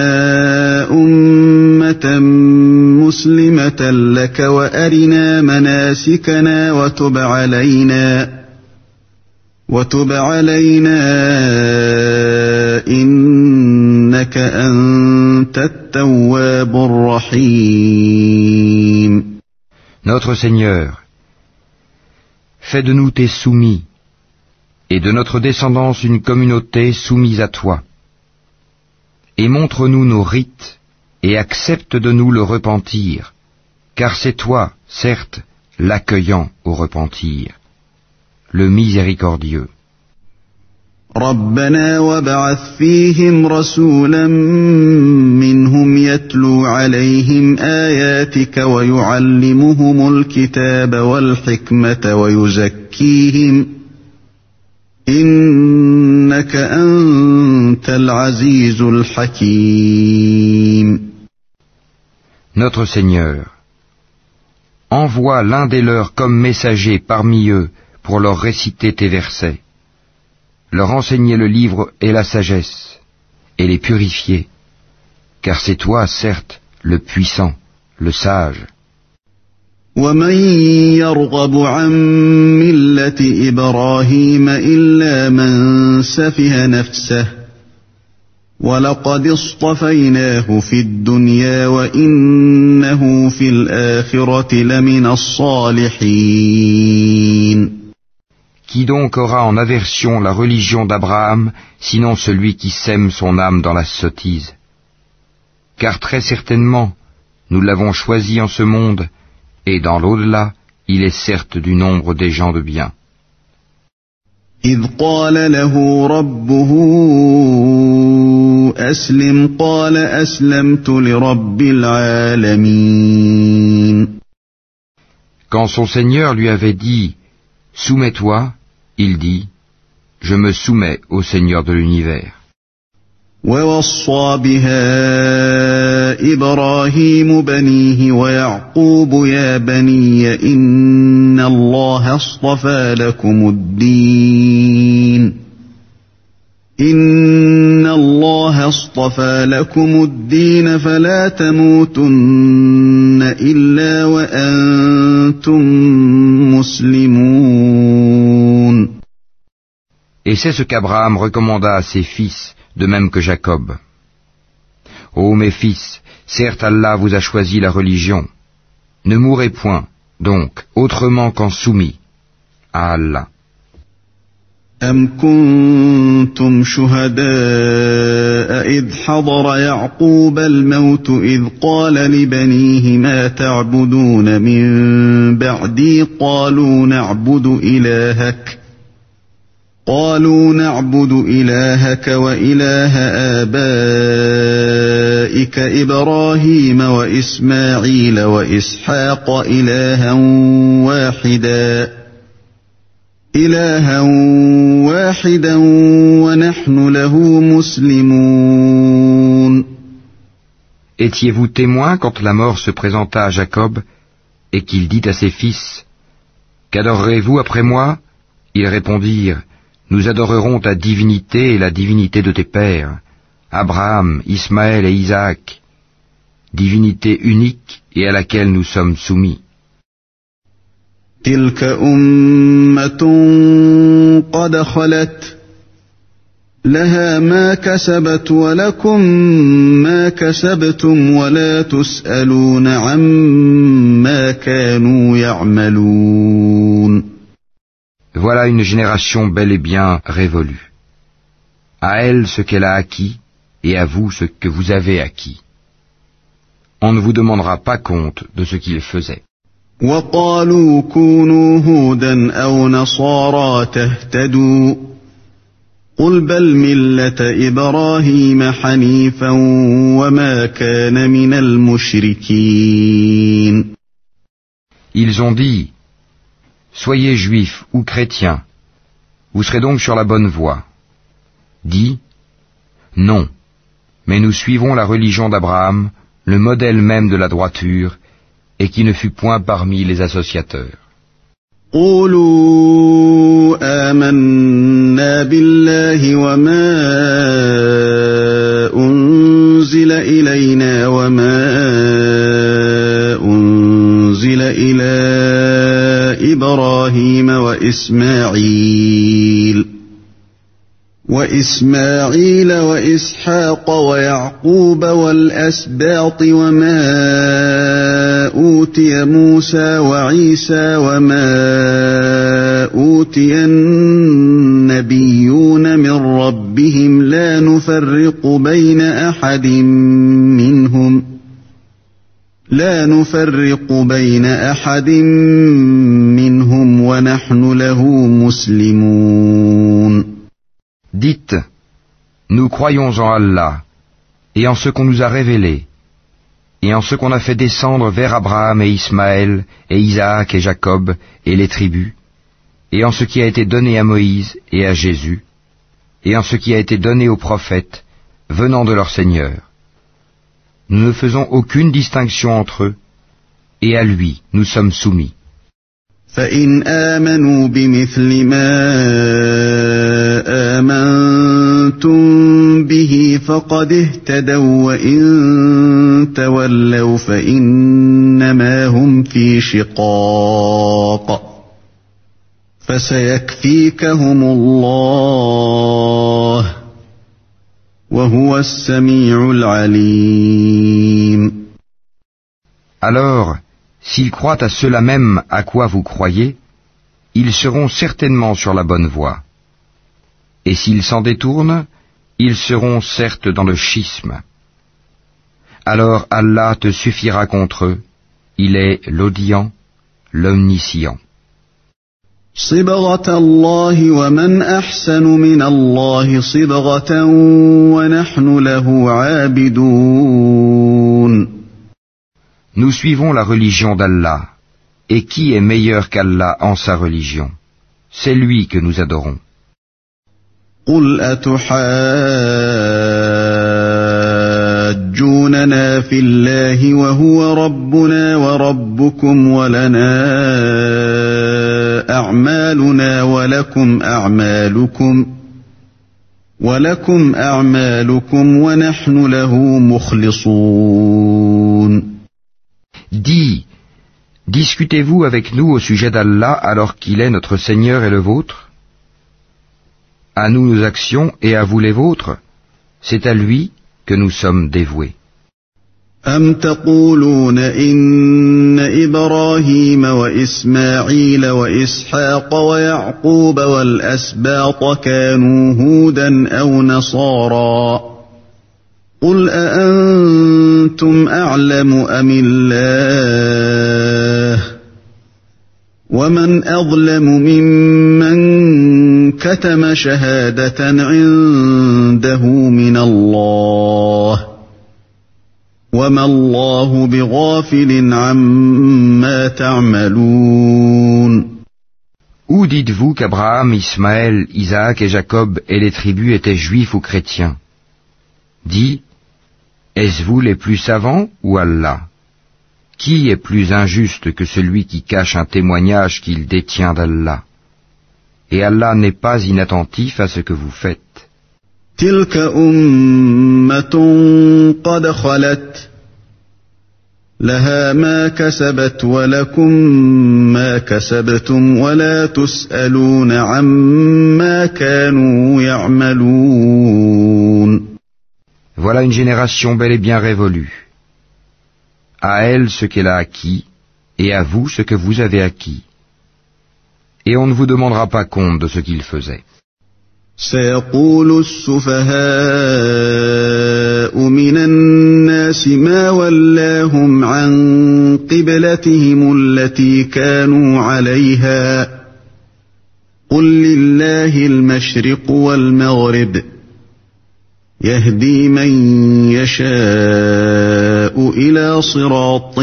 S1: أُمَّةً مُسْلِمَةً لَكَ وَأَرِنَا مَنَاسِكَنَا وَتُبْ عَلَيْنَا إِنَّكَ أَنْتَ التَّوَّابُ الرَّحِيمُ.
S2: Notre Seigneur, fais de nous tes soumis, et de notre descendance une communauté soumise à toi. Et montre-nous nos rites, et accepte de nous le repentir, car c'est toi, certes, l'accueillant au repentir, le miséricordieux.
S1: رَبَّنَا وَابْعَثْ فِيهِمْ رَسُولًا مِّنْهُمْ يَتْلُو عَلَيْهِمْ آيَاتِكَ وَيُعَلِّمُهُمُ الْكِتَابَ وَالْحِكْمَةَ وَيُزَكِّيهِمْ إِنَّكَ أَنْتَ الْعَزِيزُ الْحَكِيمُ.
S2: Notre Seigneur, envoie l'un des leurs comme messager parmi eux pour leur réciter tes versets, leur enseigner le livre et la sagesse, et les purifier, car c'est toi, certes, le puissant, le sage.
S1: وَمَنْ يَرْغَبُ عَنْ مِلَّةِ إِبْرَاهِيمَ إِلَّا مَنْ سَفِهَ نَفْسَهُ وَلَقَدِ اصْطَفَيْنَاهُ فِي الدُّنْيَا وَإِنَّهُ فِي الْآخِرَةِ لَمِنَ الصَّالِحِينَ.
S2: Qui donc aura en aversion la religion d'Abraham, sinon celui qui sème son âme dans la sottise? Car très certainement, nous l'avons choisi en ce monde, et dans l'au-delà, il est certes du nombre des gens de bien.
S1: إِذْ قَالَ لَهُ رَبُّهُ أَسْلِمْ قَالَ أَسْلَمْتُ لِرَبِّ الْعَالَمِينَ.
S2: Quand son Seigneur lui avait dit « Soumets-toi », il dit « Je me soumets au Seigneur de l'univers ».
S1: ووصى بها إبراهيم بنيه ويعقوب يا بني إن الله اصطفى لكم الدين فلا تموتن إلا وأنتم مسلمون.
S2: Et c'est ce qu'Abraham recommanda à ses fils, de même que Jacob. Ô mes fils, certes Allah vous a choisi la religion. Ne mourrez point, donc, autrement qu'en soumis à Allah.
S1: أَمْ كُنْتُمْ شُهَدَاءَ إِذْ حَضَرَ يَعْقُوبَ الْمَوْتُ إِذْ قَالَ لِبَنِيهِ مَا تَعْبُدُونَ مِنْ بَعْدِي قَالُوا نَعْبُدُ إِلَٰهَكَ وَإِلَٰهَ آبَائِكَ إِبْرَاهِيمَ وَإِسْمَاعِيلَ وَإِسْحَاقَ إِلَٰهًا واحدا ونحن له مسلمون.
S2: Étiez-vous témoin quand la mort se présenta à Jacob et qu'il dit à ses fils, « Qu'adorerez-vous après moi ?» Ils répondirent, « Nous adorerons ta divinité et la divinité de tes pères, Abraham, Ismaël et Isaac, divinité unique et à laquelle nous sommes soumis. »
S1: تلك أمة قد خلت لها ما كسبت ولكم ما كسبتم ولا تسألون عما كانوا يعملون.
S2: Voilà une génération bel et bien révolue. À elle ce qu'elle a acquis et à vous ce que vous avez acquis. On ne vous demandera pas compte de ce qu'ils faisaient.
S1: وقالوا كونوا هودا أو نصارى تهتدوا قل بل ملة إبراهيم حنيفا وما كان من المشركين.
S2: Ils ont dit, soyez juifs ou chrétiens, vous serez donc sur la bonne voie. Dis, non, mais nous suivons la religion d'Abraham, le modèle même de la droiture, et qui ne fut point parmi les associateurs.
S1: قولوا آمنا بالله وما أنزل إلينا وما أنزل إلى إبراهيم وإسماعيل وإسحاق ويعقوب والأسباط وما أوتي موسى وعيسى وما أوتي النبيون من ربهم لا نفرق بين أحد منهم ونحن له مسلمون.
S2: Dites, nous croyons en Allah, et en ce qu'on nous a révélé, et en ce qu'on a fait descendre vers Abraham et Ismaël, et Isaac et Jacob, et les tribus, et en ce qui a été donné à Moïse et à Jésus, et en ce qui a été donné aux prophètes, venant de leur Seigneur. Nous ne faisons aucune distinction entre eux, et à lui nous sommes soumis.
S1: فإن آمنوا بمثل ما آمنتم به فقد اهتدوا وإن تولوا فإنما هم في شقاق فسيكفيكهم الله وهو السميع العليم.
S2: Alors, s'ils croient à cela même à quoi vous croyez, ils seront certainement sur la bonne voie. Et s'ils s'en détournent, ils seront certes dans le schisme. Alors Allah te suffira contre eux, il est l'audient, l'omniscient.
S1: صبغة الله ومن أحسن من الله صبغة ونحن له عابدون.
S2: Nous suivons la religion d'Allah, et qui est meilleur qu'Allah en sa religion? C'est lui que nous adorons.
S1: قل أتحاجوننا في الله وهو ربنا وربكم ولنا أعمالنا ولكم أعمالكم ونحن له مخلصون.
S2: Dis, discutez-vous avec nous au sujet d'Allah alors qu'il est notre Seigneur et le vôtre? À nous nos actions et à vous les vôtres, c'est à lui que nous sommes dévoués.
S1: أم تقولون إن إبراهيم وإسماعيل وإسحاق ويعقوب والأسباط كانوا هودا أو نصارى قل أأنتم أعلم أم الله ومن أظلم ممن كتم شهادة عنده من الله وما الله بغافل عما تعملون.
S2: Ou dites-vous qu'Abraham, Ismaël, Isaac et Jacob et les tribus étaient juifs ou chrétiens? Dis, est-ce vous les plus savants ou Allah? Qui est plus injuste que celui qui cache un témoignage qu'il détient d'Allah? Et Allah n'est pas inattentif à ce que vous faites.
S1: تلك أمة قد خلت لها ما كسبت ولكم ما كسبتم ولا تسألون عما كانوا يعملون.
S2: Voilà une génération bel et bien révolue. À elle ce qu'elle a acquis, et à vous ce que vous avez acquis. Et on ne vous demandera pas compte de ce qu'ils faisaient.
S1: سيقول السفهاء من الناس ما ولاهم عن قبلتهم التي كانوا عليها قل لله المشرق والمغرب يهدي من يشاء إلى صراط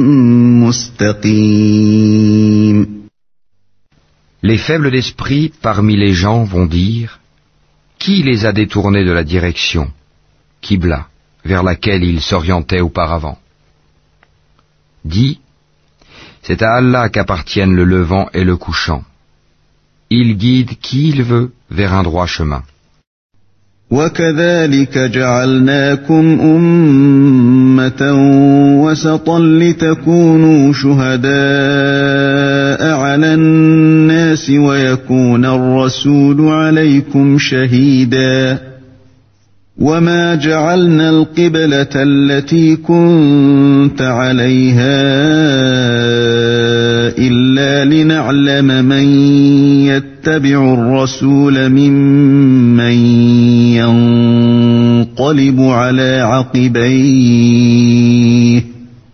S1: مستقيم.
S2: Les faibles d'esprit parmi les gens vont dire: qui les a détournés de la direction, Qibla, vers laquelle ils s'orientaient auparavant? Dis, c'est à Allah qu'appartiennent le levant et le couchant. Il guide qui il veut vers un droit chemin.
S1: وَكَذَلِكَ جَعَلْنَاكُمْ أُمَّةً وَسَطًا لِتَكُونُوا شُهَدَاءَ عَلَى النَّاسِ وَيَكُونَ الرَّسُولُ عَلَيْكُمْ شَهِيدًا وَمَا جَعَلْنَا الْقِبْلَةَ الَّتِي كُنْتَ عَلَيْهَا إِلَّا لِنَعْلَمَ مَنْ يَتَّبِعُ الرَّسُولَ مِمَّنْ ينقلب على عقبيه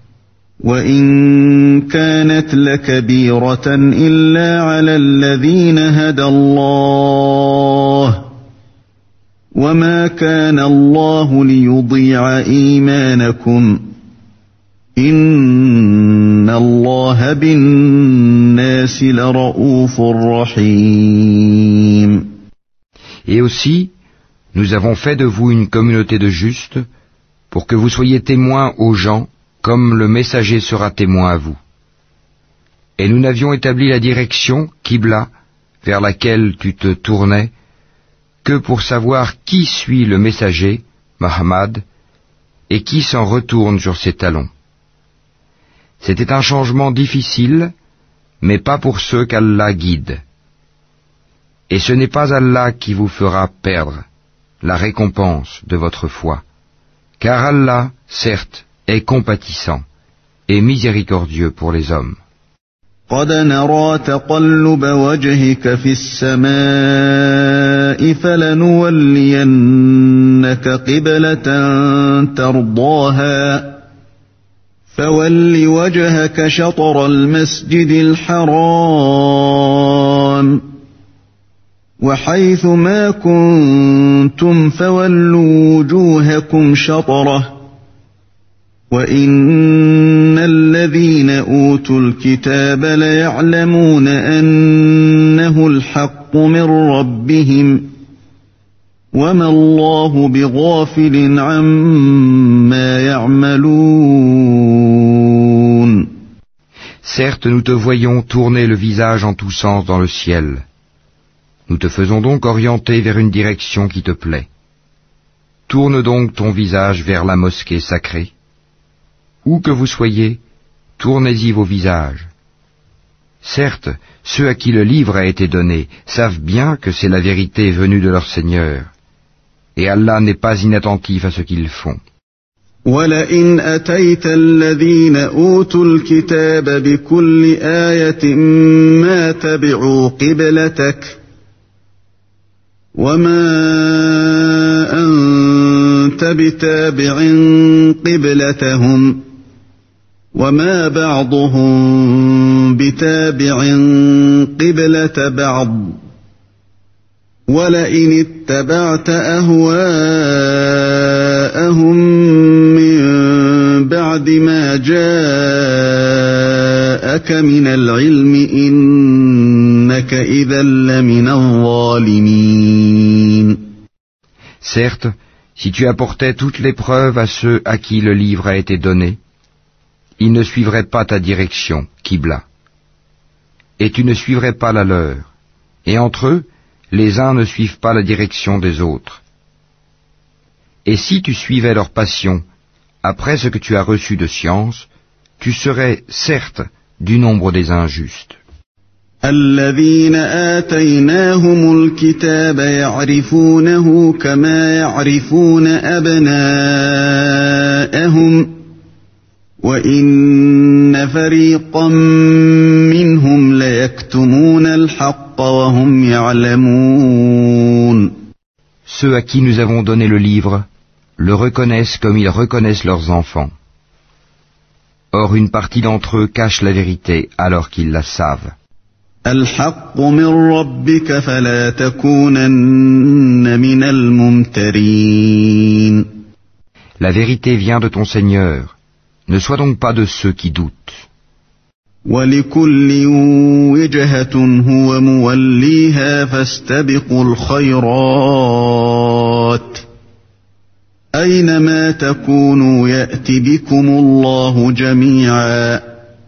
S1: وإن كانت لكبيرة إلا على الذين هدى الله وما كان الله ليضيع إيمانكم إن الله بالناس لرؤوف رحيم.
S2: Et aussi, nous avons fait de vous une communauté de justes, pour que vous soyez témoins aux gens, comme le messager sera témoin à vous. Et nous n'avions établi la direction, Qibla, vers laquelle tu te tournais, que pour savoir qui suit le messager, Muhammad, et qui s'en retourne sur ses talons. C'était un changement difficile, mais pas pour ceux qu'Allah guide. Et ce n'est pas Allah qui vous fera perdre la récompense de votre foi, car Allah, certes, est compatissant et miséricordieux pour les hommes.
S1: قد نرى تقلب وجهك في السماء فلنولينك قبلة ترضاها فول وجهك شطر المسجد الحرام وحيث ما كنتم فولوا وجوهكم شطره وإن الذين أوتوا الكتاب ليعلمون أنه الحق من ربهم وما الله بغافل عما يعملون.
S2: Certes, nous te voyons tourner le visage en tous sens dans le ciel. Nous te faisons donc orienter vers une direction qui te plaît. Tourne donc ton visage vers la mosquée sacrée. Où que vous soyez, tournez-y vos visages. Certes, ceux à qui le livre a été donné savent bien que c'est la vérité venue de leur Seigneur, et Allah n'est pas inattentif à ce qu'ils font.
S1: وَلَئِنْ أَتَيْتَ الَّذِينَ أُوتُوا الْكِتَابَ بِكُلِّ آيَةٍ مَا تَبِعُوا قِبْلَتَكَ وَمَا أَنْتَ بِتَابِعٍ قِبْلَتَهُمْ وَمَا بَعْضُهُمْ بِتَابِعٍ قِبْلَةَ بَعْضٍ وَلَئِنِ اتَّبَعْتَ أَهْوَاءَهُمْ مِنْ بَعْدِ مَا جَاءَكَ مِنَ الْعِلْمِ إِنَّكَ إِذًا لَمِنَ الظَّالِمِينَ.
S2: Certes, si tu apportais toutes les preuves à ceux à qui le livre a été donné, ils ne suivraient pas ta direction, Qibla, et tu ne suivrais pas la leur, et entre eux, les uns ne suivent pas la direction des autres. Et si tu suivais leur passion, après ce que tu as reçu de science, tu serais, certes, du nombre des injustes.
S1: الذين آتيناهم الكتاب يعرفونه كما يعرفون أبناءهم وإن فريقا منهم ليكتمون الحق وهم يعلمون.
S2: Ceux à qui nous avons donné le livre le reconnaissent comme ils reconnaissent leurs enfants. Or une partie d'entre eux cache la vérité alors qu'ils la savent.
S1: الحق من ربك فلا تكونن من الممترين.
S2: La vérité vient de ton Seigneur. Ne sois donc pas de ceux qui doutent.
S1: وَلِكُلٍّ وِجْهَةٌ هُوَ مُوَلِّيهَا فَاسْتَبِقُوا الْخَيْرَاتِ أَيْنَمَا تَكُونُوا يَأْتِ بِكُمُ اللَّهُ جَمِيعًا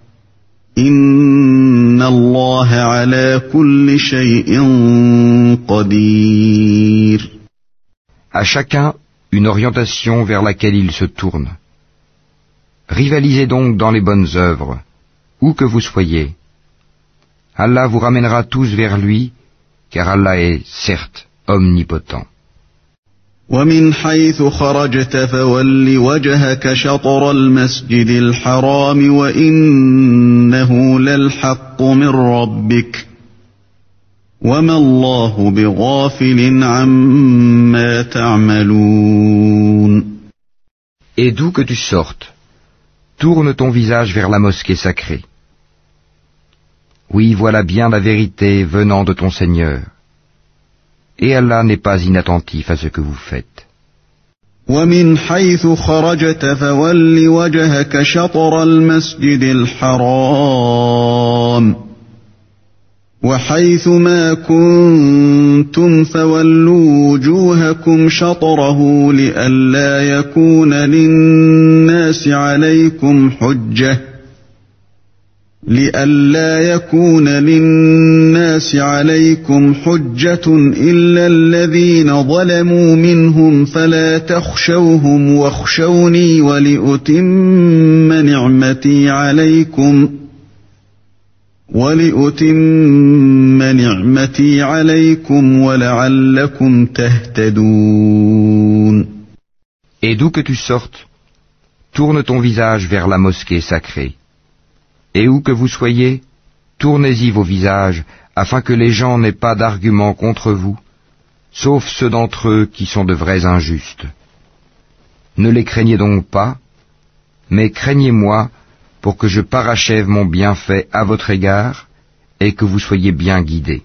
S1: إِنَّ اللَّهَ عَلَى كُلِّ شَيْءٍ قَدِيرٌ.
S2: À chacun une orientation vers laquelle il se tourne. Rivalisez donc dans les bonnes œuvres, où que vous soyez. Allah vous ramènera tous vers lui, car Allah est, certes, omnipotent.
S1: وَمِنْ حَيْثُ خَرَجْتَ فَوَلِّ وَجْهَكَ شَطْرَ الْمَسْجِدِ الْحَرَامِ وَإِنَّهُ لَلْحَقُّ مِنْ رَبِّكَ وَمَا اللَّهُ بِغَافِلٍ عَمَّا تَعْمَلُونَ.
S2: Et d'où que tu sortes, tourne ton visage vers la mosquée sacrée. Oui, voilà bien la vérité venant de ton Seigneur. Et Allah n'est pas inattentif à ce que vous faites.
S1: وَمِنْ حَيْثُ خَرَجْتَ فَوَلِّ وَجْهَكَ شَطْرَ الْمَسْجِدِ الْحَرَامِ وَحَيْثُ مَا كُنْتُمْ فَوَلُّوا وُجُوهَكُمْ شَطْرَهُ لِئَلَّا يَكُونَ لِلنَّاسِ عَلَيْكُمْ حُجَّةٌ إِلَّا الَّذِينَ ظَلَمُوا مِنْهُمْ فَلَا تَخْشَوْهُمْ وَاخْشَوْنِي وَلِأُتِمَّ نِعْمَتِي عَلَيْكُمْ وَلَعَلَّكُمْ تَهْتَدُونَ.
S2: Et d'où que tu sortes, tourne ton visage vers la mosquée sacrée. Et où que vous soyez, tournez-y vos visages, afin que les gens n'aient pas d'arguments contre vous, sauf ceux d'entre eux qui sont de vrais injustes. Ne les craignez donc pas, mais craignez-moi pour que je parachève mon bienfait à votre égard et que vous soyez bien guidés.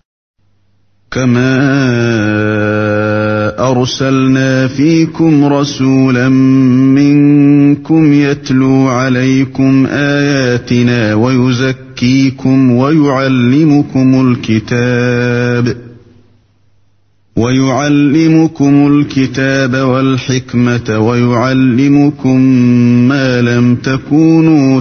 S1: أرسلنا فيكم رسولا منكم يتلو عليكم آياتنا ويزكيكم ويعلمكم الكتاب ويعلمكم الكتاب والحكمة ويعلمكم ما لم تكونوا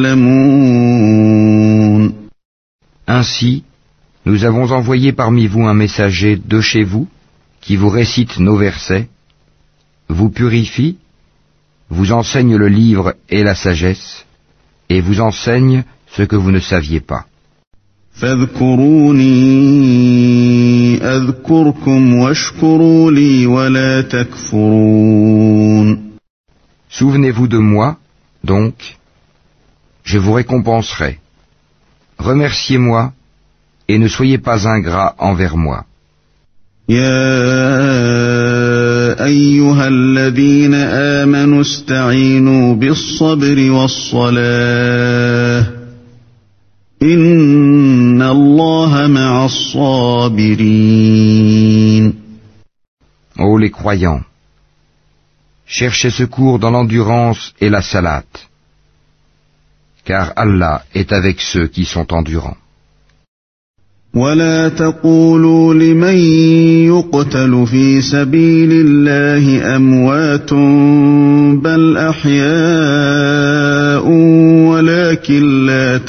S1: تعلمون.
S2: Ainsi, nous avons envoyé parmi vous un messager de chez vous, qui vous récite nos versets, vous purifie, vous enseigne le livre et la sagesse, et vous enseigne ce que vous ne saviez pas.
S1: فاذكروني أذكركم واشكروا لي ولا تكفرون.
S2: Souvenez-vous de moi, donc, je vous récompenserai. Remerciez-moi, et ne soyez pas ingrats envers moi.
S1: يا أيها الذين آمنوا استعينوا بالصبر والصلاة إن الله مع الصابرين.
S2: Ô les croyants, cherchez secours dans l'endurance et la salate, car Allah est avec ceux qui sont endurants.
S1: ولا تقولوا لمن يقتل في سبيل الله أموات بل أحياء ولكن لا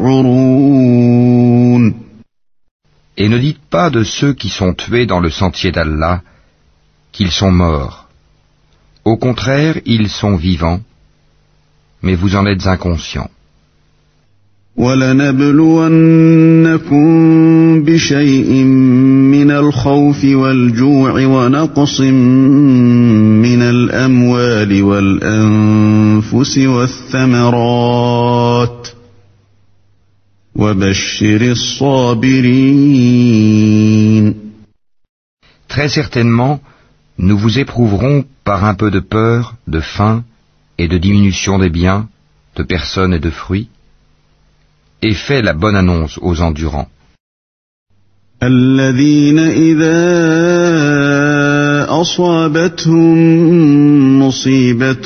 S1: تشعرون.
S2: Et ne dites pas de ceux qui sont tués dans le sentier d'Allah qu'ils sont morts. Au contraire, ils sont vivants, mais vous en êtes inconscients.
S1: وَلَنَبْلُوَنَّكُمْ بِشَيْءٍ مِّنَ الْخَوْفِ وَالْجُوعِ وَنَقْصٍ مِّنَ الْأَمْوَالِ وَالْأَنفُسِ وَالثَّمَرَاتِ وَبَشِّرِ الصَّابِرِينَ.
S2: Très certainement, nous vous éprouverons par un peu de peur, de faim et de diminution des biens, de personnes et de fruits, et fais la bonne annonce aux endurants.
S1: الذين إذا أصابتهم مصيبة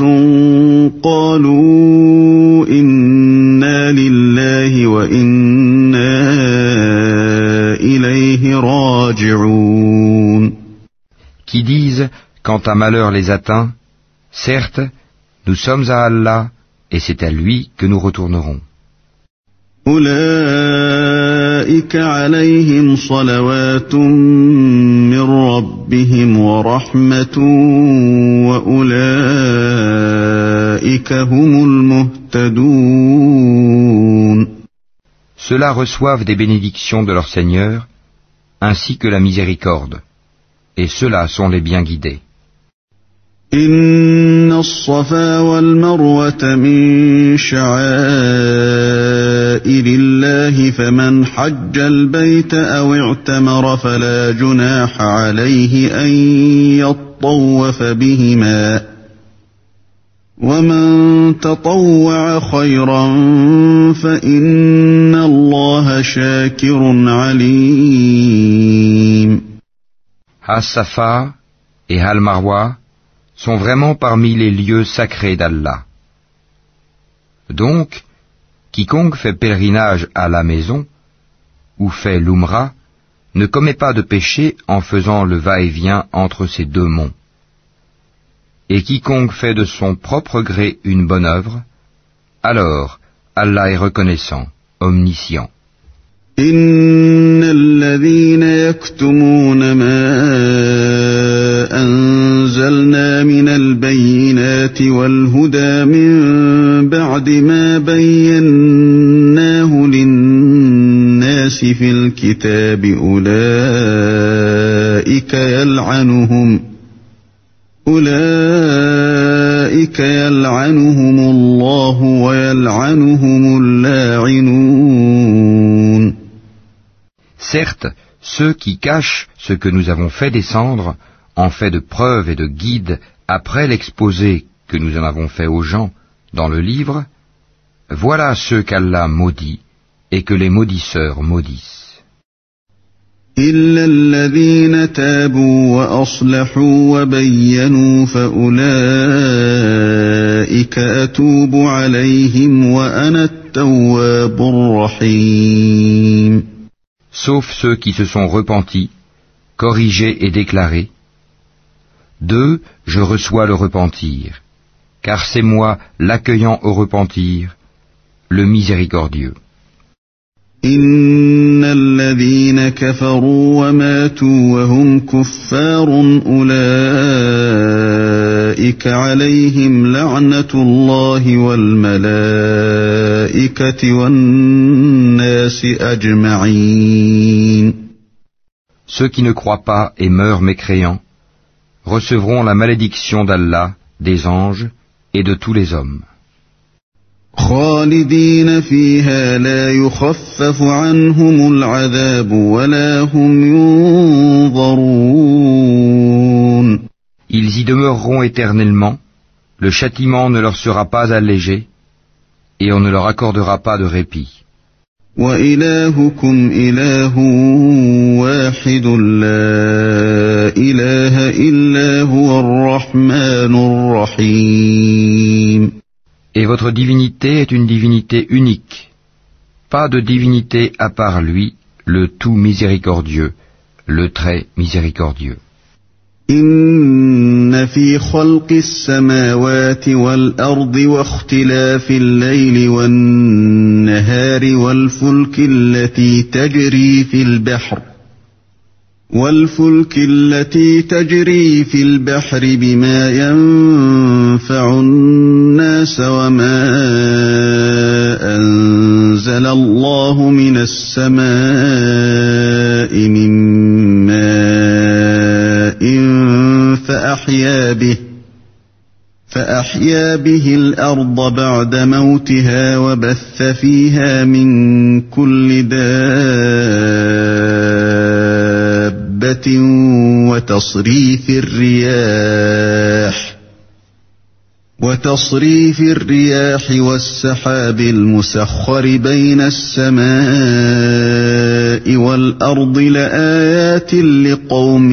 S1: قالوا إنا لله وإنا إليه راجعون.
S2: Qui disent, quand un malheur les atteint, certes, nous sommes à Allah, et c'est à lui que nous retournerons.
S1: أولئك عليهم صلوات من ربهم ورحمة وأولئك هم المهتدون.
S2: Ceux-là reçoivent des bénédictions de leur Seigneur, ainsi que la miséricorde, et ceux-là sont les bien guidés.
S1: إن الصفا والمروة من شعائر الله فمن حج البيت أو اعتمر فلا جناح عليه أن يطوف بهما ومن تطوع خيرا فإن الله شاكر عليم.
S2: As-Safa et Al-Marwa sont vraiment parmi les lieux sacrés d'Allah. Donc, quiconque fait pèlerinage à la maison, ou fait l'Umra, ne commet pas de péché en faisant le va-et-vient entre ces deux monts. Et quiconque fait de son propre gré une bonne œuvre, alors Allah est reconnaissant, omniscient.
S1: إن الذين يكتمون ما أنزلنا من البينات والهدى من بعد ما بيناه للناس في الكتاب أولئك يلعنهم الله ويلعنهم اللاعنون.
S2: Certes, ceux qui cachent ce que nous avons fait descendre en fait de preuves et de guides après l'exposé que nous en avons fait aux gens dans le livre, voilà ceux qu'Allah maudit et que les maudisseurs maudissent.
S1: إلا الذين تابوا وأصلحوا وبينوا فأولئك أتوب عليهم وأنا التواب الرحيم.
S2: Sauf ceux qui se sont repentis, corriger et déclarer. 2. Je reçois le repentir, car c'est moi l'accueillant au repentir, le miséricordieux.
S1: إن الذين كفروا وماتوا وهم كفار أولئك عليهم لعنة الله والملائكة والناس أجمعين.
S2: Ceux qui ne croient pas et meurent mécréants recevront la malédiction d'Allah, des anges et de tous les hommes.
S1: خالدين فيها لا يخفف عنهم العذاب ولا هم ينظرون.
S2: Ils y demeureront éternellement, le châtiment ne leur sera pas allégé, et on ne leur accordera pas de répit.
S1: وإلهكم إله واحد لا إله إلا هو الرحمن الرحيم.
S2: Et votre divinité est une divinité unique, pas de divinité à part lui, le tout miséricordieux, le très miséricordieux.
S1: إن في خلق السماوات والأرض واختلاف الليل والنهار والفلك التي تجري في البحر بما ينفع الناس وما أنزل الله من السماء من ماء فأحيا به الأرض بعد موتها وبث فيها من كل دابة وتصريف الرياح والسحاب المسخر بين السماء والأرض لآيات لقوم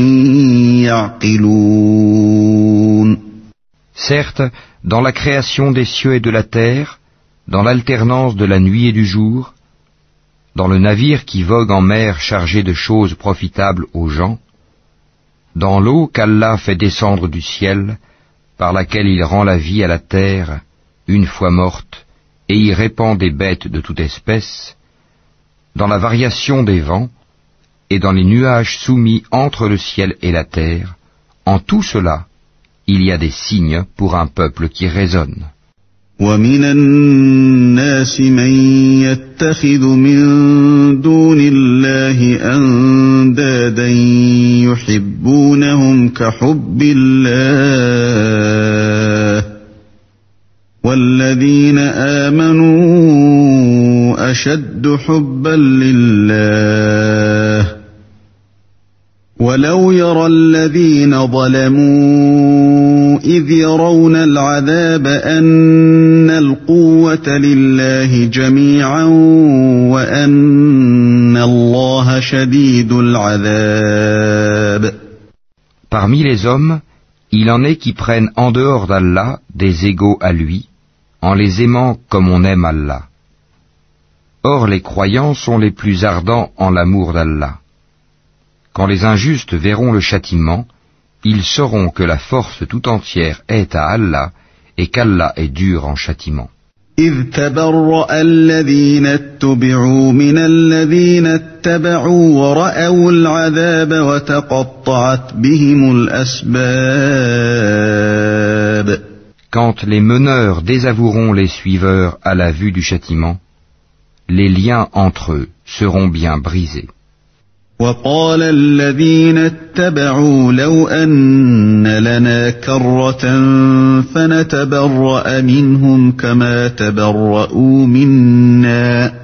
S1: يعقلون.
S2: Certes, dans la création des cieux et de la terre, dans l'alternance de la nuit et du jour, dans le navire qui vogue en mer chargé de choses profitables aux gens, dans l'eau qu'Allah fait descendre du ciel, par laquelle il rend la vie à la terre, une fois morte, et y répand des bêtes de toute espèce, dans la variation des vents, et dans les nuages soumis entre le ciel et la terre, en tout cela, il y a des signes pour un peuple qui raisonne.
S1: ومن الناس من يتخذ من دون الله أندادا يحبونهم كحب الله والذين آمنوا أشد حبا لله ولو يرى الذين ظلموا إذ يرون العذاب أن القوة لله جميعا وأن الله شديد العذاب.
S2: Parmi les hommes, il en est qui prennent en dehors d'Allah des égaux à lui, en les aimant comme on aime Allah. Or les croyants sont les plus ardents en l'amour d'Allah. Quand les injustes verront le châtiment, ils sauront que la force tout entière est à Allah et qu'Allah est dur en châtiment.
S1: إذ تبرأ الذين اتبعوا من الذين اتبعوا ورأوا العذاب وتقطعت بهم الأسباب.
S2: Quand les meneurs désavoueront les suiveurs à la vue du châtiment, les liens entre eux seront bien brisés.
S1: وقال الذين اتبعوا لو أن لنا كرة فنتبرأ منهم كما تبرؤوا منا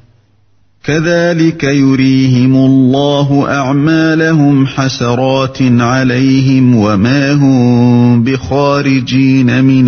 S1: كذلك يريهم الله أعمالهم حسرات عليهم وما هم بخارجين من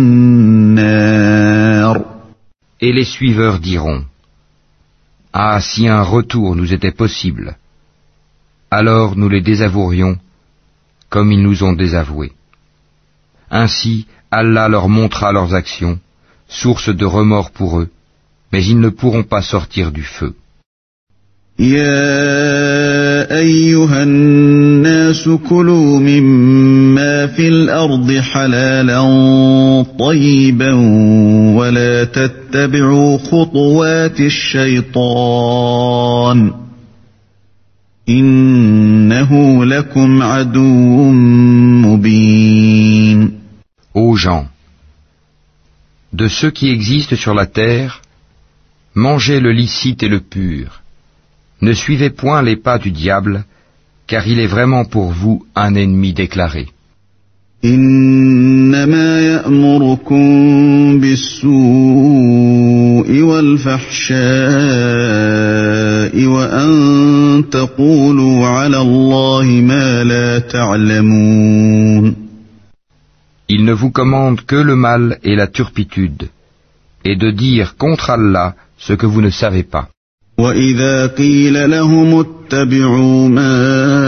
S1: النار.
S2: Et les suiveurs diront: Ah, si un retour nous était possible, alors nous les désavouerions comme ils nous ont désavoués. Ainsi, Allah leur montrera leurs actions, source de remords pour eux, mais ils ne pourront pas sortir du feu.
S1: يا أيها الناس كلوا مما في الأرض حلالا طيبا ولا تتبعوا خطوات الشيطان إنه لكم عدو مبين.
S2: Ô gens, de ceux qui existent sur la terre, mangez le licite et le pur. Ne suivez point les pas du diable, car il est vraiment pour vous un ennemi déclaré.
S1: إنما يأمركم بالسوء والفحشاء وأن تقولوا على الله ما لا تعلمون.
S2: Il ne vous commande que le mal et la turpitude, et de dire contre Allah ce que vous ne savez pas.
S1: وَإِذَا قِيلَ لَهُمُ اتَّبِعُوا مَا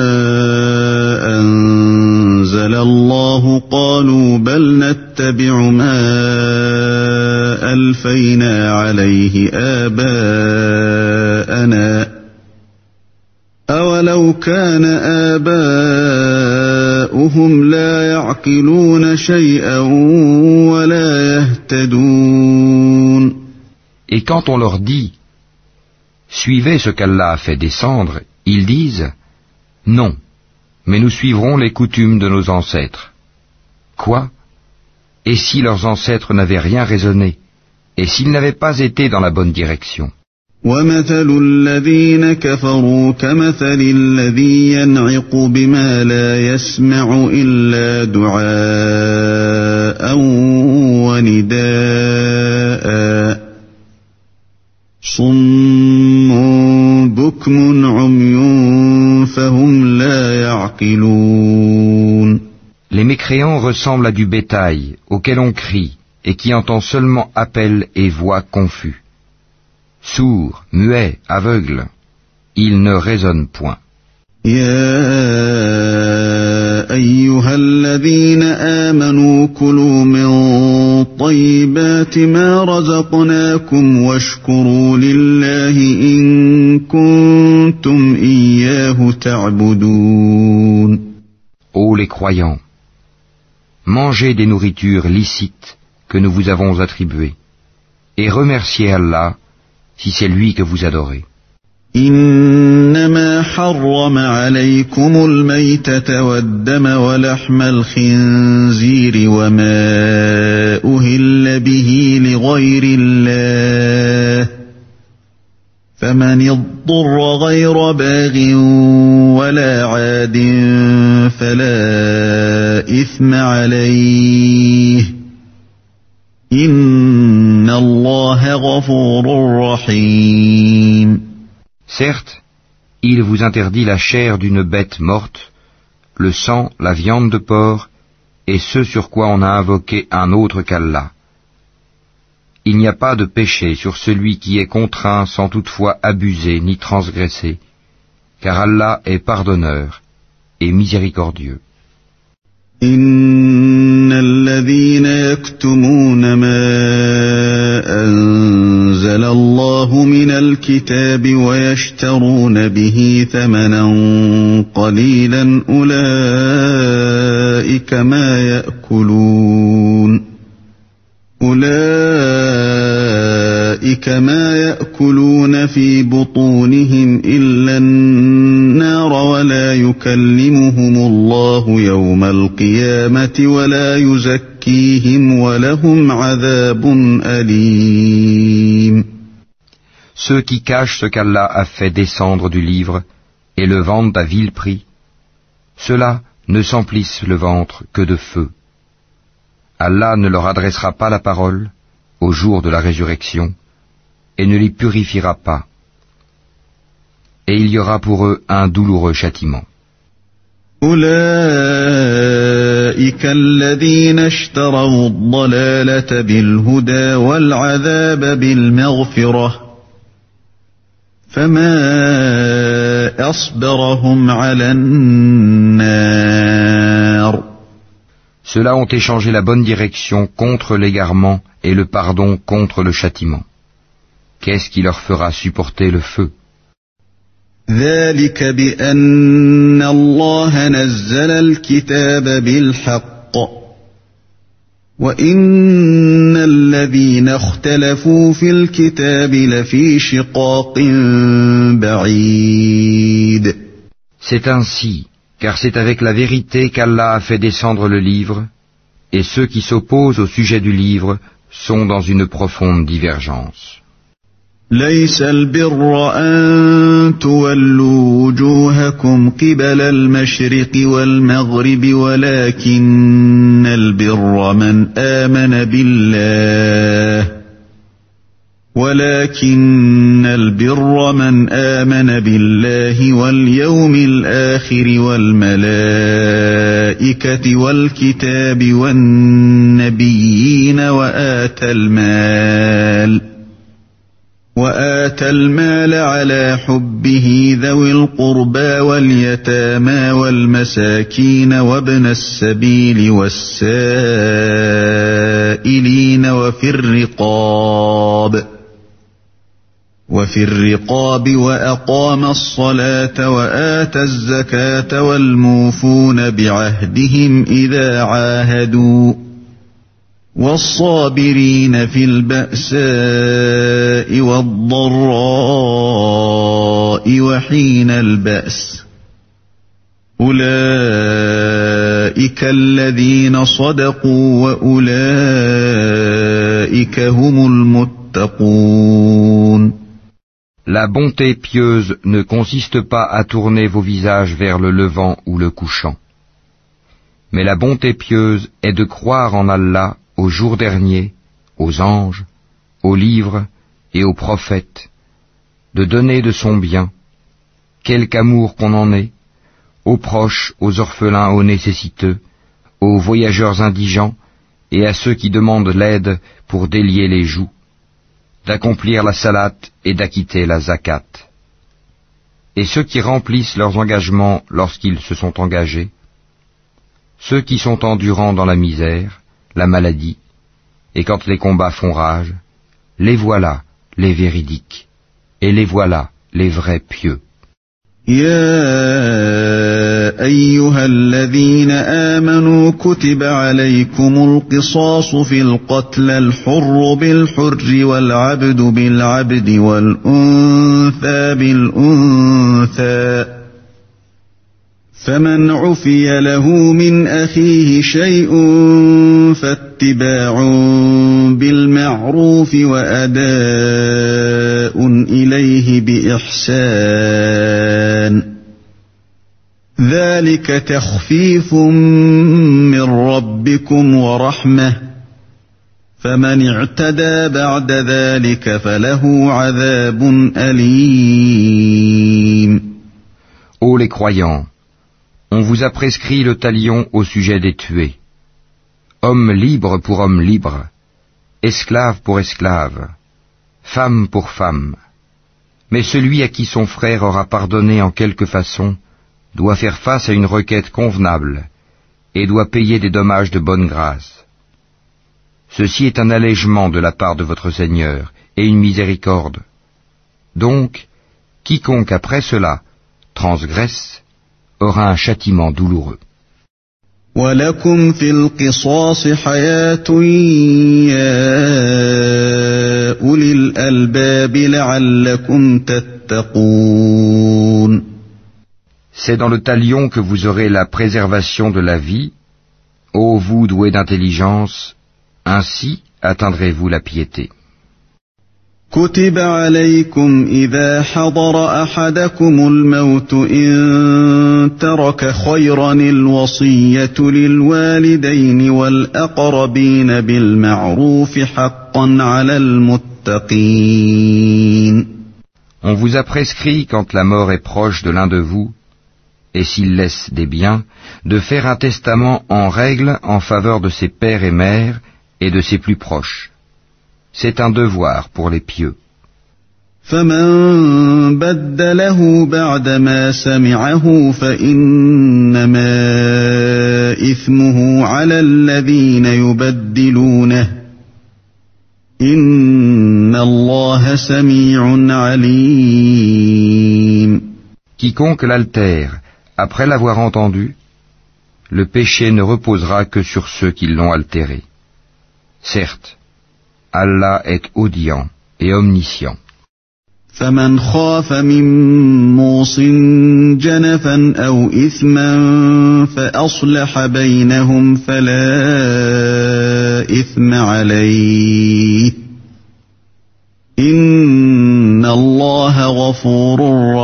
S1: أَنزَلَ اللَّهُ قَالُوا بَلْ نَتَّبِعُ مَا أَلْفَيْنَا عَلَيْهِ آبَاءَنَا أَوَلَوْ كَانَ آبَاؤُهُمْ لَا يَعْقِلُونَ شَيْئًا وَلَا يَهْتَدُونَ.
S2: Et quand on leur dit « Suivez ce qu'Allah a fait descendre », ils disent « Non, mais nous suivrons les coutumes de nos ancêtres. » Quoi ? Et si leurs ancêtres n'avaient rien raisonné, et s'ils n'avaient pas été dans la bonne direction ?
S1: وَمَثَلُ الَّذِينَ كَفَرُوا كَمَثَلِ الَّذِي يَنْعِقُ بِمَا لَا يَسْمَعُ إِلَّا دُعَاءً وَنِدَاءً صُمٌّ بُكْمٌ عُمْيٌ فَهُمْ لَا يَعْقِلُونَ.
S2: Les mécréants ressemblent à du bétail auquel on crie et qui entend seulement appel et voix confus. Sourds, muets, aveugles, ils ne raisonnent point.
S1: يا أيها الذين آمنوا كلوا من طيبات ما رزقناكم واشكروا لله إن كنتم إياه تعبدون.
S2: Ô les croyants, mangez des nourritures licites que nous vous avons attribuées, et remerciez Allah si c'est lui que vous adorez.
S1: إنما حرم عليكم الميتة والدم ولحم الخنزير وما أهل به لغير الله فمن اضطر غير باغ ولا عاد فلا إثم عليه إن الله غفور رحيم.
S2: Certes, il vous interdit la chair d'une bête morte, le sang, la viande de porc, et ce sur quoi on a invoqué un autre qu'Allah. Il n'y a pas de péché sur celui qui est contraint sans toutefois abuser ni transgresser, car Allah est pardonneur et miséricordieux.
S1: إن الذين يكتمون ما أنزل الله من الكتاب ويشترون به ثمنا قليلا أولئك ما يأكلون في بطونهم إلا النار ولا يكلمهم الله يوم القيامة ولا يزكيهم ولهم عذاب أليم.
S2: Ceux qui cachent ce qu'Allah a fait descendre du livre et le vendent à vil prix, ceux-là ne s'emplissent le ventre que de feu. Allah ne leur adressera pas la parole au jour de la résurrection et ne les purifiera pas. Et il y aura pour eux un douloureux châtiment.
S1: أولئك الذين اشتروا الضلالة بالهدى والعذاب بالمغفرة فما أصبرهم على النار.
S2: Ceux-là ont échangé la bonne direction contre l'égarement et le pardon contre le châtiment. Qu'est-ce qui leur fera supporter le feu ?
S1: ذلك بأن الله نزل الكتاب بالحق وإن الذين اختلفوا في الكتاب لفي شقاق بعيد.
S2: C'est ainsi, car c'est avec la vérité qu'Allah a fait descendre le livre, et ceux qui s'opposent au sujet du livre sont dans une profonde divergence.
S1: ليس البر أن تولوا وجوهكم قبل المشرق والمغرب ولكن البر من آمن بالله واليوم الآخر والملائكة والكتاب والنبيين وآتى المال على حبه ذوي القربى واليتامى والمساكين وابن السبيل والسائلين وفي الرقاب وأقام الصلاة وآتى الزكاة والموفون بعهدهم إذا عاهدوا والصابرين في البأساء والضراء وحين البأس أولئك الذين صدقوا وأولئك هم المتقون.
S2: La bonté pieuse ne consiste pas à tourner vos visages vers le levant ou le couchant. Mais la bonté pieuse est de croire en Allah, au jour dernier, aux anges, aux livres et aux prophètes, de donner de son bien, quelque amour qu'on en ait, aux proches, aux orphelins, aux nécessiteux, aux voyageurs indigents et à ceux qui demandent l'aide pour délier les joues, d'accomplir la salate et d'acquitter la zakat. Et ceux qui remplissent leurs engagements lorsqu'ils se sont engagés, ceux qui sont endurants dans la misère, la maladie, et quand les combats font rage, les voilà, les véridiques, et les voilà, les vrais pieux.
S1: يا أيها الذين آمنوا كتب عليكم القصاص في القتلى الحر بالحر والعبد بالعبد والأنثى بالأنثى فمن عفي له من أخيه شيء فاتباع بالمعروف وأداء إليه بإحسان ذلك تخفيف من ربكم ورحمة فمن اعتدى بعد ذلك فله عذاب أليم.
S2: Ô les croyants, on vous a prescrit le talion au sujet des tués. Homme libre pour homme libre, esclave pour esclave, femme pour femme. Mais celui à qui son frère aura pardonné en quelque façon doit faire face à une requête convenable et doit payer des dommages de bonne grâce. Ceci est un allègement de la part de votre Seigneur et une miséricorde. Donc, quiconque après cela transgresse aura un châtiment douloureux.
S1: وَلَكُمْ فِي الْقِصَاصِ حَيَاةٌ يَا أُولِي الْأَلْبَابِ لَعَلَّكُمْ تَتَّقُونَ.
S2: C'est dans le talion que vous aurez la préservation de la vie, ô vous doués d'intelligence, ainsi atteindrez-vous la piété.
S1: كتب عليكم إذا حضر أحدكم الموت إن ترك خيرا الوصية للوالدين والأقربين بالمعروف حقا على المتقين.
S2: On vous a prescrit, quand la mort est proche de l'un de vous, et s'il laisse des biens, de faire un testament en règle en faveur de ses pères et mères et de ses plus proches. C'est un devoir pour les pieux.
S1: فمن بدله بعدما سمعه فإنما إثمه على الذين يبدلونه إن الله سميع عليم.
S2: Quiconque l'altère après l'avoir entendu, le péché ne reposera que sur ceux qui l'ont altéré. Certes, Allah est audient et omniscient.
S1: فمن خاف من موص جنفا أو إثما فأصلح بينهم فلا إثم عليه إن الله غفور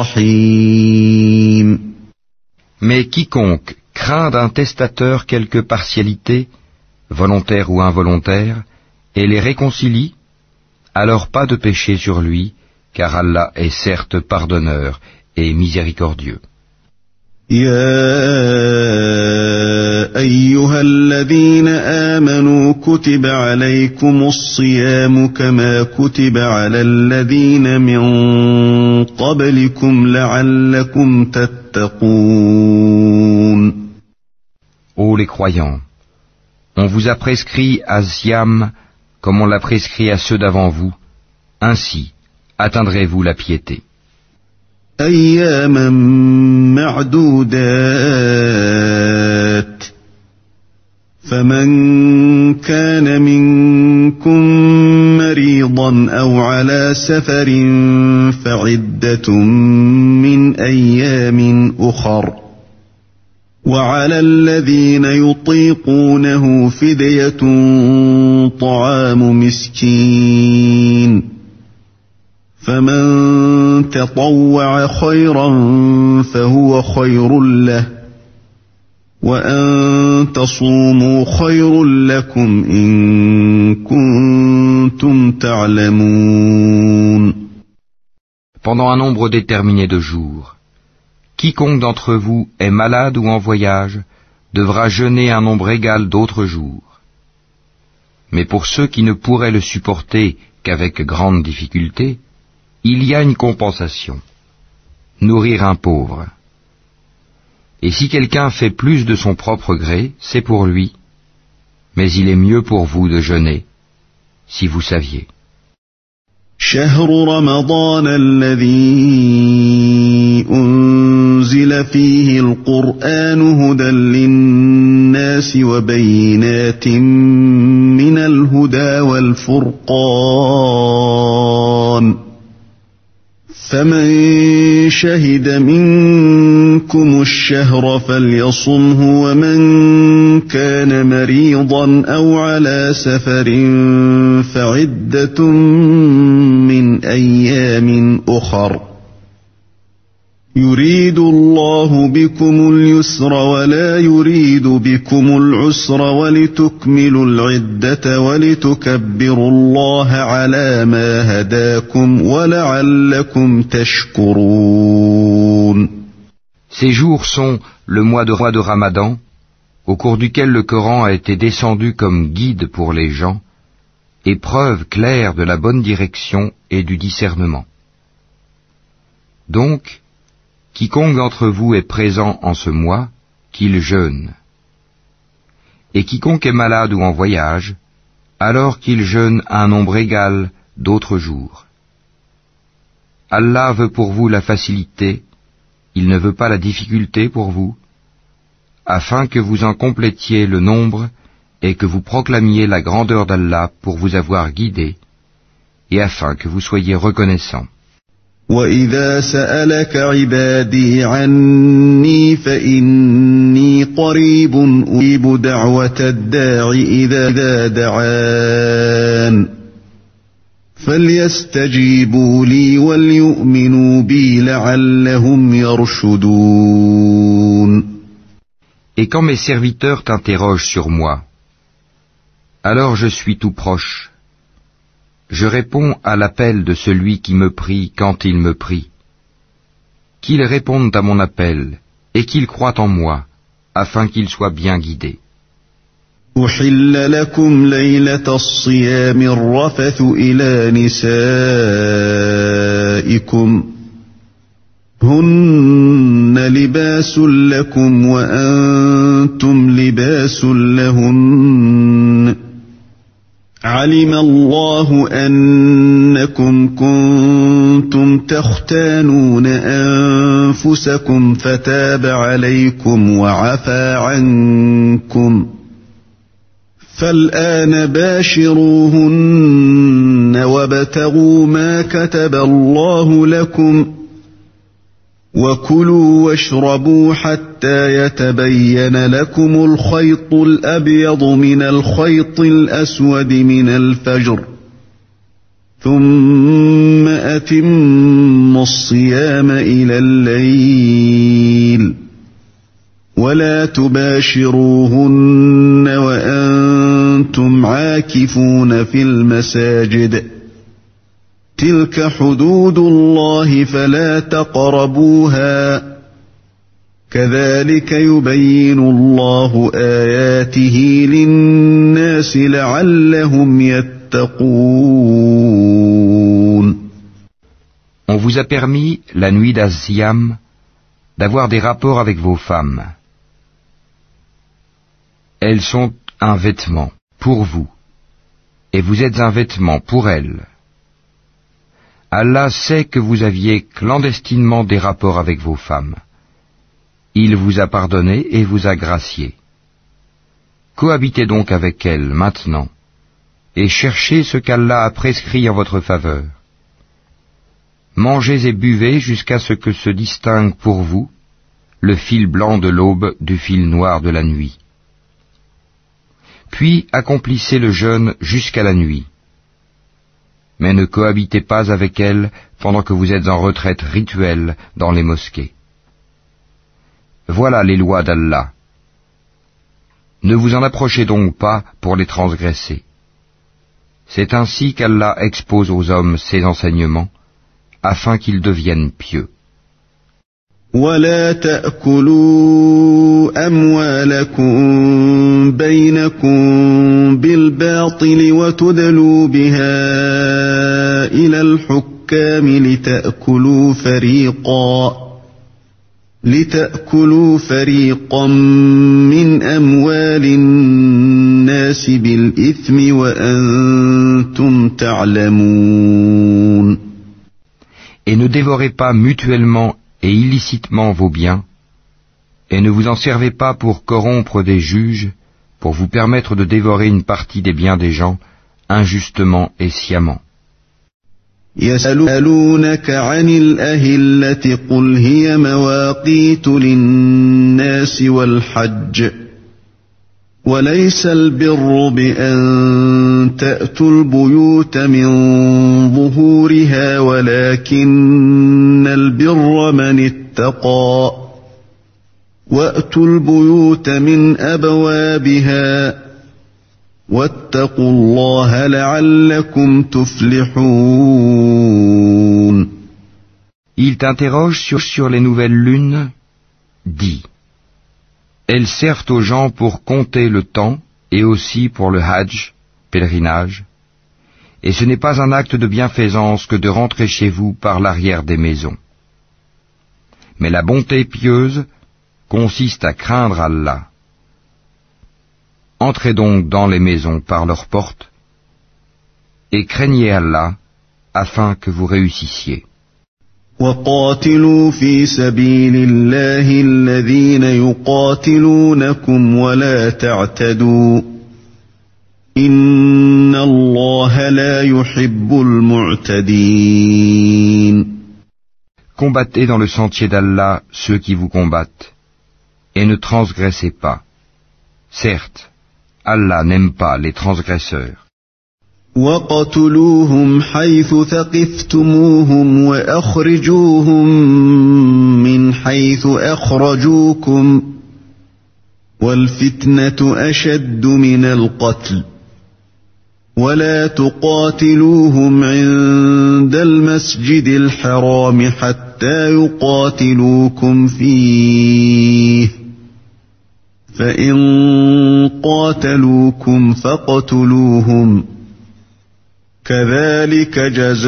S1: رحيم.
S2: Mais quiconque craint d'un testateur quelque partialité, volontaire ou involontaire, et les réconcilie, alors pas de péché sur lui, car Allah est certes pardonneur et miséricordieux.
S1: يا أيها الذين آمنوا كتب عليكم الصيام كما كتب على الذين من قبلكم لعلكم تتقون.
S2: Ô les croyants, on vous a prescrit à Siam comme on l'a prescrit à ceux d'avant vous, ainsi atteindrez-vous la piété.
S1: أياما معدودات فمن كان منكم مريضا أو على سفر فعدة من أيام أخر وعلى الذين يطيقونه فدية طعام مسكين فمن تطوع خيرا فهو خير له وأن تصوموا خير لكم إن كنتم تعلمون.
S2: Pendant un nombre déterminé de jours, quiconque d'entre vous est malade ou en voyage devra jeûner un nombre égal d'autres jours. Mais pour ceux qui ne pourraient le supporter qu'avec grande difficulté, il y a une compensation, nourrir un pauvre. Et si quelqu'un fait plus de son propre gré, c'est pour lui, mais il est mieux pour vous de jeûner, si vous saviez.
S1: شهر رمضان الذي أنزل فيه القرآن هدى للناس وبينات من الهدى والفرقان فمن شهد منكم الشهر فليصمه ومن كان مريضا أو على سفر فعدة من أيام أخر يريد الله بكم اليسر ولا يريد بكم العسر ولتكملوا العدة ولتكبروا الله على ما هداكم ولعلكم تشكرون.
S2: Ces jours sont le mois de Ramadan, au cours duquel le Coran a été descendu comme guide pour les gens, et preuve claire de la bonne direction et du discernement. Donc, quiconque d'entre vous est présent en ce mois, qu'il jeûne. Et quiconque est malade ou en voyage, alors qu'il jeûne un nombre égal d'autres jours. Allah veut pour vous la facilité, il ne veut pas la difficulté pour vous, afin que vous en complétiez le nombre et que vous proclamiez la grandeur d'Allah pour vous avoir guidé, et afin que vous soyez reconnaissants.
S1: وَإِذَا سَأَلَكَ عِبَادِي عَنِّي فَإِنِّي قَرِيبٌ أُجِيبُ دَعْوَةَ الدَّاعِ إِذَا دَعَانِ فَلْيَسْتَجِيبُوا لِي وَلْيُؤْمِنُوا بِي لَعَلَّهُمْ يَرْشُدُونَ.
S2: Et quand mes serviteurs t'interrogent sur moi, alors je suis tout proche. Je réponds à l'appel de celui qui me prie quand il me prie. Qu'ils répondent à mon appel et qu'ils croient en moi, afin qu'ils soient bien guidés.
S1: أُحِلَّ لَكُمْ لَيْلَةَ الصِّيَامِ الرَّفَثُ إِلَى نِسَائِكُمْ هُنَّ لِبَاسٌ لَكُمْ وَأَنْتُمْ لِبَاسٌ لَهُنَّ علم الله أنكم كنتم تختانون أنفسكم فتاب عليكم وعفى عنكم فالآن باشروهن وابتغوا ما كتب الله لكم وكلوا واشربوا حتى يتبين لكم الخيط الأبيض من الخيط الأسود من الفجر ثم أتموا الصيام إلى الليل ولا تباشروهن وأنتم عاكفون في المساجد تلك حدود الله فلا تقربوها كذلك يبين الله آياته للناس لعلهم يتقون.
S2: On vous a permis, la nuit d'Az-Siyam, d'avoir des rapports avec vos femmes. Elles sont un vêtement pour vous, et vous êtes un vêtement pour elles. Allah sait que vous aviez clandestinement des rapports avec vos femmes. Il vous a pardonné et vous a gracié. Cohabitez donc avec elles maintenant, et cherchez ce qu'Allah a prescrit en votre faveur. Mangez et buvez jusqu'à ce que se distingue pour vous le fil blanc de l'aube du fil noir de la nuit. Puis accomplissez le jeûne jusqu'à la nuit. Mais ne cohabitez pas avec elles pendant que vous êtes en retraite rituelle dans les mosquées. Voilà les lois d'Allah. Ne vous en approchez donc pas pour les transgresser. C'est ainsi qu'Allah expose aux hommes ses enseignements, afin qu'ils deviennent pieux.
S1: ولا تأكلوا أموالكم بينكم بالباطل وتدلوا بها إلى الحكام لتأكلوا فريقا من أموال الناس بالإثم وأنتم تعلمون.
S2: Et ne dévorez pas mutuellement et illicitement vos biens, et ne vous en servez pas pour corrompre des juges, pour vous permettre de dévorer une partie des biens des gens, injustement et sciemment.
S1: يسألونك عن الأهلة قل هي مواقيت للناس والحج وليس البر بأن تأتوا البيوت من ظهورها ولكن البر من اتقى وأتوا البيوت من أبوابها واتقوا الله لعلكم تفلحون.
S2: Ils t'interrogent sur les nouvelles lunes. Dis. Elles servent aux gens pour compter le temps et aussi pour le hajj, pèlerinage, et ce n'est pas un acte de bienfaisance que de rentrer chez vous par l'arrière des maisons. Mais la bonté pieuse consiste à craindre Allah. Entrez donc dans les maisons par leurs portes, et craignez Allah afin que vous réussissiez.
S1: وقاتلوا في سبيل الله الذين يقاتلونكم ولا تعتدوا إن الله لا يحب المعتدين.
S2: Combattez dans le sentier d'Allah ceux qui vous combattent, et ne transgressez pas. Certes, Allah n'aime pas les transgresseurs.
S1: وَاقْتُلُوهُمْ حَيْثُ ثَقِفْتُمُوهُمْ وَأَخْرِجُوهُمْ مِنْ حَيْثُ أَخْرَجُوكُمْ وَالْفِتْنَةُ أَشَدُّ مِنَ الْقَتْلِ وَلَا تُقَاتِلُوهُمْ عِندَ الْمَسْجِدِ الْحَرَامِ حَتَّى يُقَاتِلُوكُمْ فِيهِ فَإِنْ قَاتَلُوكُمْ فَاقْتُلُوهُمْ كذلك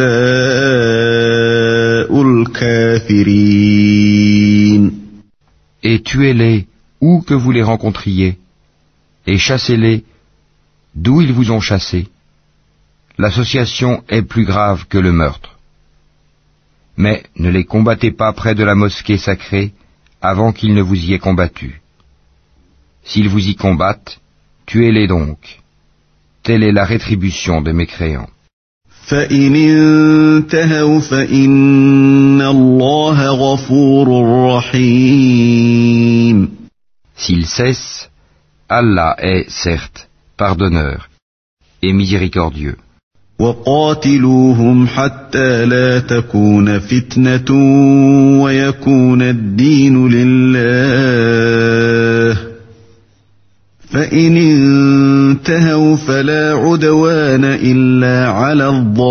S1: جزاء الكافرين.
S2: Et tuez-les où que vous les rencontriez, et chassez-les d'où ils vous ont chassés, l'association est plus grave que le meurtre. Mais ne les combattez pas près de la mosquée sacrée avant qu'ils ne vous y aient combattu. S'ils vous y combattent, tuez-les donc. Telle est la rétribution des mécréants.
S1: فإن انتهوا فإن الله غفور رحيم.
S2: S'ils cessent, Allah est, certes, pardonneur et miséricordieux.
S1: وقاتلوهم حتى لا تكون فتنة ويكون الدين لله فإن انتهوا فلا عدوان إلا على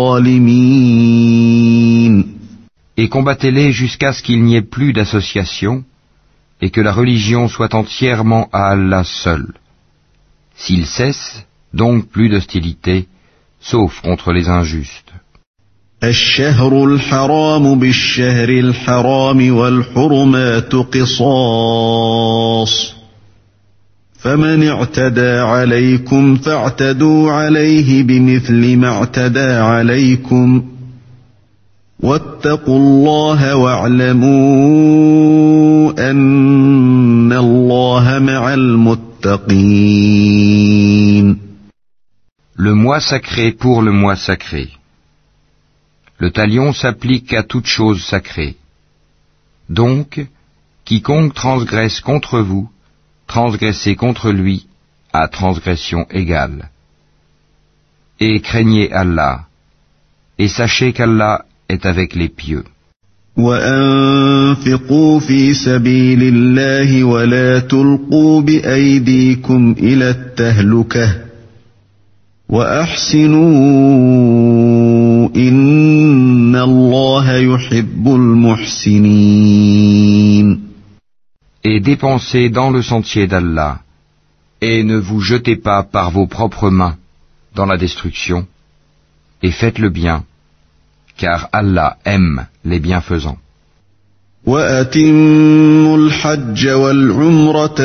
S1: الظالمين.
S2: Et combattez-les jusqu'à ce qu'il n'y ait plus d'association et que la religion soit entièrement à Allah seul. S'ils cessent, donc plus d'hostilité, sauf contre les injustes.
S1: الشهر الحرام بالشهر الحرام والحرمات قصاص فمن اعتدى عليكم فاعتدوا عليه بمثل ما اعتدى عليكم واتقوا الله واعلموا أن الله مع المتقين.
S2: Le mois sacré pour le mois sacré. Le talion s'applique à toute chose sacrée. Donc, quiconque transgresse contre vous, transgressez contre lui à transgression égale. Et craignez Allah, et sachez qu'Allah est avec les pieux.
S1: وأنفقوا في سبيل الله ولا تلقوا بأيديكم إلى التهلكة وأحسنوا إن الله يحب المحسنين.
S2: Et dépensez dans le sentier d'Allah, et ne vous jetez pas par vos propres mains dans la destruction, et faites le bien, car Allah aime les bienfaisants.
S1: وأتموا الحج والعمرة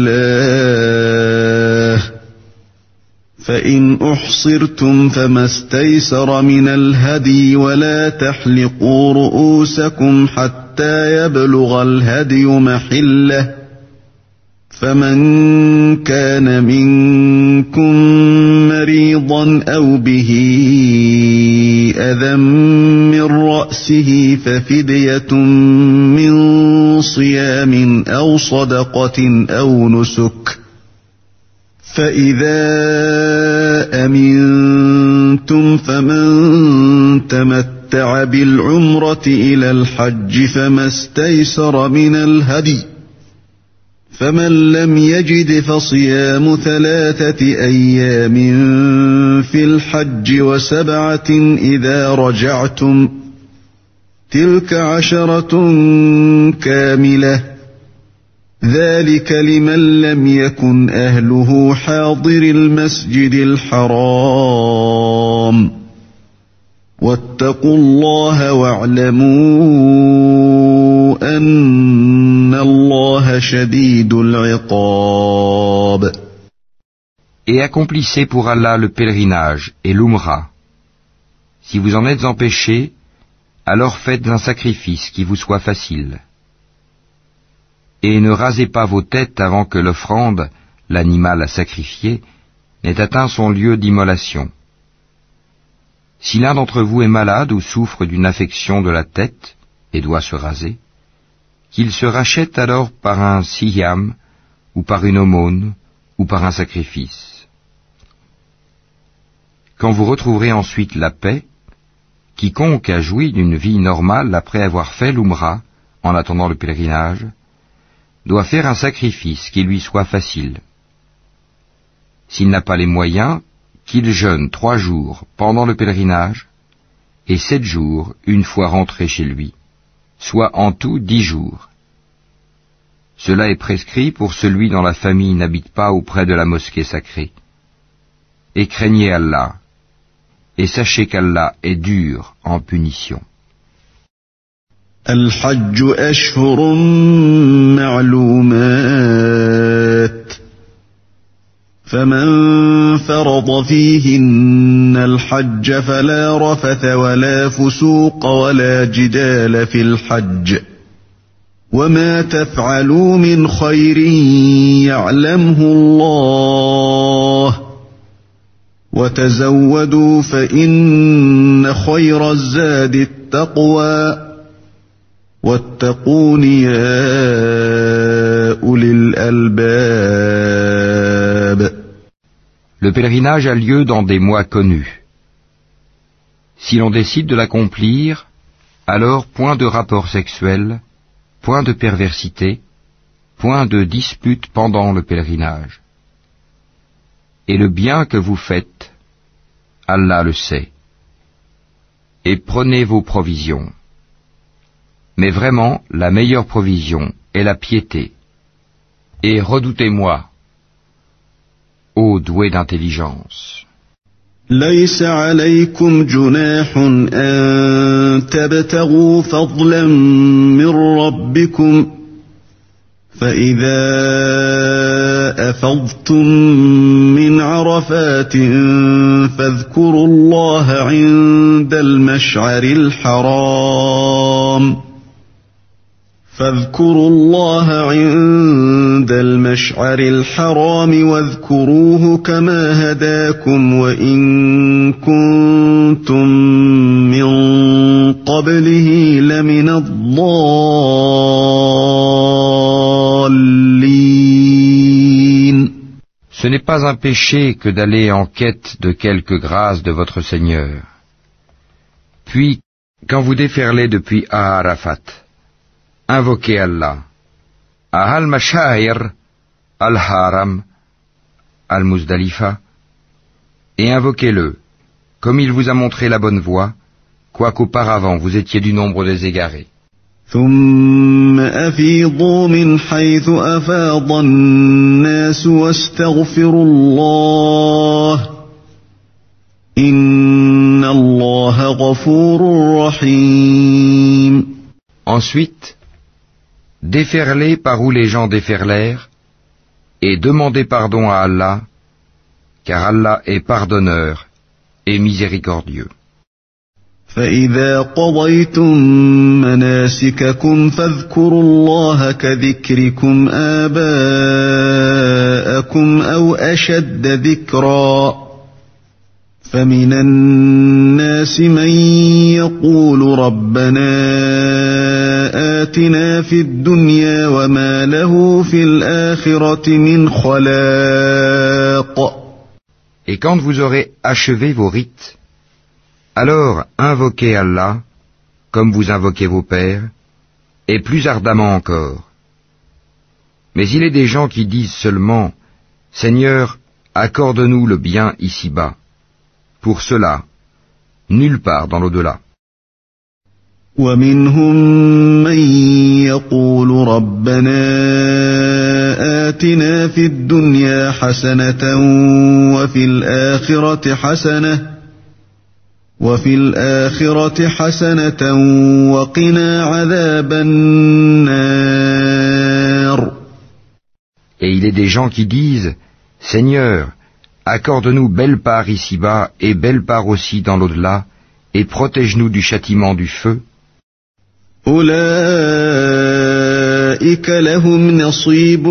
S1: لله فإن أحصرتم فما استيسر من الهدي ولا تحلقوا رؤوسكم حتى يبلغ الهدي محله فمن كان منكم مريضا أو به أذى من رأسه ففدية من صيام أو صدقة أو نسك فإذا أمنتم فمن تمتع بالعمرة إلى الحج فما استيسر من الهدي فمن لم يجد فصيام 3 أيام في الحج و7 إذا رجعتم تلك 10 كاملة ذلك لمن لم يكن أهله حاضر المسجد الحرام واتقوا الله واعلموا أن الله شديد العقاب.
S2: Et accomplissez pour Allah le pèlerinage et l'Umrah. Si vous en êtes empêchés, alors faites un sacrifice qui vous soit facile. Et ne rasez pas vos têtes avant que l'offrande, l'animal à sacrifier, n'ait atteint son lieu d'immolation. Si l'un d'entre vous est malade ou souffre d'une affection de la tête et doit se raser, qu'il se rachète alors par un siyam, ou par une aumône, ou par un sacrifice. Quand vous retrouverez ensuite la paix, quiconque a joui d'une vie normale après avoir fait l'Umrah, en attendant le pèlerinage, doit faire un sacrifice qui lui soit facile. S'il n'a pas les moyens, qu'il jeûne 3 jours pendant le pèlerinage et 7 jours une fois rentré chez lui, soit en tout 10 jours. Cela est prescrit pour celui dont la famille n'habite pas auprès de la mosquée sacrée. Et craignez Allah, et sachez qu'Allah est dur en punition.
S1: الحج أشهر معلومات فمن فرض فيهن الحج فلا رفث ولا فسوق ولا جدال في الحج وما تفعلوا من خير يعلمه الله وتزودوا فإن خير الزاد التقوى واتقون يا أولي الألباب.
S2: Le pèlerinage a lieu dans des mois connus. Si l'on décide de l'accomplir, alors point de rapport sexuel, point de perversité, point de dispute pendant le pèlerinage. Et le bien que vous faites, Allah le sait. Et prenez vos provisions. Mais vraiment, la meilleure provision est la piété. Et redoutez-moi, ô doués d'intelligence.
S1: ليس عليكم جناح أن تبتغوا فضلا من ربكم فإذا أفضتم من عرفات فاذكروا الله عند المشعر الحرام واذكروه كما هداكم وإن كنتم من قبله لمن الضالين.
S2: Ce n'est pas un péché que d'aller en quête de quelque grâce de votre Seigneur. Puis, quand vous déferlez depuis Arafat, invoquez Allah, à Al-Mashair, Al-Haram, Al-Muzdalifa, et invoquez-le, comme il vous a montré la bonne voie, quoiqu'auparavant vous étiez du nombre des égarés.
S1: ثم أفيضوا من حيث أفاض الناس واستغفروا الله إن الله غفور رحيم.
S2: Ensuite, déferlez par où les gens déferlèrent, et demandez pardon à Allah, car Allah est pardonneur et miséricordieux.
S1: فإذا قضيتم مناسككم فاذكروا الله كذكركم آباءكم أو أشد ذكرا فمن الناس من يقول ربنا آتنا في الدنيا وما له في الآخرة من خلاق.
S2: Et quand vous aurez achevé vos rites, alors invoquez Allah, comme vous invoquez vos pères, et plus ardemment encore. Mais il est des gens qui disent seulement, Seigneur, accorde-nous le bien ici-bas. Pour cela, nulle part dans l'au-delà.
S1: ومنهم من يقول ربنا آتنا في الدنيا حسنة وفي الآخرة حسنة وقنا عذاب النار.
S2: Et il est des gens qui disent, Seigneur, accorde-nous belle part ici-bas et belle part aussi dans l'au-delà, et protège-nous du châtiment du feu.
S1: أولئك لهم نصيب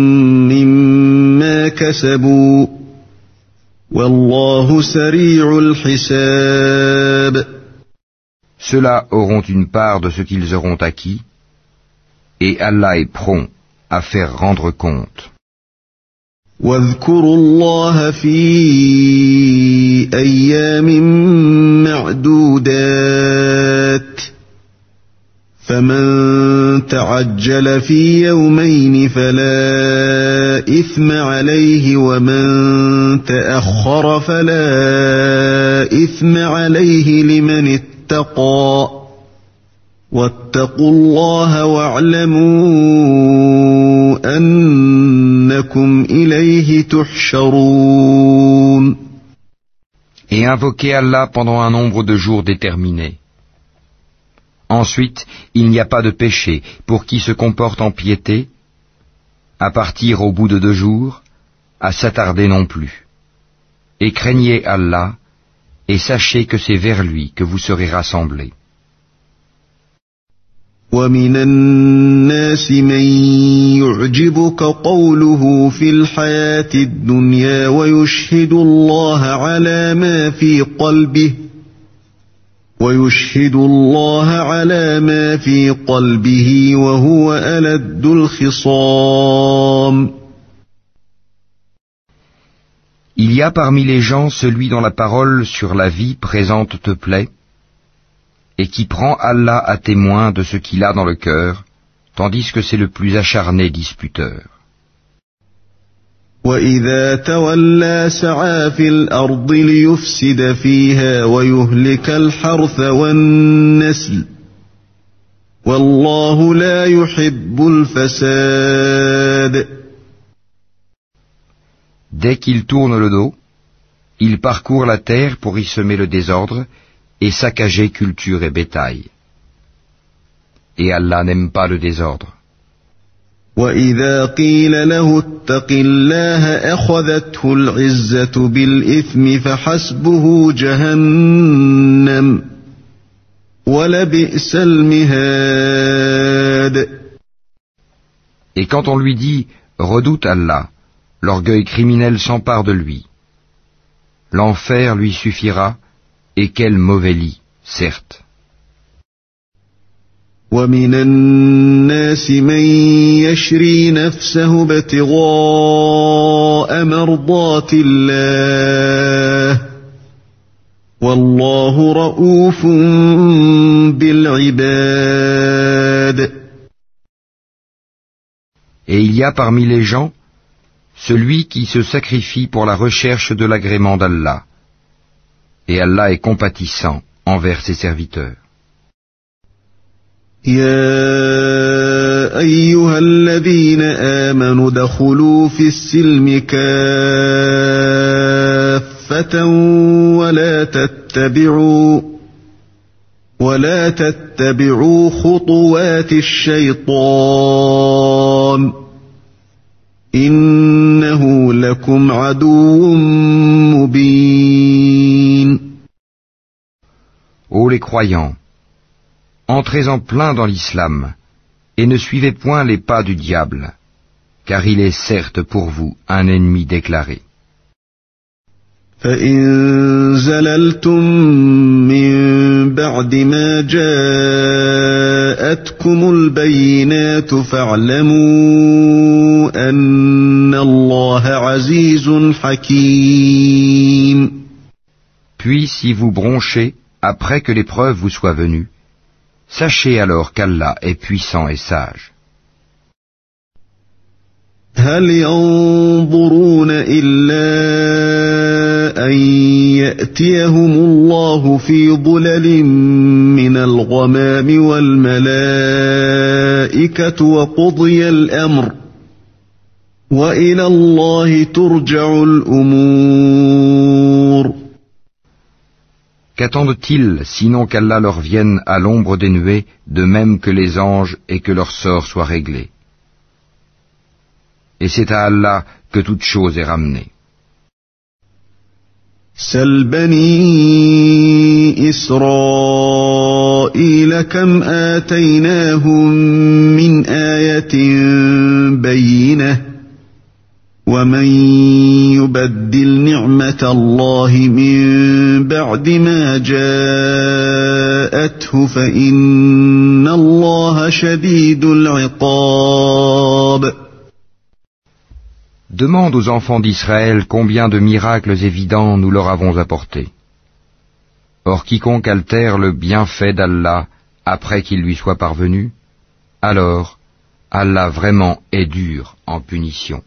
S1: مما كسبوا والله سريع الحساب.
S2: Ceux-là auront une part de ce qu'ils auront acquis, et Allah est prompt à faire rendre compte.
S1: واذكروا الله في أيام معدودات فمن تعجل في يومين فلا إثم عليه ومن تأخر فلا إثم عليه لمن اتقى واتقوا الله واعلموا أنكم إليه تحشرون.
S2: Et invoquez Allah pendant un nombre de jours déterminés. Ensuite, il n'y a pas de péché pour qui se comporte en piété, à partir au bout de 2 jours, à s'attarder non plus. Et craignez Allah, et sachez que c'est vers lui que vous serez rassemblés.
S1: ومن الناس من يعجبك قوله في الحياة الدنيا ويشهد الله على ما في قلبه وهو ألد الخصام.
S2: Il y a parmi les gens celui dont la parole sur la vie présente te plaît, et qui prend Allah à témoin de ce qu'il a dans le cœur, tandis que c'est le plus acharné disputeur.
S1: وَإِذَا تَوَلَّى سَعَى فِي الْأَرْضِ لِيُفْسِدَ فِيهَا وَيُهْلِكَ الْحَرْثَ وَالنَّسْلَ وَاللَّهُ لَا يُحِبُّ الْفَسَادَ.
S2: Dès qu'il tourne le dos, il parcourt la terre pour y semer le désordre et saccager culture et bétail. Et Allah n'aime pas le désordre.
S1: وَإِذَا قِيلَ لَهُ اتَّقِ اللَّهَ أَخَذَتْهُ الْعِزَّةُ بِالْإِثْمِ فَحَسْبُهُ جَهَنَّمُ وَلَبِئْسَ الْمِهَادُ.
S2: Et quand on lui dit « Redoute Allah », l'orgueil criminel s'empare de lui. L'enfer lui suffira, et quel mauvais lit, certes.
S1: وَمِنَ النَّاسِ مَن يَشْرِي نَفْسَهُ ابْتِغَاءَ مَرْضَاتِ اللَّهِ وَاللَّهُ رَءُوفٌ بِالْعِبَادِ.
S2: Et il y a parmi les gens celui qui se sacrifie pour la recherche de l'agrément d'Allah. Et Allah est compatissant envers ses serviteurs.
S1: يا أيها الذين آمنوا ادخلوا في السلم كافة ولا تتبعوا خطوات الشيطان إنه لكم عدو مبين.
S2: Ô les croyants, entrez en plein dans l'islam, et ne suivez point les pas du diable, car il est certes pour vous un ennemi déclaré.
S1: فَإِن زَلَلْتُم مِّن بَعْدِ مَا جَاءَتْكُمُ الْبَيِّنَاتُ فَاعْلَمُوا أَنَّ اللَّهَ عَزِيزٌ حَكِيمٌ.
S2: Puis si vous bronchez, après que l'épreuve vous soit venue, sachez alors qu'Allah est puissant et sage.
S1: هل ينظرون إلا أن يأتيهم الله في ظلل من الغمام والملائكة وقضي الأمر وإلى الله ترجع الأمور.
S2: Qu'attendent-ils sinon qu'Allah leur vienne à l'ombre des nuées, de même que les anges, et que leur sort soit réglé? Et c'est à Allah que toute chose est ramenée.
S1: سل بني إسرائيل كم آتيناهم من آية بينة ومن يبدل نعمة الله من بعد ما جاءته فإن الله شديد العقاب.
S2: Demande aux enfants d'Israël combien de miracles évidents nous leur avons apportés. Or quiconque altère le bienfait d'Allah après qu'il lui soit parvenu, alors Allah vraiment est dur en punition.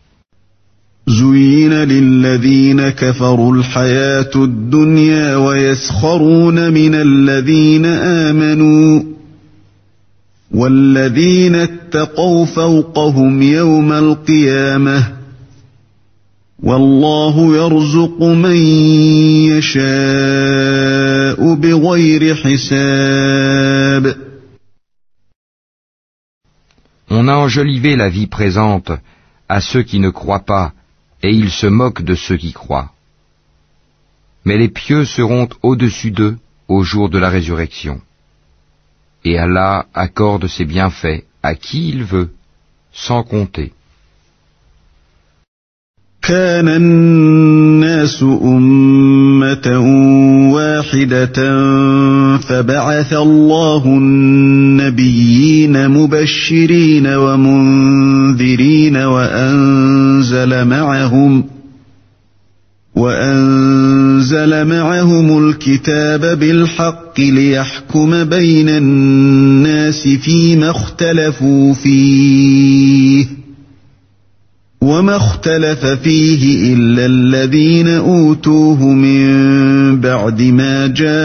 S1: زين للذين كفروا الحياة الدنيا ويسخرون من الذين آمنوا والذين اتقوا فوقهم يوم القيامة والله يرزق من يشاء بغير حساب.
S2: On a enjolivé la vie présente à ceux qui ne croient pas et ils se moquent de ceux qui croient. Mais les pieux seront au-dessus d'eux au jour de la résurrection. Et Allah accorde ses bienfaits à qui il veut, sans compter.
S1: كان الناس أمة واحدة فبعث الله النبيين مبشرين ومنذرين وأنزل معهم الكتاب بالحق ليحكم بين الناس فيما اختلفوا فيه وما اختلف فيه إلا الذين أوتوه من بعد ما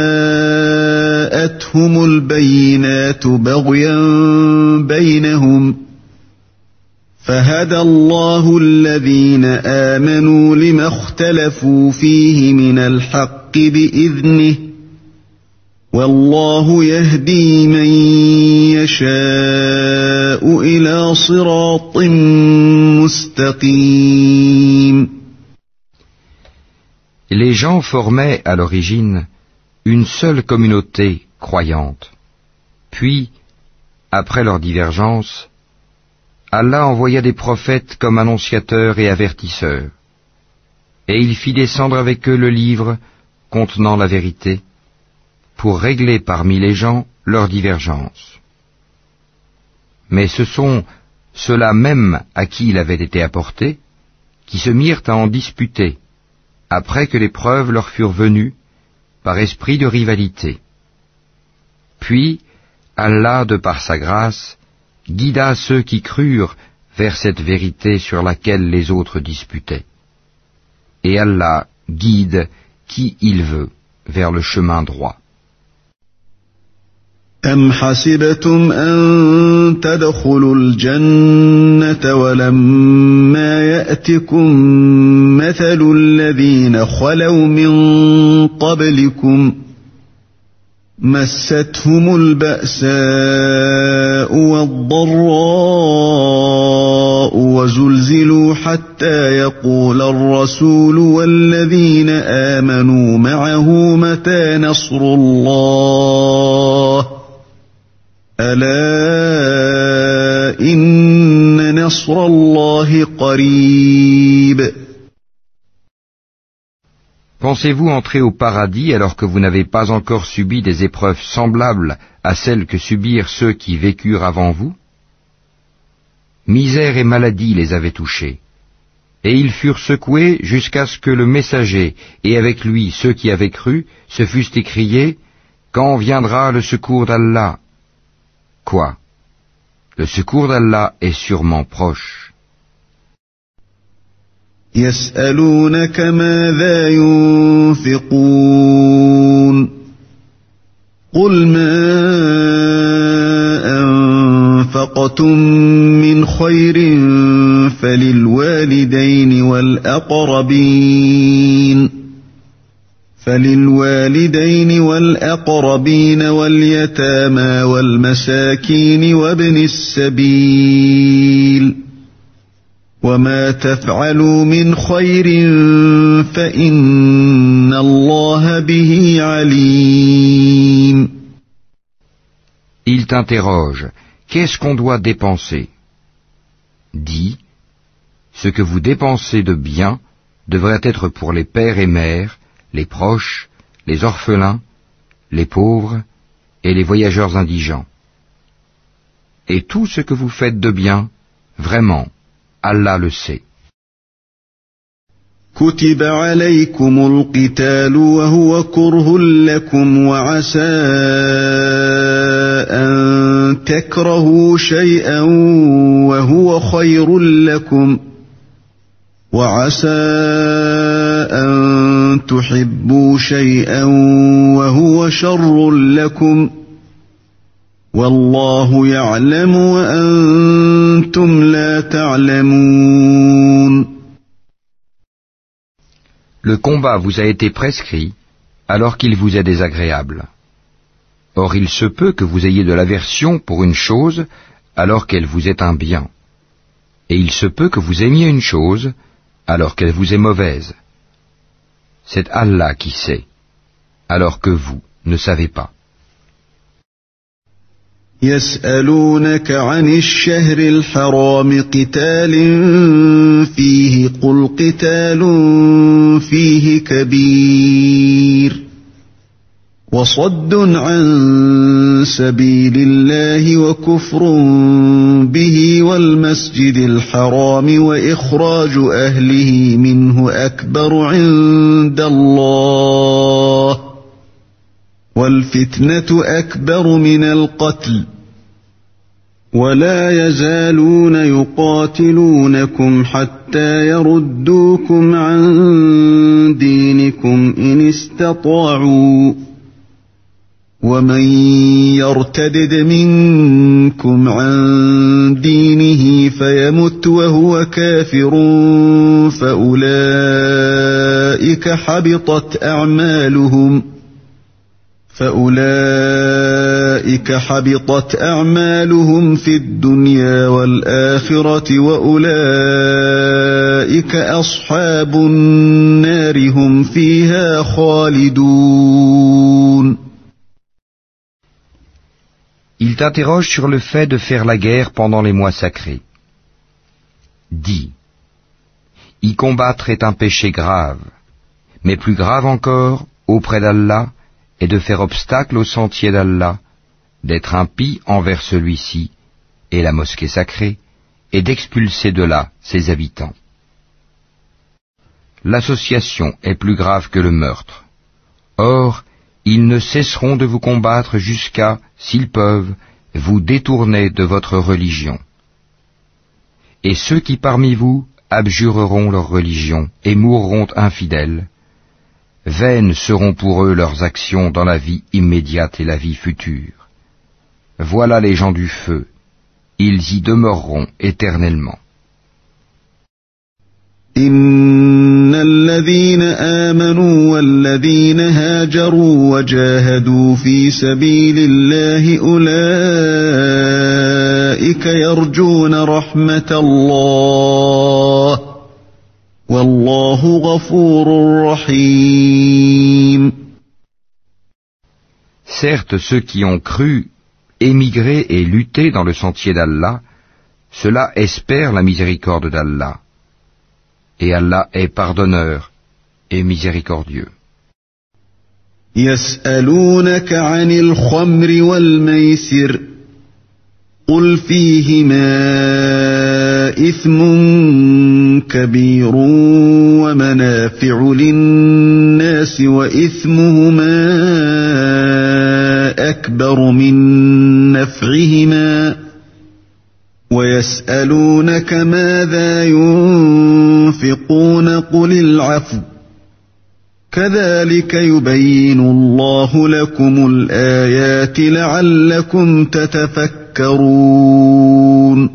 S1: جاءتهم البينات بغيا بينهم فهدى الله الذين آمنوا لما اختلفوا فيه من الحق بإذنه والله يهدي من يشاء إلى صراط مستقيم.
S2: Les gens formaient à l'origine une seule communauté croyante. Puis, après leur divergence, Allah envoya des prophètes comme annonciateurs et avertisseurs, et il fit descendre avec eux le livre contenant la vérité, pour régler parmi les gens leurs divergences. Mais ce sont ceux-là même à qui il avait été apporté, qui se mirent à en disputer, après que les preuves leur furent venues, par esprit de rivalité. Puis, Allah, de par sa grâce, guida ceux qui crurent vers cette vérité sur laquelle les autres disputaient. Et Allah guide qui il veut vers le chemin droit.
S1: أم حسبتم أن تدخلوا الجنة ولما يأتكم مثل الذين خلوا من قبلكم مستهم البأساء والضراء وزلزلوا حتى يقول الرسول والذين آمنوا معه متى نصر الله ألا إن نصر الله قريب.
S2: Pensez-vous entrer au paradis alors que vous n'avez pas encore subi des épreuves semblables à celles que subirent ceux qui vécurent avant vous? Misère et maladie les avaient touchés, et ils furent secoués jusqu'à ce que le messager et avec lui ceux qui avaient cru se fussent écriés: Quand viendra le secours d'Allah? Quoi? Le secours d'Allah est sûrement proche.
S1: يسألونك ماذا ينفقون قل ما أنفقتم من خير فللوالدين والأقربين واليتامى والمساكين وابن السبيل وما تفعلوا من خير فإن الله به عليم.
S2: Il t'interroge, qu'est-ce qu'on doit dépenser? Dis, ce que vous dépensez de bien devrait être pour les pères et mères, les proches, les orphelins, les pauvres et les voyageurs indigents. Et tout ce que vous faites de bien, vraiment, Allah le sait.
S1: كتب عليكم القتال وهو كره لكم وعسى أن تكرهوا شيئا وهو خير لكم وعسى أن تحبوا شيئا وهو شر لكم والله يعلم وأنتم لا تعلمون.
S2: Le combat vous a été prescrit alors qu'il vous est désagréable. Or il se peut que vous ayez de l'aversion pour une chose alors qu'elle vous est un bien. Et il se peut que vous aimiez une chose alors qu'elle vous est mauvaise. C'est Allah qui sait, alors que vous ne savez pas.
S1: يسألونك عن الشهر الحرام قتال فيه قل قتال فيه كبير وصد عن سبيل الله وكفر به والمسجد الحرام وإخراج أهله منه أكبر عند الله والفتنة أكبر من القتل ولا يزالون يقاتلونكم حتى يردوكم عن دينكم إن استطاعوا ومن يرتدد منكم عن دينه فيمت وهو كافر فأولئك حبطت أعمالهم في الدنيا والآخرة وأولئك أصحاب النار هم فيها خالدون.
S2: Il t'interroge sur le fait de faire la guerre pendant les mois sacrés. Dis, y combattre est un péché grave, mais plus grave encore, auprès d'Allah, est de faire obstacle au sentier d'Allah, d'être impie envers celui-ci et la mosquée sacrée, et d'expulser de là ses habitants. L'association est plus grave que le meurtre. Or, ils ne cesseront de vous combattre jusqu'à, s'ils peuvent, vous détourner de votre religion. Et ceux qui parmi vous abjureront leur religion et mourront infidèles, vaines seront pour eux leurs actions dans la vie immédiate et la vie future. Voilà les gens du feu, ils y demeureront éternellement.
S1: إن الذين آمنوا والذين هاجروا وجاهدوا في سبيل الله أولئك يرجون رحمة الله والله غفور رحيم.
S2: Certes, ceux qui ont cru, émigré et lutté dans le sentier d'Allah, ceux-là espèrent la miséricorde d'Allah. Et Allah est pardonneur et miséricordieux.
S1: يسألونك عن الخمر والميسر قل فيهما إثم كبير ومنافع للناس وإثمهما أكبر من نفعهما ويسألونك ماذا ينفقون قل العفو كذلك يبين الله لكم الآيات لعلكم تتفكرون.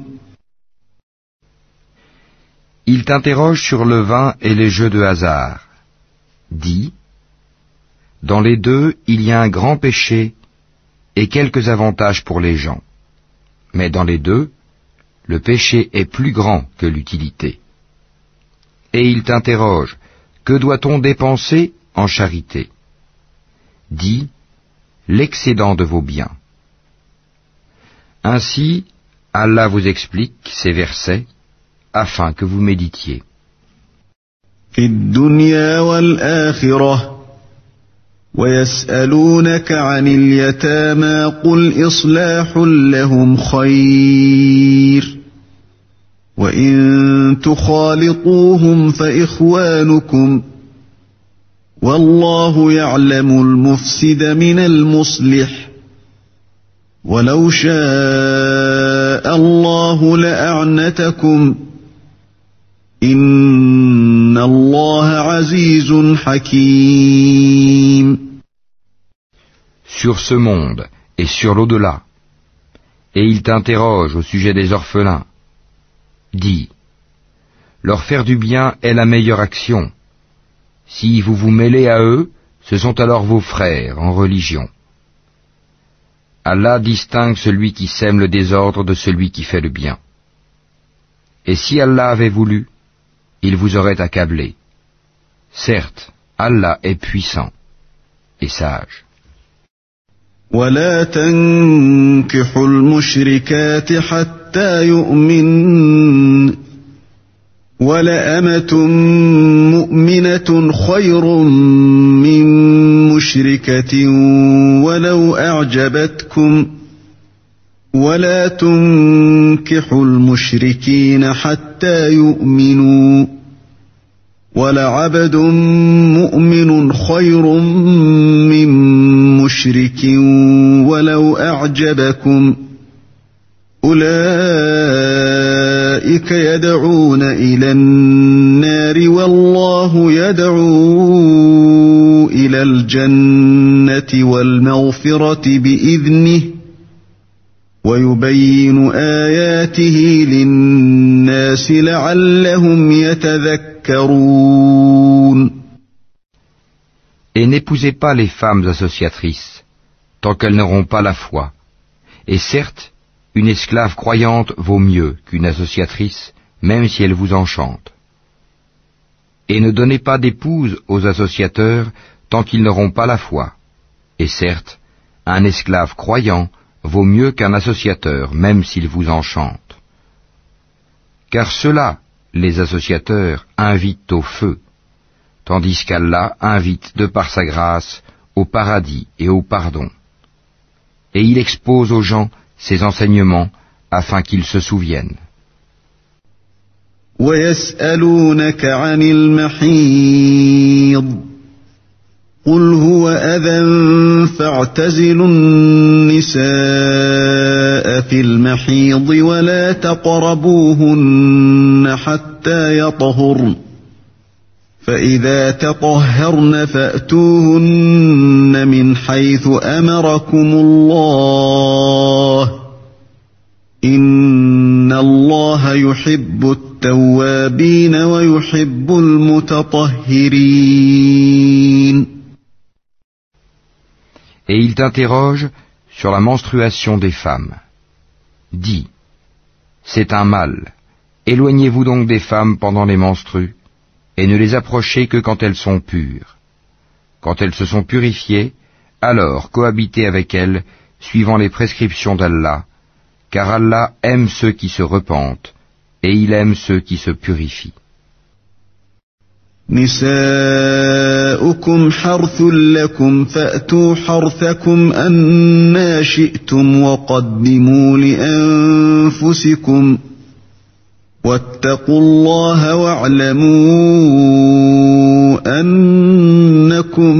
S2: Il t'interroge sur le vin et les jeux de hasard. Dis, dans les deux, il y a un grand péché et quelques avantages pour les gens. Mais dans les deux, le péché est plus grand que l'utilité. Et il t'interroge, que doit-on dépenser en charité? Dis, l'excédent de vos biens. Ainsi, Allah vous explique ces versets afin que vous méditiez.
S1: في الدنيا والآخرة ويسألونك عن اليتامى قل إصلاح لهم خير وإن تخالطوهم فإخوانكم والله يعلم المفسد من المصلح ولو شاء الله لأعنتكم إن الله عزيز حكيم.
S2: Sur ce monde et sur l'au-delà, et il t'interroge au sujet des orphelins. Dis, leur faire du bien est la meilleure action. Si vous vous mêlez à eux, ce sont alors vos frères en religion. Allah distingue celui qui sème le désordre de celui qui fait le bien. Et si Allah avait voulu, il vous aurait accablé. Certes, Allah est puissant et sage.
S1: ولا تنكحوا المشركات حتى يؤمن ولأمة مؤمنة خير من مشركة ولو أعجبتكم ولا تنكحوا المشركين حتى يؤمنوا ولعبد مؤمن خير من مشرك ولو أعجبكم أولئك يدعون إلى النار والله يدعو إلى الجنة والمغفرة بإذنه ويبين آياته للناس لعلهم يتذكرون.
S2: Et n'épousez pas les femmes associatrices, tant qu'elles n'auront pas la foi. Et certes, une esclave croyante vaut mieux qu'une associatrice, même si elle vous enchante. Et ne donnez pas d'épouse aux associateurs tant qu'ils n'auront pas la foi. Et certes, un esclave croyant vaut mieux qu'un associateur, même s'il vous enchante. Car ceux-là, les associateurs, invitent au feu, tandis qu'Allah invite de par sa grâce au paradis et au pardon. Et il expose aux gens ses enseignements afin qu'ils se souviennent.
S1: وَيَسْأَلُونَكَ عَنِ الْمَحِيضِ قُلْ هُوَ أَذًى فَاعْتَزِلُوا النِّسَاءَ فِي الْمَحِيضِ وَلَا تَقْرَبُوهُنَّ حَتَّى يَطْهُرْنَ فَإِذَا تَطَهَّرْنَ فَأْتُوهُنَّ مِنْ حَيْثُ أَمَرَكُمُ اللَّهُ إِنَّ اللَّهَ يُحِبُّ التَّوَّابِينَ وَيُحِبُّ الْمُتَطَهِّرِينَ.
S2: Et il t'interroge sur la menstruation des femmes. Dis, c'est un mal. Éloignez-vous donc des femmes pendant les menstrues, et ne les approchez que quand elles sont pures. Quand elles se sont purifiées, alors cohabitez avec elles, suivant les prescriptions d'Allah, car Allah aime ceux qui se repentent, et il aime ceux qui se purifient.
S1: نساؤكم حرث لكم فأتوا حرثكم أنى شئتم وقدموا لأنفسكم واتقوا الله واعلموا أنكم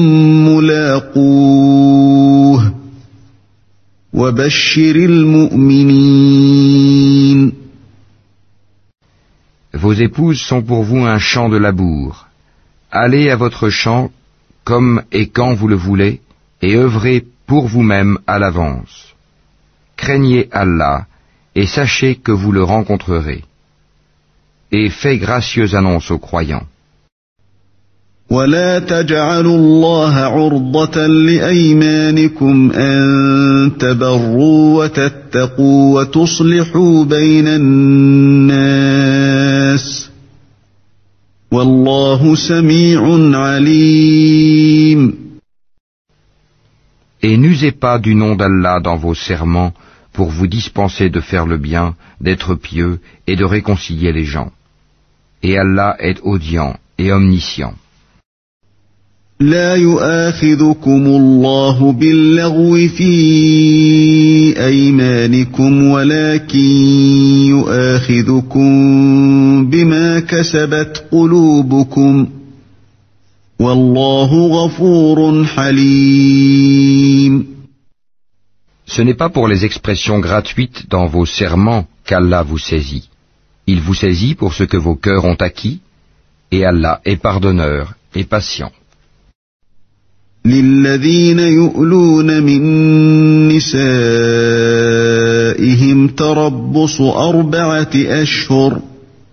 S1: ملاقوه وبشر المؤمنين.
S2: Vos épouses sont pour vous un champ de labour. Allez à votre champ comme et quand vous le voulez, et œuvrez pour vous-même à l'avance. Craignez Allah, et sachez que vous le rencontrerez. Et faites gracieuse annonce aux croyants.
S1: ولا تجعلوا الله عرضة لأيمانكم أن تبروا وتتقوا وتصلحوا بين الناس والله سميع عليم.
S2: Et n'usez pas du nom d'Allah dans vos serments pour vous dispenser de faire le bien, d'être pieux et de réconcilier les gens. Et Allah est audient et omniscient.
S1: لا يؤاخذكم الله باللغو في أيمانكم ولكن يؤاخذكم بما كسبت قلوبكم والله غفور حليم.
S2: Ce n'est pas pour les expressions gratuites dans vos serments qu'Allah vous saisit. Il vous saisit pour ce que vos cœurs ont acquis, et Allah est pardonneur et patient.
S1: للذين يؤلون من نسائهم تربص 4 أشهر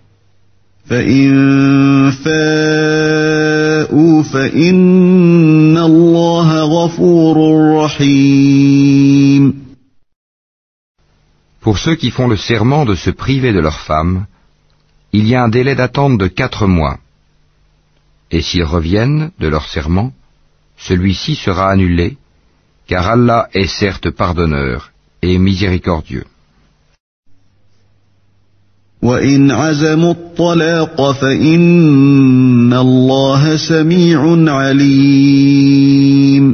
S1: فإن فاءوا فإن الله غفور رحيم.
S2: Pour ceux qui font le serment de se priver de leurs femmes, il y a un délai d'attente de 4 mois. Et s'ils reviennent de leur serment, celui-ci sera annulé, car Allah est certes pardonneur et miséricordieux.
S1: وَإِنْ عَزَمُوا الطَّلَاقَ فَإِنَّ اللَّهَ سَمِيعٌ عَلِيمٌ.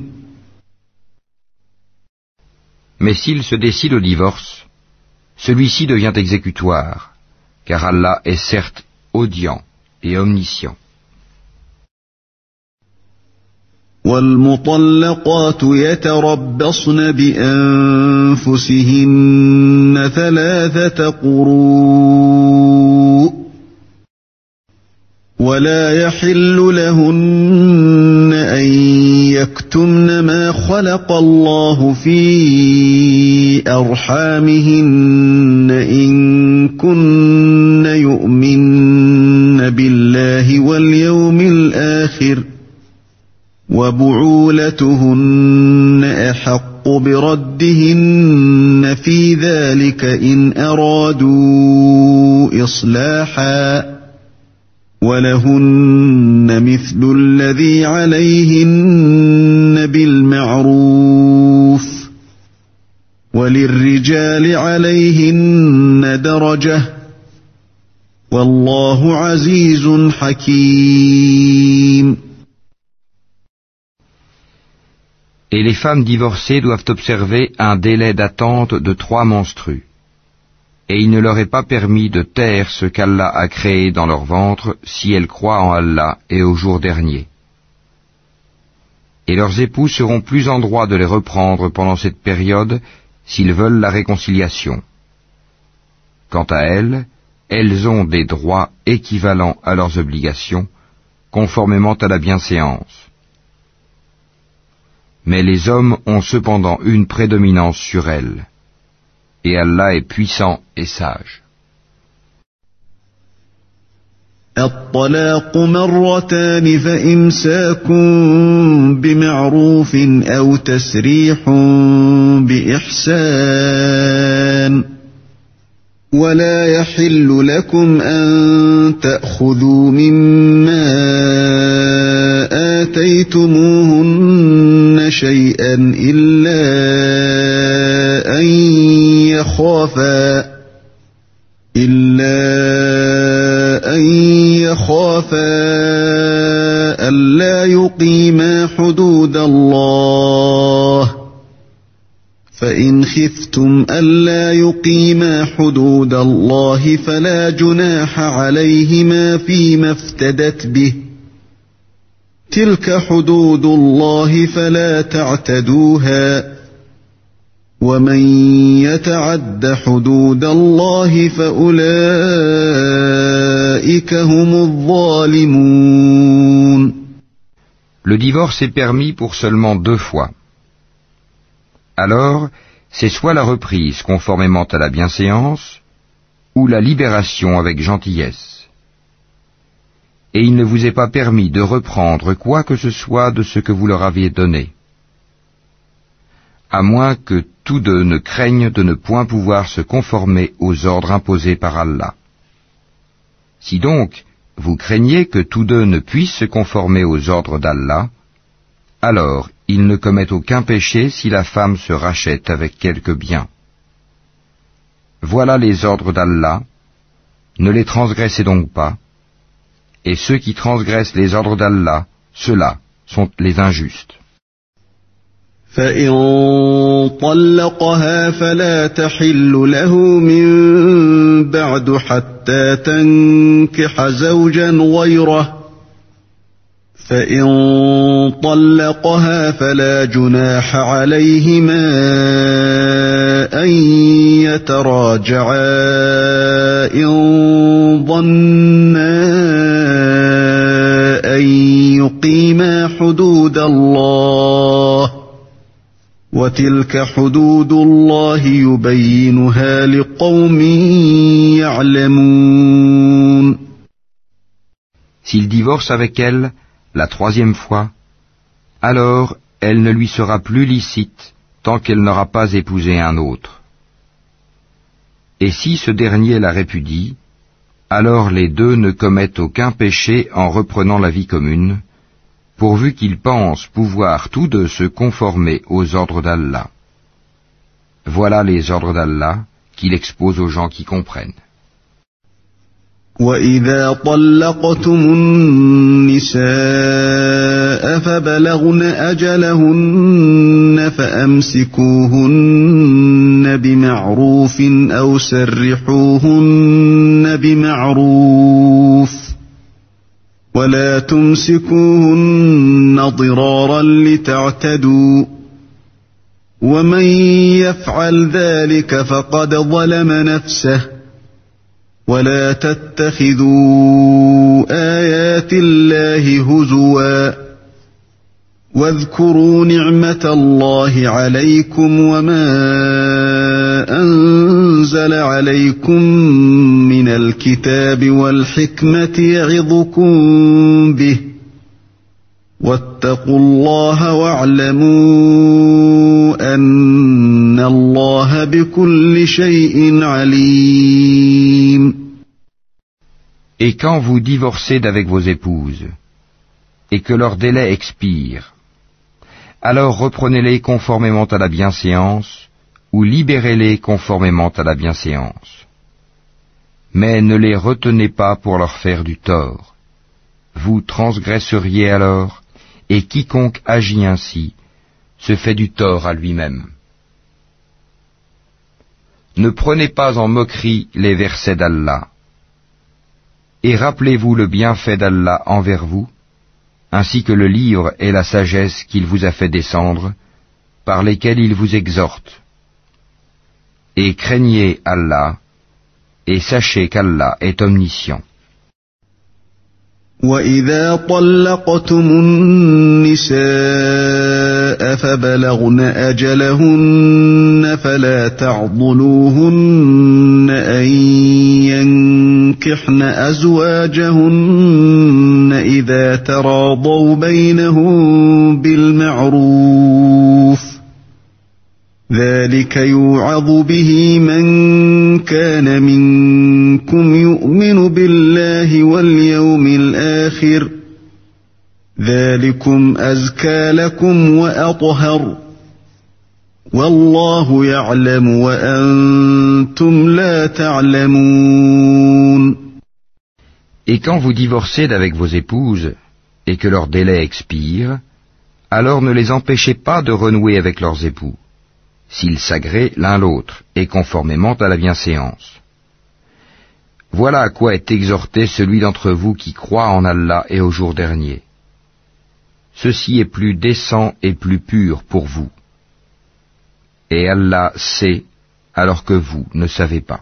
S2: Mais s'il se décide au divorce, celui-ci devient exécutoire, car Allah est certes audient et omniscient.
S1: وَالْمُطَلَّقَاتُ يَتَرَبَّصْنَ بِأَنفُسِهِنَّ 3 قُرُوءٍ وَلَا يَحِلُّ لَهُنَّ أَن يَكْتُمْنَ مَا خَلَقَ اللَّهُ فِي أَرْحَامِهِنَّ إِن كُنَّ يُؤْمِنَّ بِاللَّهِ وَالْيَوْمِ الْآخِرِ وَبُعُولَتُهُنَّ أَحَقُّ بِرَدِّهِنَّ فِي ذَلِكَ إِنْ أَرَادُوا إِصْلَاحًا وَلَهُنَّ مِثْلُ الَّذِي عَلَيْهِنَّ بِالْمَعْرُوفِ وَلِلرِّجَالِ عَلَيْهِنَّ دَرَجَةٌ وَاللَّهُ عَزِيزٌ حَكِيمٌ.
S2: Et les femmes divorcées doivent observer un délai d'attente de 3 menstrues. Et il ne leur est pas permis de taire ce qu'Allah a créé dans leur ventre si elles croient en Allah et au jour dernier. Et leurs époux seront plus en droit de les reprendre pendant cette période s'ils veulent la réconciliation. Quant à elles, elles ont des droits équivalents à leurs obligations, conformément à la bienséance. Mais les hommes ont cependant une prédominance sur elles. Et Allah est puissant et sage.
S1: الطلاق مرتان فإمساك بمعروف أو تسريح بإحسان ولا يحل لكم أن تأخذوا مما آتيتموهن شيئا إلا أن يخافا ألا يقيما حدود الله فإن خفتم ألا يقيما حدود الله فلا جناح عليهما فيما افتدت به تلك حدود الله فلا تعتدوها ومن يتعد حدود الله فأولئك هم الظالمون.
S2: Le divorce est permis pour seulement 2 fois. Alors, c'est soit la reprise conformément à la bienséance, ou la libération avec gentillesse. Et il ne vous est pas permis de reprendre quoi que ce soit de ce que vous leur aviez donné, à moins que tous deux ne craignent de ne point pouvoir se conformer aux ordres imposés par Allah. Si donc vous craignez que tous deux ne puissent se conformer aux ordres d'Allah, alors ils ne commettent aucun péché si la femme se rachète avec quelque bien. Voilà les ordres d'Allah, ne les transgressez donc pas, et ceux qui transgressent les ordres d'Allah, ceux-là sont les injustes.
S1: فإن طلقها فلا تحل له من بعد حتى تنكح زوجا غيره فإن طلقها فلا جناح عليهما أن يتراجعا إن ظنا أن يقيما حدود الله وَتِلْكَ حُدُودُ اللَّهِ يُبَيِّنُهَا لِقَوْمٍ يَعْلَمُونَ.
S2: S'il divorce avec elle la 3e fois, alors elle ne lui sera plus licite tant qu'elle n'aura pas épousé un autre. Et si ce dernier la répudie, alors les deux ne commettent aucun péché en reprenant la vie commune, pourvu qu'ils pensent pouvoir tous deux se conformer aux ordres d'Allah. Voilà les ordres d'Allah qu'il expose aux gens qui comprennent.
S1: وَإِذَا طَلَّقْتُمُ النِّسَاءَ فَبَلَغْنَ أَجَلَهُنَّ فَأَمْسِكُوهُنَّ بِمَعْرُوفٍ أَوْ سَرِّحُوهُنَّ بِمَعْرُوفٍ وَلَا تُمْسِكُوهُنَّ ضِرَارًا لِتَعْتَدُوا وَمَنْ يَفْعَلْ ذَلِكَ فَقَدْ ظَلَمَ نَفْسَهُ وَلَا تَتَّخِذُوا آيَاتِ اللَّهِ هُزُوًا وَاذْكُرُوا نِعْمَةَ اللَّهِ عَلَيْكُمْ وَمَا أَنزَلَ عَلَيْكُمْ مِنَ الْكِتَابِ وَالْحِكْمَةِ يَعِظُكُمْ بِهِ وَاتَّقُوا اللَّهَ وَاعْلَمُوا أَنَّ اللَّهَ بِكُلِّ شَيْءٍ عَلِيمٌ.
S2: Et quand vous divorcez d'avec vos épouses, et que leur délai expire, alors reprenez-les conformément à la bienséance, ou libérez-les conformément à la bienséance. Mais ne les retenez pas pour leur faire du tort. Vous transgresseriez alors, et quiconque agit ainsi se fait du tort à lui-même. Ne prenez pas en moquerie les versets d'Allah, et rappelez-vous le bienfait d'Allah envers vous, ainsi que le livre et la sagesse qu'il vous a fait descendre, par lesquels il vous exhorte. Et craignez Allah, et sachez qu'Allah est omniscient.
S1: وَإِذَا طَلَّقْتُمُ النِّسَاءَ فَبَلَغْنَ أَجَلَهُنَّ فَلَا تَعْضُلُوهُنَّ أَن يَنكِحْنَ أَزْوَاجَهُنَّ إِذَا تَرَاضَوْا بَيْنَهُم بِالْمَعْرُوفِ ذَلِكَ يُوعَظُ بِهِ مَن كَانَ مِنكُمْ يُؤْمِنُ بِاللَّهِ وَالْيَوْمِ الْآخِرِ ذَلِكُمْ أَزْكَى لَكُمْ وَأَطْهَرُ وَاللَّهُ يَعْلَمُ وَأَنْتُمْ لَا تَعْلَمُونَ.
S2: Et quand vous divorcez d'avec vos épouses, et que leur délai expire, alors ne les empêchez pas de renouer avec leurs époux, s'ils s'agréent l'un l'autre, et conformément à la bienséance. Voilà à quoi est exhorté celui d'entre vous qui croit en Allah et au jour dernier. Ceci est plus décent et plus pur pour vous. Et Allah sait, alors que vous ne savez pas.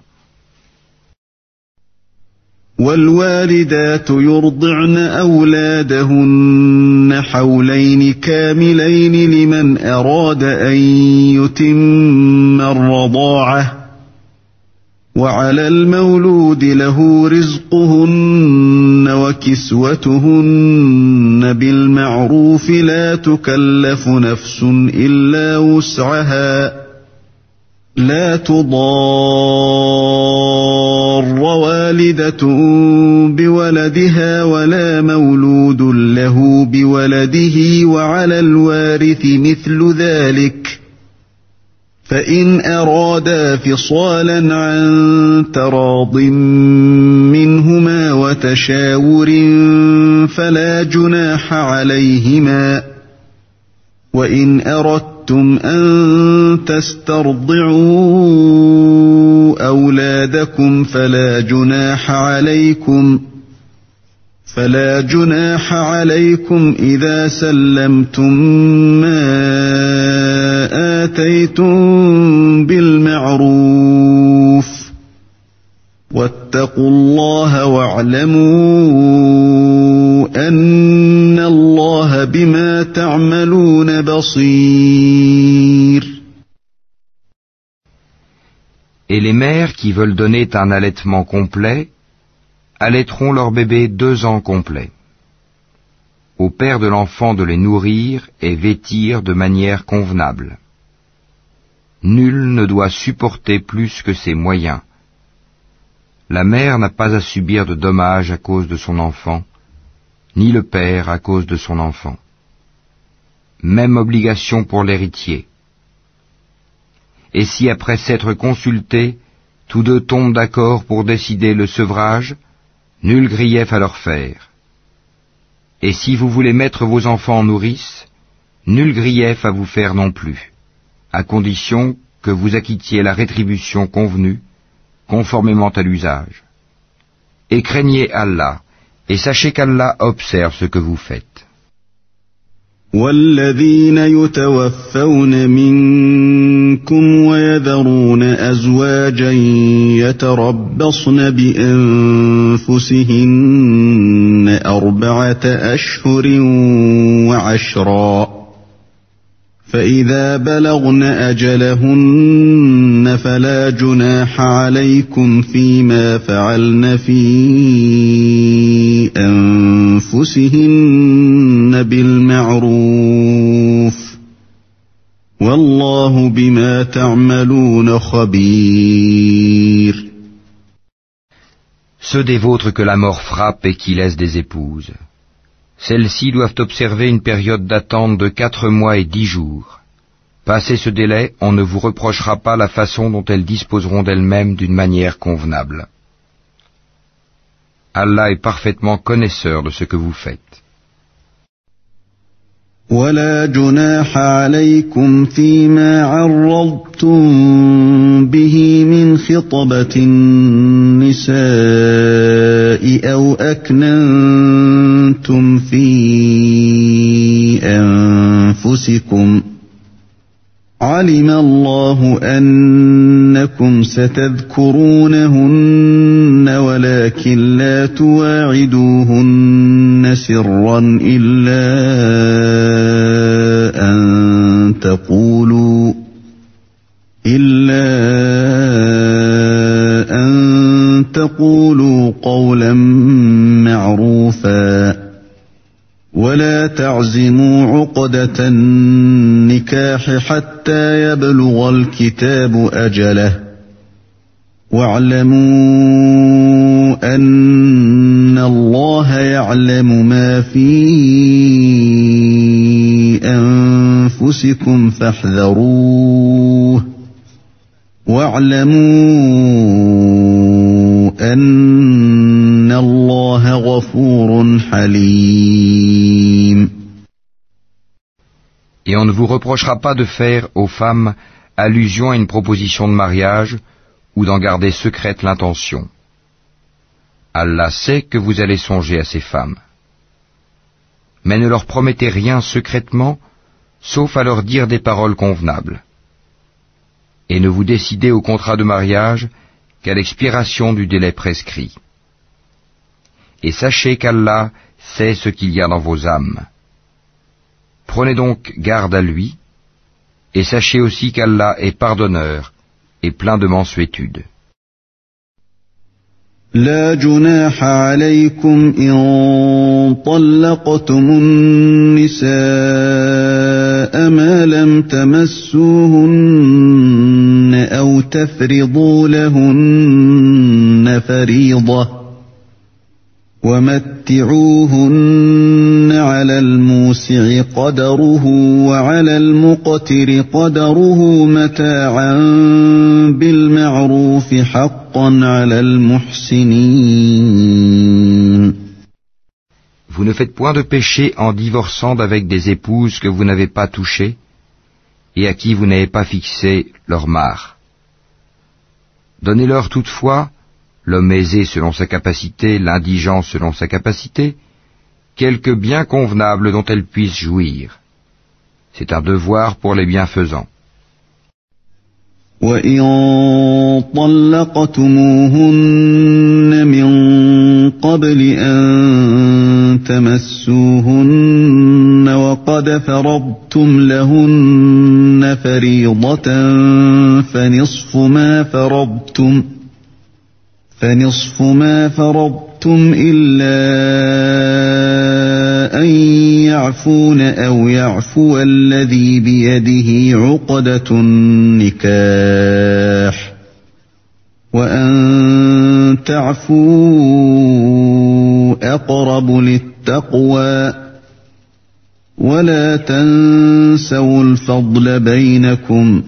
S1: وَالْوَالِدَاتُ يُرْضِعْنَ أَوْلَادَهُنَّ حَوْلَيْنِ كَامِلَيْنِ لِمَنْ أَرَادَ أَنْ يُتِمَّ الرَّضَاعَةَ وَعَلَى الْمَوْلُودِ لَهُ رِزْقُهُنَّ وَكِسْوَتُهُنَّ بِالْمَعْرُوفِ لَا تُكَلَّفُ نَفْسٌ إِلَّا وُسْعَهَا لا تضار والدة بولدها ولا مولود له بولده وعلى الوارث مثل ذلك فإن أرادا فصالا عن تراض منهما وتشاور فلا جناح عليهما وإن أردتم أن تسترضعوا أولادكم فلا جناح عليكم إذا سلمتم ما آتيتم بالمعروف واتقوا الله واعلموا أن الله بما تعملون بصير.
S2: Et les mères qui veulent donner un allaitement complet allaiteront leur bébé 2 ans complets. Au père de l'enfant de les nourrir et vêtir de manière convenable. Nul ne doit supporter plus que ses moyens. La mère n'a pas à subir de dommages à cause de son enfant, ni le père à cause de son enfant. Même obligation pour l'héritier. Et si après s'être consultés, tous deux tombent d'accord pour décider le sevrage, nul grief à leur faire. Et si vous voulez mettre vos enfants en nourrice, nul grief à vous faire non plus, à condition que vous acquittiez la rétribution convenue, conformément à l'usage. Et craignez Allah, et sachez qu'Allah observe ce que vous faites.
S1: والذين يتوفون منكم ويذرون أزواجا يتربصن بأنفسهن 4 أشهر وعشرا فإذا بلغن أجلهن فلا جناح عليكم فيما فعلن في أنفسهن بالمعروف والله بما تعملون خبير.
S2: Ceux des vôtres que la mort frappe et qui laissent des épouses, celles-ci doivent observer une période d'attente de 4 mois et 10 jours. Passé ce délai, on ne vous reprochera pas la façon dont elles disposeront d'elles-mêmes d'une manière convenable. Allah est parfaitement connaisseur de ce que vous faites.
S1: ولا جناح عليكم فيما عرضتم به من خطبة النساء أو أكننتم في أنفسكم علم الله أنكم ستذكرونهن ولكن لا تواعدوهن سرا إلا أن تقولوا قولا معروفا ولا تعزموا عقدة النكاح حتى يبلغ الكتاب أجله واعلموا أن الله يعلم ما في أنفسكم فاحذروه واعلموا أن الله غفور حليم.
S2: Et on ne vous reprochera pas de faire aux femmes allusion à une proposition de mariage ou d'en garder secrète l'intention. Allah sait que vous allez songer à ces femmes. Mais ne leur promettez rien secrètement, sauf à leur dire des paroles convenables. Et ne vous décidez au contrat de mariage qu'à l'expiration du délai prescrit. Et sachez qu'Allah sait ce qu'il y a dans vos âmes. Prenez donc garde à lui, et sachez aussi qu'Allah est pardonneur et plein de mansuétude.
S1: لا جناح عليكم إن طلقتم النساء ما لم تمسوهن أو تفرضوا لهن فريضة ومتعوهن على الموسع قدره وعلى المقتر قدره متاعا بالمعروف حقا على المحسنين.
S2: Vous ne faites point de péché en divorçant d'avec des épouses que vous n'avez pas touchées et à qui vous n'avez pas fixé leur mare. Donnez-leur toutefois, l'homme aisé selon sa capacité, l'indigent selon sa capacité, quelque bien convenable dont elles puissent jouir. C'est un devoir pour les bienfaisants.
S1: وَإِن طَلَّقْتُمُوهُنَّ مِن قَبْلِ أَن تَمَسُّوهُنَّ وَقَدْ فَرَضْتُمْ لَهُنَّ فَرِيضَةً فنصف ما فرضتم إلا أن يعفون أو يعفو الذي بيده عقدة النكاح وأن تعفوا أقرب للتقوى ولا تنسوا الفضل بينكم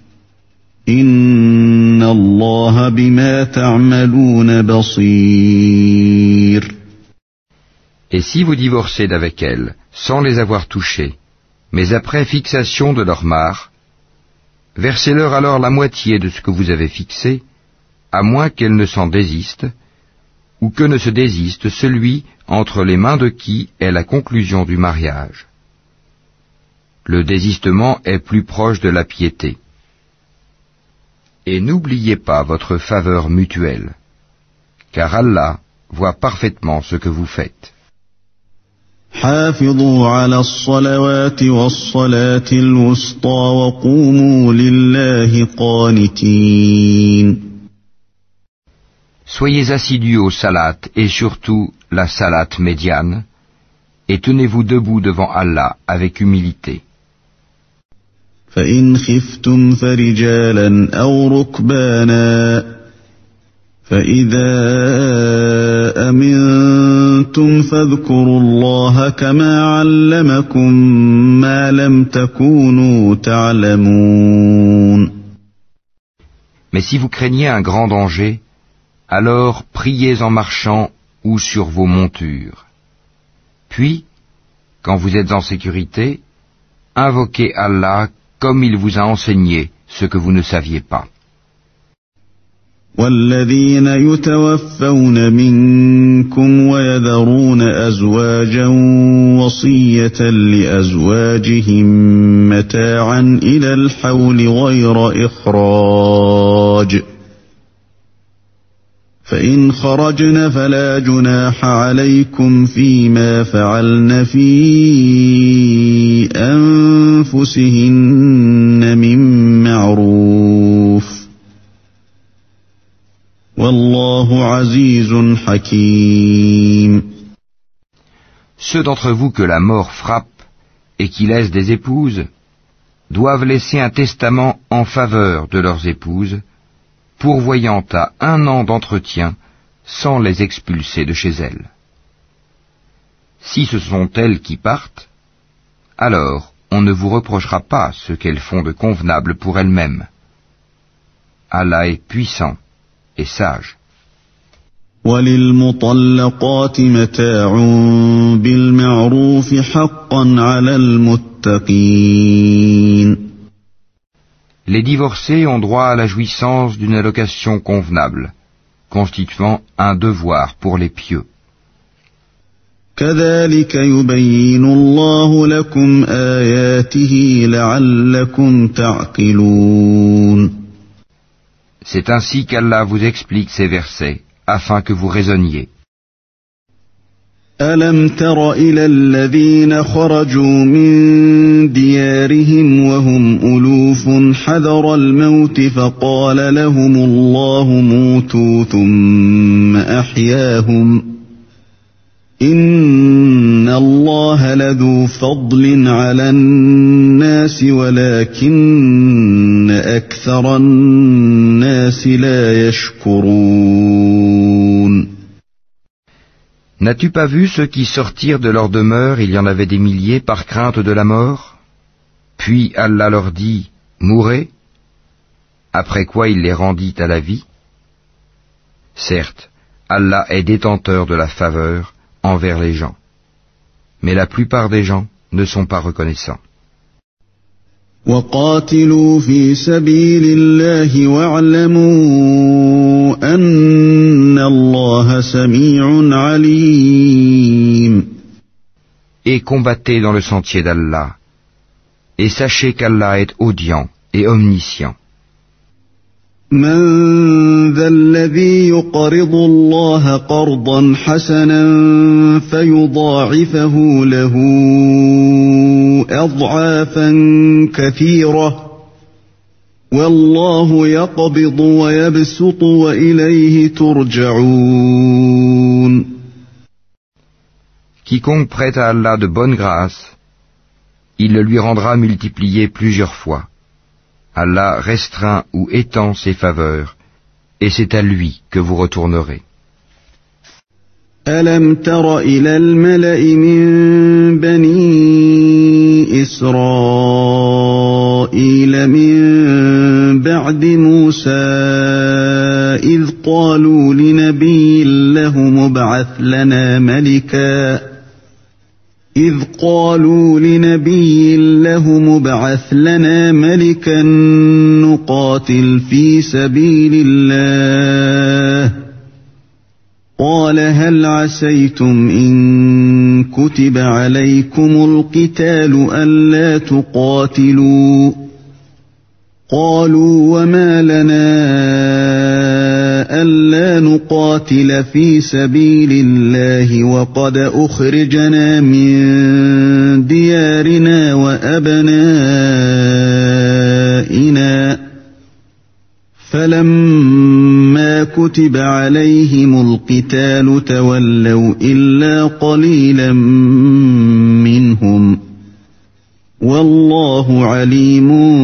S1: إن الله بما تعملون بصير.
S2: Et si vous divorcez d'avec elles, sans les avoir touchées, mais après fixation de leur mare, versez-leur alors la moitié de ce que vous avez fixé, à moins qu'elles ne s'en désistent, ou que ne se désiste celui entre les mains de qui est la conclusion du mariage. Le désistement est plus proche de la piété. Et n'oubliez pas votre faveur mutuelle, car Allah voit parfaitement ce que vous faites.
S1: حافظوا على الصلوات والصلاة الوسطى وقوموا لله قانتين.
S2: Soyez assidus au salat et surtout la salat médiane, et tenez-vous debout devant Allah avec humilité.
S1: فإن خفتم فرجالا أو ركبانا فإذا أمنتم فاذكروا الله كما علمكم ما لم تكونوا تعلمون.
S2: Mais si vous craignez un grand danger, alors priez en marchant ou sur vos montures. Puis, quand vous êtes en sécurité, invoquez Allah comme il vous a enseigné ce que vous ne saviez pas.
S1: والذين يتوفون منكم ويذرون أزواجا وصية لأزواجهم متاعا إلى الحول غير إخراج فإن خرجن فلا جناح عليكم فيما فعلن في أنفسهن من معروف والله عزيز حكيم.
S2: Ceux d'entre vous que la mort frappe et qui laissent des épouses doivent laisser un testament en faveur de leurs épouses, pourvoyant à 1 an d'entretien sans les expulser de chez elles. Si ce sont elles qui partent, alors on ne vous reprochera pas ce qu'elles font de convenable pour elles-mêmes. Allah est puissant et sage.
S1: وَلِلْمُطَلَّقَاتِ مَتَاعٌ بِالْمَعْرُوفِ حَقًّا عَلَى الْمُتَّقِينَ.
S2: Les divorcés ont droit à la jouissance d'une allocation convenable, constituant un devoir pour les pieux.
S1: كَذَلِكَ يُبَيِّنُ اللَّهُ لَكُمْ آيَاتِهِ لَعَلَّكُمْ تَعْقِلُونَ.
S2: C'est ainsi qu'Allah vous explique ces versets, afin que vous raisonniez.
S1: أَلَمْ تَرَ إِلَى الَّذِينَ خَرَجُوا مِنْ دِيَارِهِمْ وَهُمْ أُلُوفٌ حَذَرَ الموت فقال لهم الله موتوا ثم أحياهم إِنَّ اللَّهَ لَذُو فَضْلٍ عَلَى النَّاسِ وَلَكِنَّ أَكْثَرَ النَّاسِ لَا يَشْكُرُونَ.
S2: N'as-tu pas vu ceux qui sortirent de leur demeure, il y en avait des milliers, par crainte de la mort? Puis Allah leur dit, mourez, après quoi il les rendit à la vie. Certes, Allah est détenteur de la faveur envers les gens, mais la plupart des gens ne sont pas reconnaissants.
S1: وَقَاتِلُوا فِي سَبِيلِ اللَّهِ وَاعْلَمُوا أَنَّ اللَّهَ سَمِيعٌ عَلِيمٌ.
S2: Et combattez dans le sentier d'Allah, et sachez qu'Allah est audient et omniscient.
S1: مَنْ ذَا الَّذِي يُقْرِضُ اللَّهَ قَرْضًا حَسَنًا فَيُضَاعِفَهُ لَهُ أَضْعَافًا كَثِيرَةً وَاللَّهُ يَقْبِضُ وَيَبْسُطُ وَإِلَيْهِ تُرْجَعُونَ.
S2: Quiconque prête à Allah de bonne grâce, il le lui rendra multiplié plusieurs fois. Allah restreint ou étend ses faveurs, et c'est à lui que vous retournerez.
S1: ألم تر إلى الملأ من بني إسرائيل من بعد موسى إذ قالوا لنبي له مبعث لنا ملكا نقاتل في سبيل الله قال هل عسيتم إن كتب عليكم القتال ألا تقاتلوا قالوا وما لنا ألا نقاتل في سبيل الله وقد أخرجنا من ديارنا وأبنائنا فلما كتب عليهم القتال تولوا إلا قليلا منهم والله عليم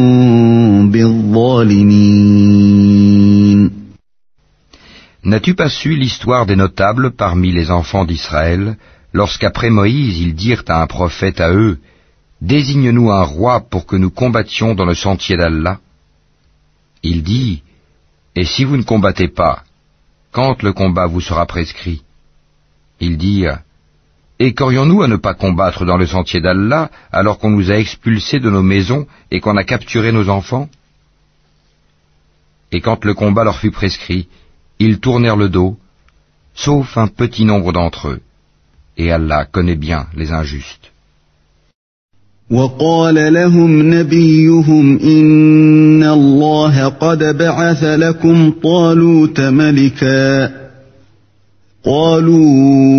S1: بالظالمين.
S2: N'as-tu pas su l'histoire des notables parmi les enfants d'Israël, lorsqu'après Moïse ils dirent à un prophète à eux, « Désigne-nous un roi pour que nous combattions dans le sentier d'Allah » Il dit, « Et si vous ne combattez pas, quand le combat vous sera prescrit ?» Ils dirent, « Et qu'aurions-nous à ne pas combattre dans le sentier d'Allah alors qu'on nous a expulsés de nos maisons et qu'on a capturé nos enfants ?» Et quand le combat leur fut prescrit, ils tournèrent le dos, sauf un petit nombre d'entre eux. Et Allah connaît bien les injustes.
S1: وقال لهم نبيهم إن الله قد بعث لكم طالوت ملكا قالوا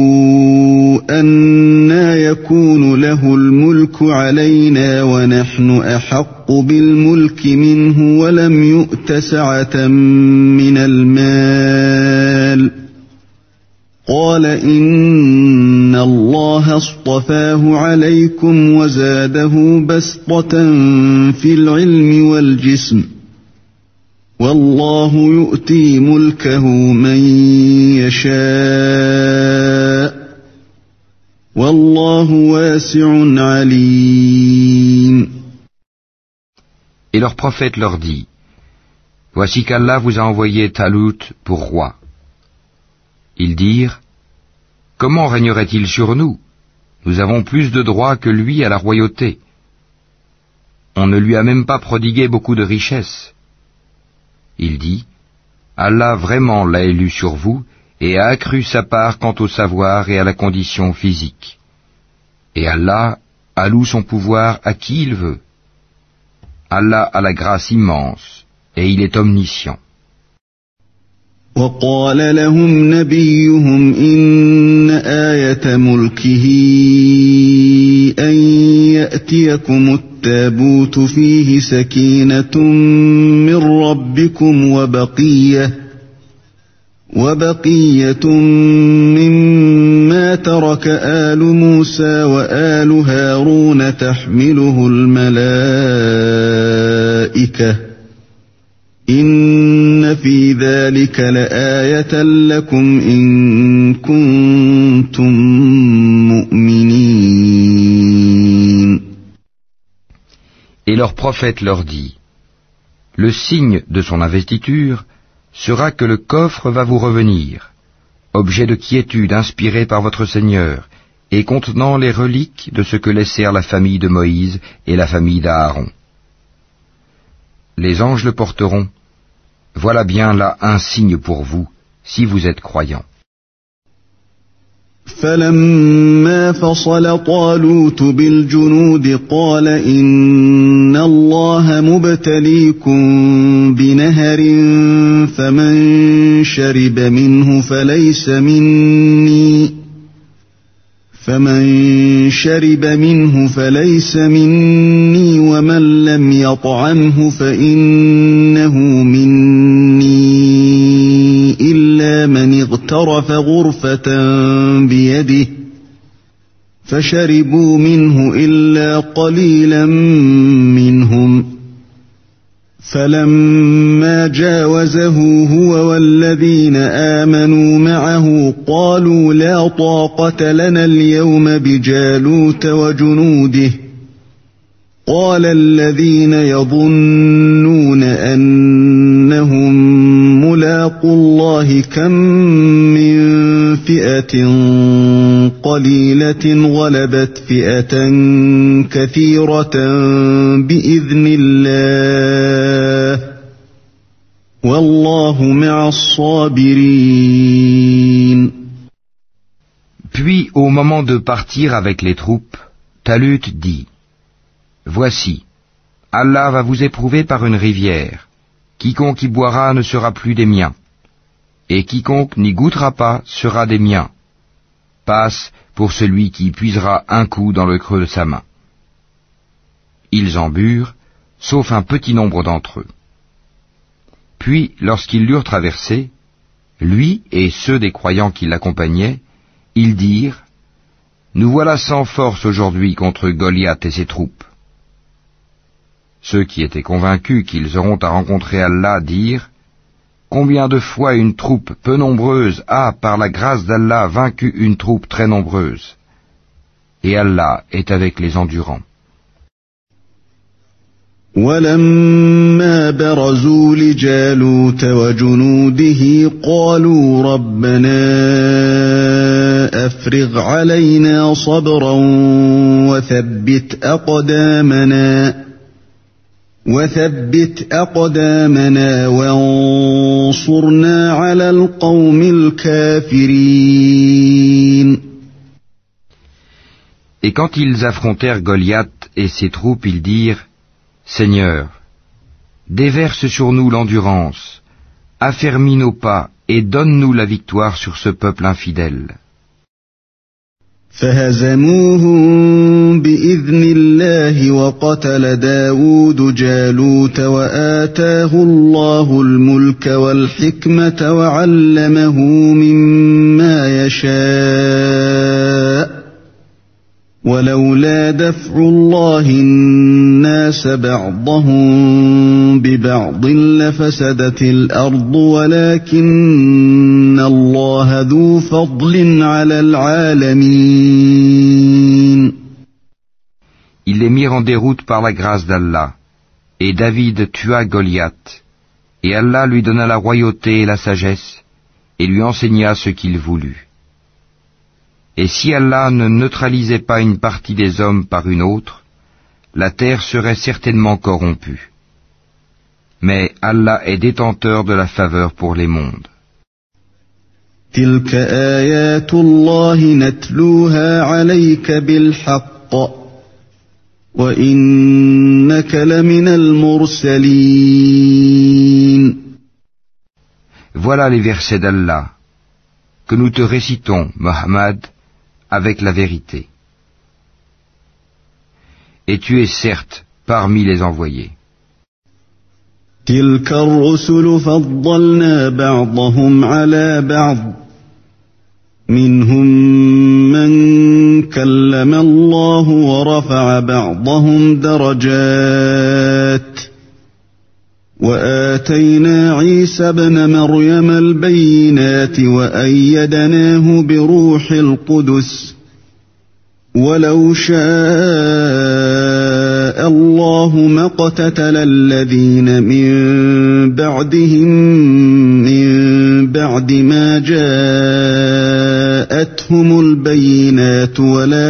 S1: أنى يكون له الملك علينا ونحن أحق بالملك منه ولم يؤت سعة من المال قال إن الله اصطفاه عليكم وزاده بسطة في العلم والجسم والله يؤتي ملكه من يشاء والله واسع عليم.
S2: Et leur prophète leur dit, « Voici qu'Allah vous a envoyé Talout pour roi. » Ils dirent, « Comment régnerait-il sur nous? Nous avons plus de droits que lui à la royauté. On ne lui a même pas prodigué beaucoup de richesses. » Il dit, « Allah vraiment l'a élu sur vous et a accru sa part quant au savoir et à la condition physique. Et Allah alloue son pouvoir à qui il veut. Allah a la grâce immense et il est omniscient. »
S1: وقال لهم نبيهم إن آية ملكه أن يأتيكم التابوت فيه سكينة من ربكم وبقية مما ترك آل موسى وآل هارون تحمله الملائكة إن في ذلك لآية لكم إن كنتم مؤمنين.
S2: Et leur prophète leur dit, le signe de son investiture sera que le coffre va vous revenir, objet de quiétude inspiré par votre Seigneur, et contenant les reliques de ce que laissèrent la famille de Moïse et la famille d'Aaron. Les anges le porteront. Voilà bien là un signe pour vous, si vous êtes croyants.
S1: فلما فصل طالوت بالجنود قال إن الله مبتليكم بنهر فمن شرب منه فليس مني ومن لم يطعمه فإنه مني إلا من اغترف غرفة بيده فشربوا منه إلا قليلا منهم فلما جاوزه هو والذين آمنوا معه قالوا لا طاقة لنا اليوم بجالوت وجنوده قال الذين يظنون أنهم ملاقو الله كم من فئة قليلة غلبت فئة كثيرة بإذن الله والله مع الصابرين.
S2: Puis au moment de partir avec les troupes, Talut dit: Voici, Allah va vous éprouver par une rivière. Quiconque y boira ne sera plus des miens, et quiconque n'y goûtera pas sera des miens. Passe pour celui qui puisera un coup dans le creux de sa main. Ils en burent, sauf un petit nombre d'entre eux. Puis, lorsqu'ils l'eurent traversé, lui et ceux des croyants qui l'accompagnaient, ils dirent: Nous voilà sans force aujourd'hui contre Goliath et ses troupes. Ceux qui étaient convaincus qu'ils auront à rencontrer Allah dirent: Combien de fois une troupe peu nombreuse a, par la grâce d'Allah, vaincu une troupe très nombreuse. Et Allah est avec les endurants.
S1: ولما برزوا لجالوت وجنوده قالوا ربنا أفرغ علينا صبرا وثبت أقدامنا وانصرنا على القوم الكافرين.
S2: Et quand ils affrontèrent Goliath et ses troupes, ils dirent: Seigneur, déverse sur nous l'endurance, affermis nos pas et donne-nous la victoire sur ce peuple infidèle.
S1: فهزموهم بإذن الله وقتل داود جالوت وآتاه الله الملك والحكمة وعلمه مما يشاء ولولا دفع الله الناس بعضهم ببعض لفسدت الأرض ولكن الله ذو فضل على العالمين.
S2: Ils les mirent en déroute par la grâce d'Allah, et David tua Goliath, et Allah lui donna la royauté et la sagesse, et lui enseigna ce qu'il voulut. Et si Allah ne neutralisait pas une partie des hommes par une autre, la terre serait certainement corrompue. Mais Allah est détenteur de la faveur pour les mondes.
S1: تلك آيات الله نتلوها عليك بالحق وإنك لمن المرسلين.
S2: Voilà les versets d'Allah que nous te récitons, Mohammed, avec la vérité. Et tu es certes parmi les envoyés.
S1: تلك الرسل فضلنا بعضهم على بعض منهم من كلم الله ورفع بعضهم درجات وآتينا عيسى ابن مريم البينات وأيدناه بروح القدس ولو شاء الله ما اقتتل الذين من بعدهم من بعد ما جاءتهم البينات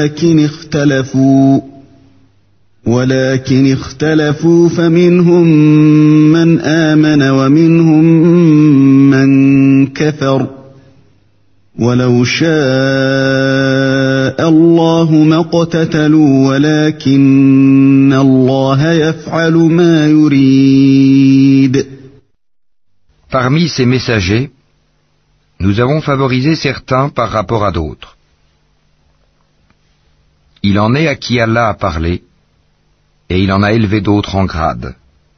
S1: ولكن اختلفوا فمنهم من آمن ومنهم من كفر ولو شاء الله ما اقتتلوا ولكن الله يفعل ما يريد.
S2: Parmi ces messagers, nous avons favorisé certains par rapport à d'autres. Il en est à qui Allah a parlé, et il en a élevé d'autres en grade.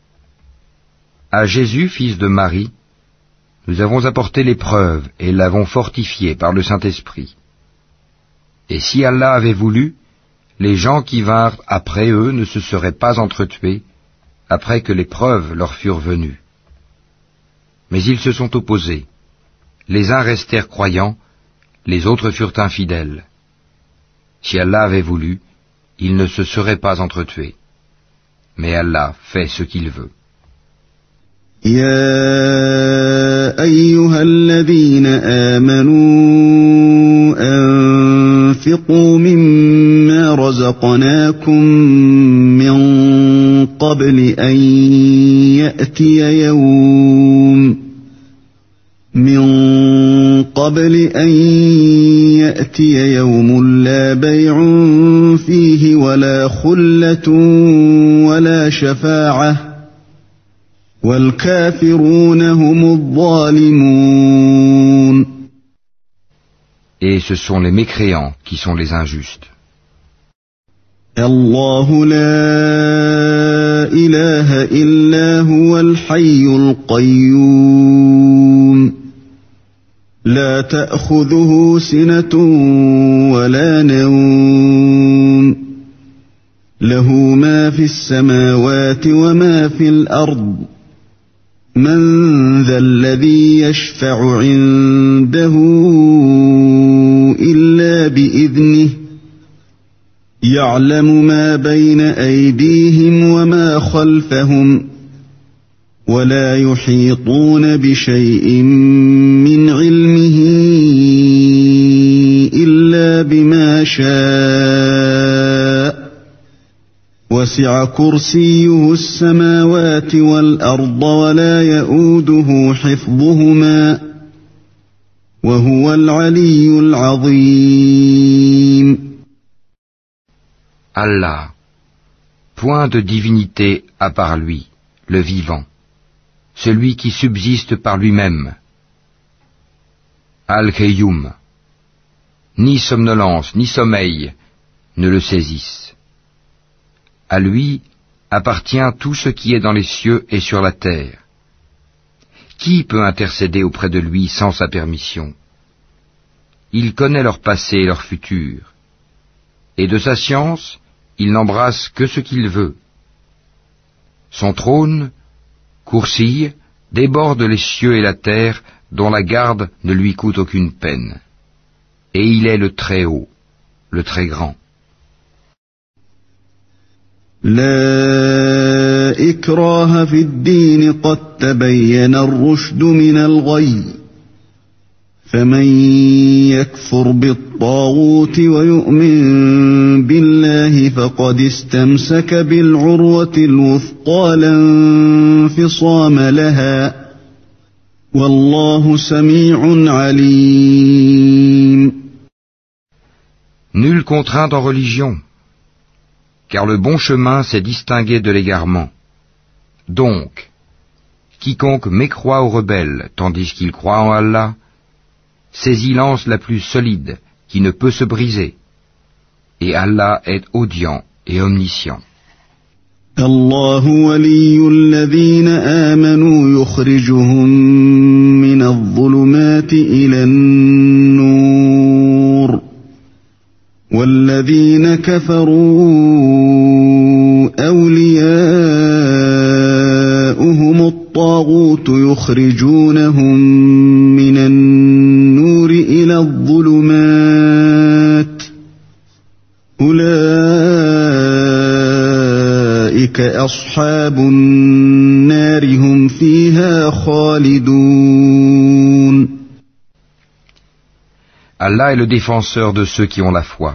S2: À Jésus, fils de Marie, nous avons apporté les preuves et l'avons fortifié par le Saint-Esprit. Et si Allah avait voulu, les gens qui vinrent après eux ne se seraient pas entretués, après que les preuves leur furent venues. Mais ils se sont opposés. Les uns restèrent croyants, les autres furent infidèles. Si Allah avait voulu, ils ne se seraient pas entretués. Mais Allah fait ce qu'il veut.
S1: يا أيها الذين آمنوا أنفقوا مما رزقناكم من قبل أن يأتي يوم لا بيع فيه ولا خلة ولا شفاعة والكافرون هم الظالمون.
S2: Et ce sont les mécréants qui sont les injustes.
S1: الله لا إله إلا هو الحي القيوم لا تأخذه سنة ولا نوم له ما في السماوات وما في الأرض من ذا الذي يشفع عنده إلا بإذنه يعلم ما بين أيديهم وما خلفهم ولا يحيطون بشيء من علمه إلا بما شاء وسع كرسيه السماوات والأرض ولا يؤوده حفظهما وهو العلي العظيم.
S2: Allah, point de divinité à part lui, le vivant, celui qui subsiste par lui-même. Al-Qayyum, ni somnolence ni sommeil ne le saisissent. À lui appartient tout ce qui est dans les cieux et sur la terre. Qui peut intercéder auprès de lui sans sa permission? Il connaît leur passé et leur futur. Et de sa science, il n'embrasse que ce qu'il veut. Son trône, Kursi, déborde les cieux et la terre, dont la garde ne lui coûte aucune peine. Et il est le très haut, le très grand.
S1: لا إكراه في الدين قد تبين الرشد من الغي فمن يكفر بالطاغوت ويؤمن بالله فقد استمسك بالعروة الوثقى لا انفصام لها والله سميع عليم.
S2: Nul contraint en religion, car le bon chemin s'est distingué de l'égarement. Donc, quiconque mécroit aux rebelles tandis qu'il croit en Allah, saisit l'anse la plus solide qui ne peut se briser. Et Allah est audient et omniscient.
S1: الله ولي الذين آمنوا يخرجهم من الظلمات إلى النور والذين كفروا أولياؤهم الطاغوت يخرجونهم من النور إلى الظلمات أولئك أصحاب النار هم فيها خالدون.
S2: Allah est le défenseur de ceux qui ont la foi.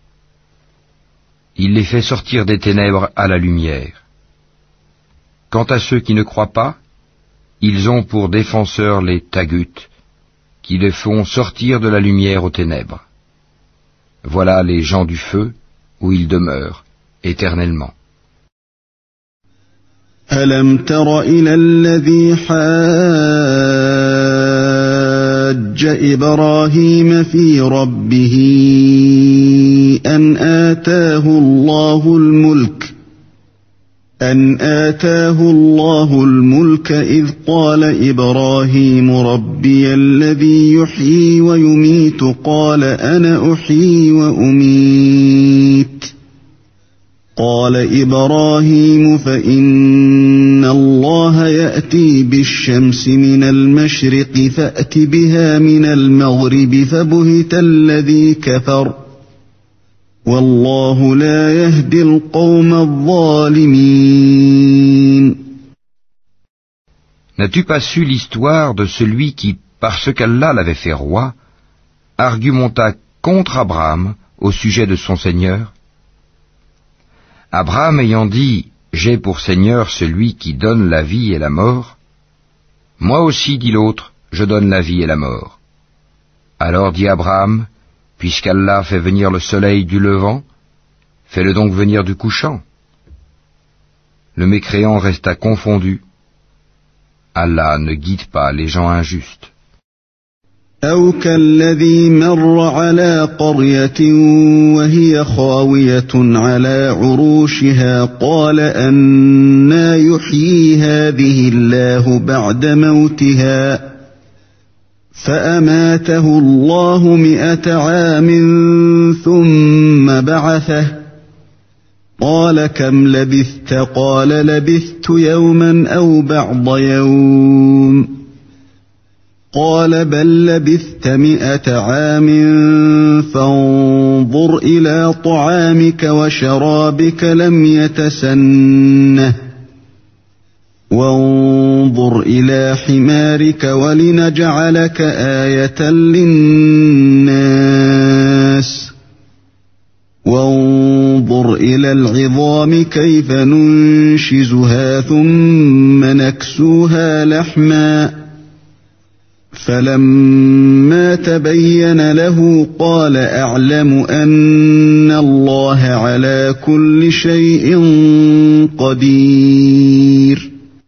S2: Il les fait sortir des ténèbres à la lumière. Quant à ceux qui ne croient pas, ils ont pour défenseurs les taghut, qui les font sortir de la lumière aux ténèbres. Voilà les gens du feu, où ils demeurent, éternellement.
S1: ألم تر إلى الذي حاج إبراهيم في ربه أن آتاه الله الملك إذ قال إبراهيم ربي الذي يحيي ويميت قال أنا أحيي وأميت قال إبراهيم فإن الله يأتي بالشمس من المشرق فأت بها من المغرب فبهت الذي كفر والله لا يهدي القوم الظالمين.
S2: N'as-tu pas su l'histoire de celui qui, parce qu'Allah l'avait fait roi, argumenta contre Abraham au sujet de son Seigneur? Abraham ayant dit « J'ai pour Seigneur celui qui donne la vie et la mort », moi aussi, dit l'autre, je donne la vie et la mort. Alors dit Abraham, puisqu'Allah fait venir le soleil du levant, fais-le donc venir du couchant. Le mécréant resta confondu. Allah ne guide pas les gens injustes.
S1: أو كالذي مر على قرية وهي خاوية على عروشها قال أنى يحيي هذه الله بعد موتها فأماته الله 100 عام ثم بعثه قال كم لبثت قال لبثت يوما أو بعض يوم قال بل لبثت 100 عام فانظر إلى طعامك وشرابك لم يتسنه وانظر إلى حمارك ولنجعلك آية للناس وانظر إلى العظام كيف ننشزها ثم نكسوها لحما فلما تبين له قال أعلم أن الله على كل شيء قدير.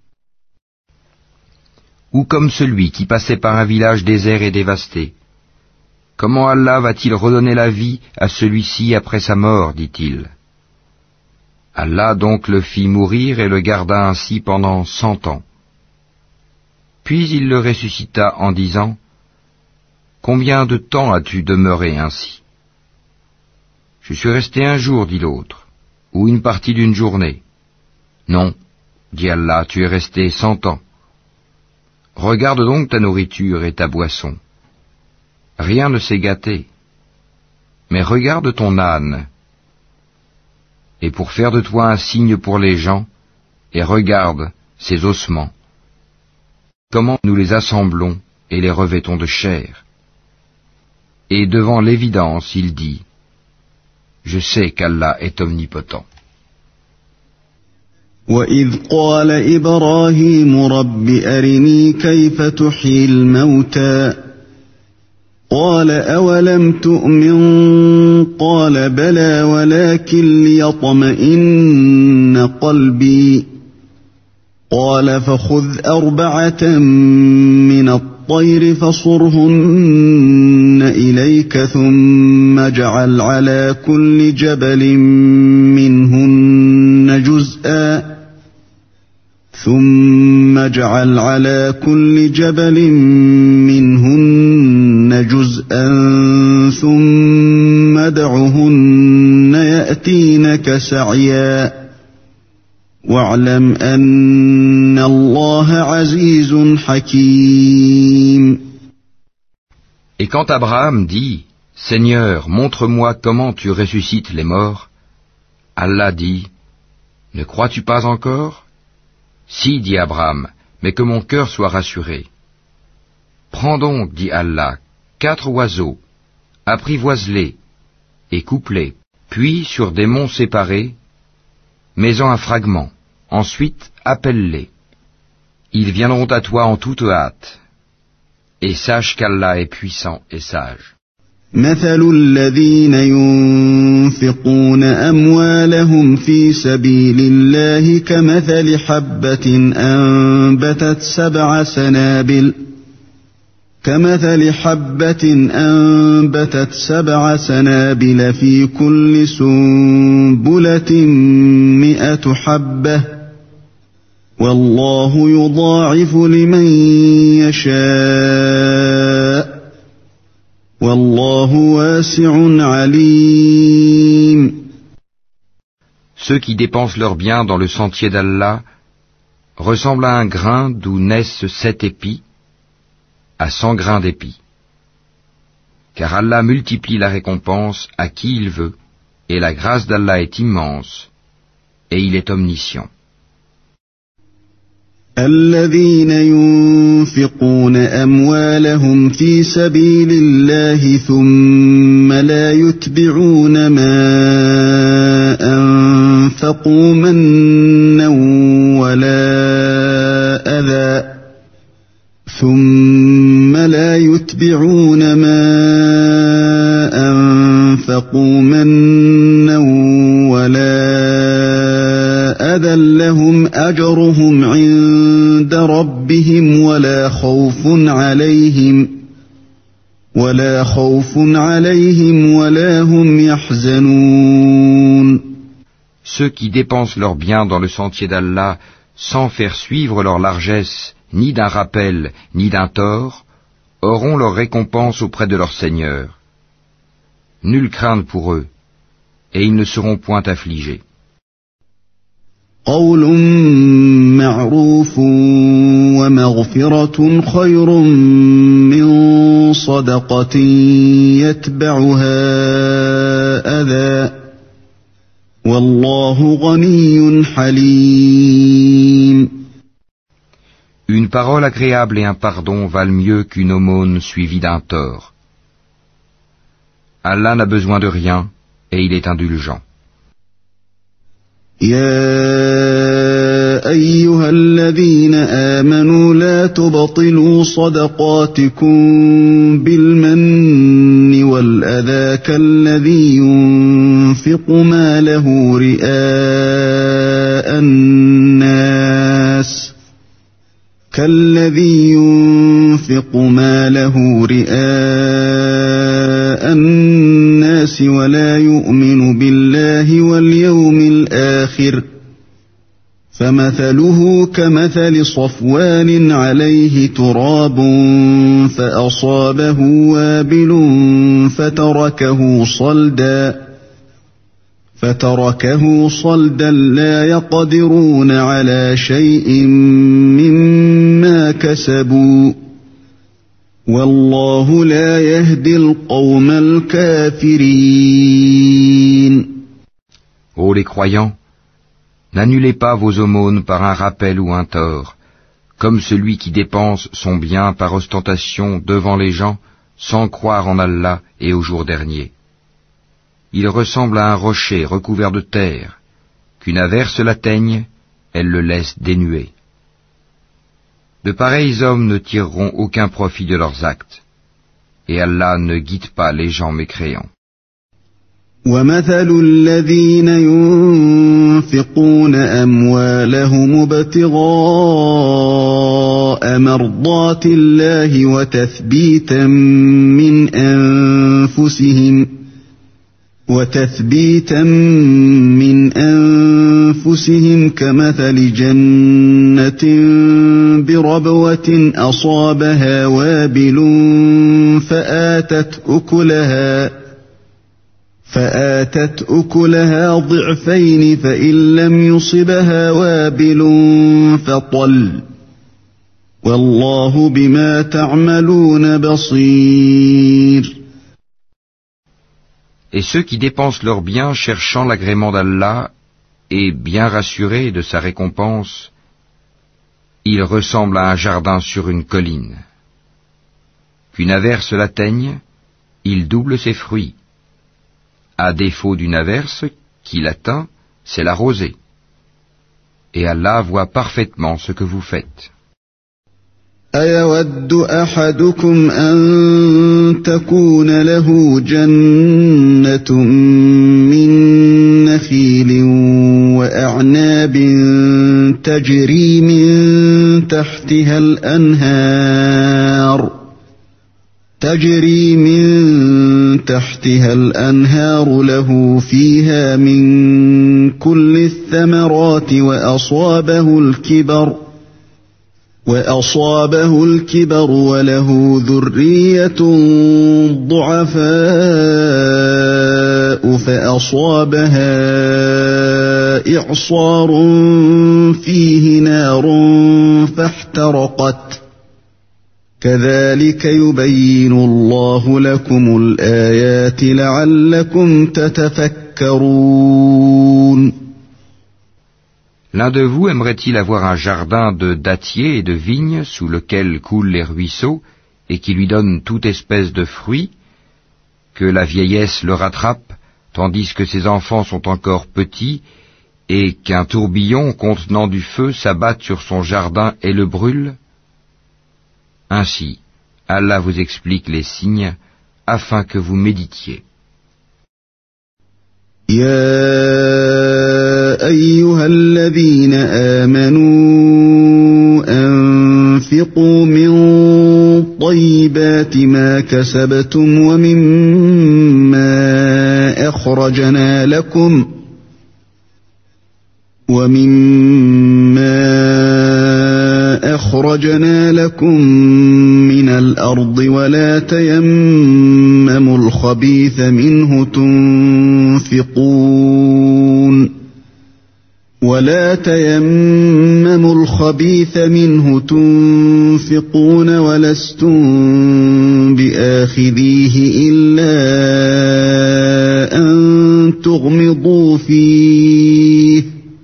S2: Ou comme celui qui passait par un village désert et dévasté. Comment Allah va-t-il redonner la vie à celui-ci après sa mort, dit-il. Allah donc le fit mourir et le garda ainsi pendant 100 ans. Puis il le ressuscita en disant « Combien de temps as-tu demeuré ainsi ?»« Je suis resté un jour, dit l'autre, ou une partie d'une journée. »« Non, dit Allah, tu es resté 100 ans. Regarde donc ta nourriture et ta boisson. Rien ne s'est gâté. Mais regarde ton âne. Et pour faire de toi un signe pour les gens, et regarde ses ossements. Comment nous les assemblons et les revêtons de chair. Et devant l'évidence, il dit, je sais qu'Allah est omnipotent.
S1: وَإِذْ قَالَ إِبْرَاهِيمُ رَبِّ أَرِنِي كَيْفَ تُحْيِي الْمَوْتَى قَالَ أَوَلَمْ تُؤْمِنْ قَالَ بَلَى وَلَكِنْ لِيَطْمَئِنَّ قَلْبِي قال فخذ 4 من الطير فصرهن إليك ثم اجعل على كل جبل منهن جزءا ثم ادعهن يأتينك سعيا واعلم أن الله عزيز حكيم.
S2: Et quand Abraham dit, Seigneur, montre-moi comment tu ressuscites les morts, Allah dit, ne crois-tu pas encore? Si, dit Abraham, mais que mon cœur soit rassuré. Prends donc, dit Allah, 4 oiseaux, apprivoise-les et coupe-les, puis sur des monts séparés, mets-en un fragment. Ensuite, appelle-les. Ils viendront à toi en toute hâte. Et sache qu'Allah est puissant et sage.
S1: مثل الذين ينفقون أموالهم في سبيل الله كمثل حبة أنبتت 7 سنابل في كل سنبلة 100 حبة والله يضاعف لمن يشاء والله واسع عليم.
S2: Ceux qui dépensent leurs biens dans le sentier d'Allah ressemblent à un grain d'où naissent 7 épis, à 100 grains d'épis. Car Allah multiplie la récompense à qui il veut, et la grâce d'Allah est immense, et il est omniscient.
S1: الذين ينفقون أموالهم في سبيل الله ثم لا يتبعون ما أنفقوا منا ولا أذى لهم أجرهم عند ربهم ولا خوف عليهم ولا هم يحزنون.
S2: Ceux qui dépensent leurs biens dans le sentier d'Allah sans faire suivre leur largesse, ni d'un rappel, ni d'un tort, auront leur récompense auprès de leur Seigneur. Nulle crainte pour eux, et ils ne seront point affligés.
S1: قول معروف ومغفرة خير من صدقة يتبعها أذى والله غني حليم.
S2: Une parole agréable et un pardon valent mieux qu'une aumône suivie d'un tort. Allah n'a besoin de rien et il est indulgent.
S1: يا أيها الذين آمنوا لا تبطلوا صدقاتكم بالمن والأذى كالذي ينفق ماله رئاء الناس ولا يؤمن بالله واليوم الآخر فمثله كمثل صفوان عليه تراب فأصابه وابل فتركه صلدا لا يقدرون على شيء مما كسبوا والله لا يهدي القوم الكافرين.
S2: Ô les croyants, n'annulez pas vos aumônes par un rappel ou un tort, comme celui qui dépense son bien par ostentation devant les gens, sans croire en Allah et au jour dernier. Il ressemble à un rocher recouvert de terre, qu'une averse l'atteigne, elle le laisse dénué. De pareils hommes ne tireront aucun profit de leurs actes, et Allah ne guide pas les gens mécréants.
S1: ومثل الذين ينفقون أموالهم ابتغاء مرضات الله وتثبيتا من أنفسهم كمثل جنة بربوة أصابها وابل فآتت أكلها ضعفين فإن لم يصبها وابل فطل والله بما تعملون بصير.
S2: Et ceux qui dépensent leurs biens cherchant l'agrément d'Allah et bien rassurés de sa récompense, ils ressemblent à un jardin sur une colline. Qu'une averse l'atteigne, il double ses fruits. À défaut d'une averse qui l'atteint, c'est la rosée. Et Allah voit parfaitement ce que vous faites.
S1: أيود أحدكم أن تكون له جنة من نخيل وأعناب تجري من تحتها الأنهار له فيها من كل الثمرات وأصابه الكبر وله ذرية ضعفاء فأصابها إعصار فيه نار فاحترقت كذلك يبين الله لكم الآيات لعلكم تتفكرون.
S2: L'un de vous aimerait-il avoir un jardin de dattiers et de vignes sous lequel coulent les ruisseaux et qui lui donne toute espèce de fruits, que la vieillesse le rattrape tandis que ses enfants sont encore petits et qu'un tourbillon contenant du feu s'abatte sur son jardin et le brûle? Ainsi, Allah vous explique les signes afin que vous méditiez.
S1: يا أيها الذين آمنوا أنفقوا من طيبات ما كسبتم ومما أخرجنا لكم من الأرض ولا تيمموا الخبيث منه تنفقون ولستم بآخذيه إلا أن تغمضوا فيه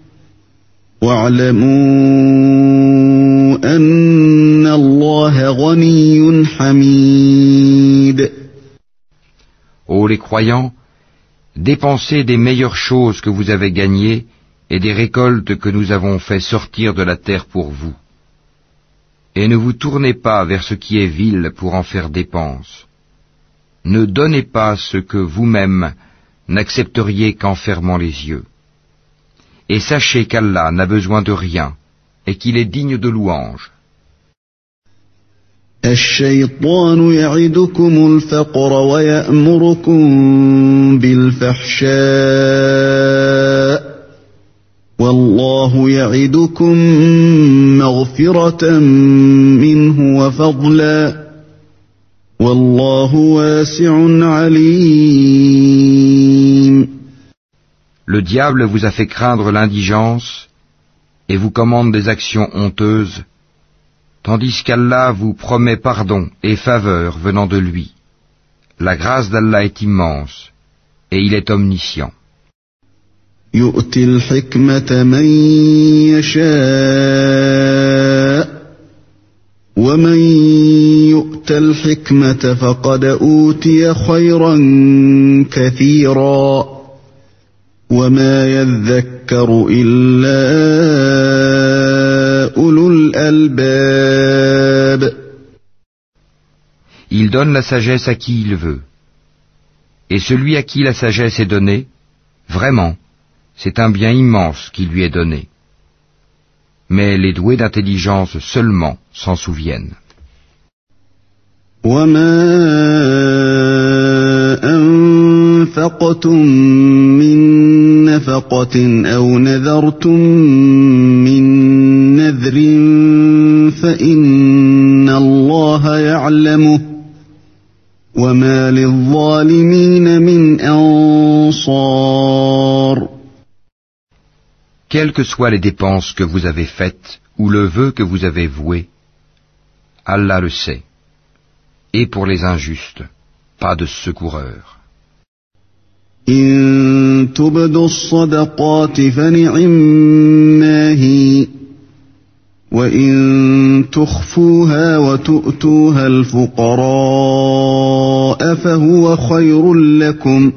S1: واعلموا أن الله غني حميد.
S2: Ô les croyants, dépensez des meilleures choses que vous avez gagnées et des récoltes que nous avons fait sortir de la terre pour vous. Et ne vous tournez pas vers ce qui est vil pour en faire dépense. Ne donnez pas ce que vous-même n'accepteriez qu'en fermant les yeux. Et sachez qu'Allah n'a besoin de rien et qu'il est digne de louange.
S1: الشيطان يعدكم الفقر ويأمركم بالفحشاء والله يعدكم مغفرة منه وفضلا والله واسع عليم.
S2: Le diable vous a fait craindre l'indigence et vous commande des actions honteuses, tandis qu'Allah vous promet pardon et faveur venant de lui. La grâce d'Allah est immense et il est omniscient.
S1: يؤتي الحكمة من يشاء ومن يؤت الحكمة فقد أوتي خيرا كثيرا وما يذكر إلا أولو الألباب.
S2: Il donne la sagesse à qui il veut. Et celui à qui la sagesse est donnée, vraiment, c'est un bien immense qui lui est donné. Mais les doués d'intelligence seulement s'en souviennent.
S1: وما أنفقتم من نفقة أو نذرتم من نذر فإن الله يعلمه وما للظالمين من أنصار.
S2: Quelles que soient les dépenses que vous avez faites ou le vœu que vous avez voué, Allah le sait. Et pour les injustes, pas de secoureur.
S1: إن تبدوا الصدقات فنعما هي وإن تخفوها وتؤتوها الفقراء فهو خير لكم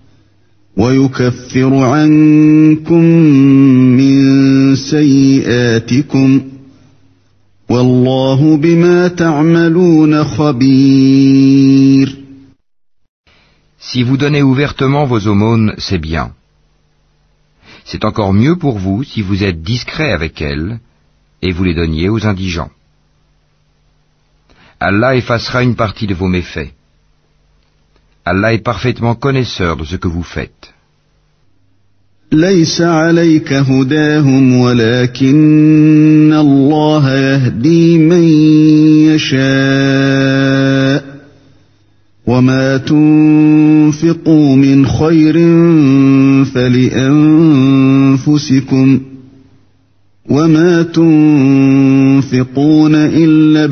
S1: ويكفر عنكم من سيئاتكم والله بما تعملون خبير.
S2: Si vous donnez ouvertement vos aumônes, c'est bien. C'est encore mieux pour vous si vous êtes discret avec elles et vous les donniez aux indigents. Allah effacera une partie de vos méfaits. Allah est parfaitement connaisseur de ce que vous faites.
S1: ليس عليك هداهم ولكن الله يهدي من يشاء وما تنفقوا من خير فلأنفسكم أنفسكم وما تنفقون إلا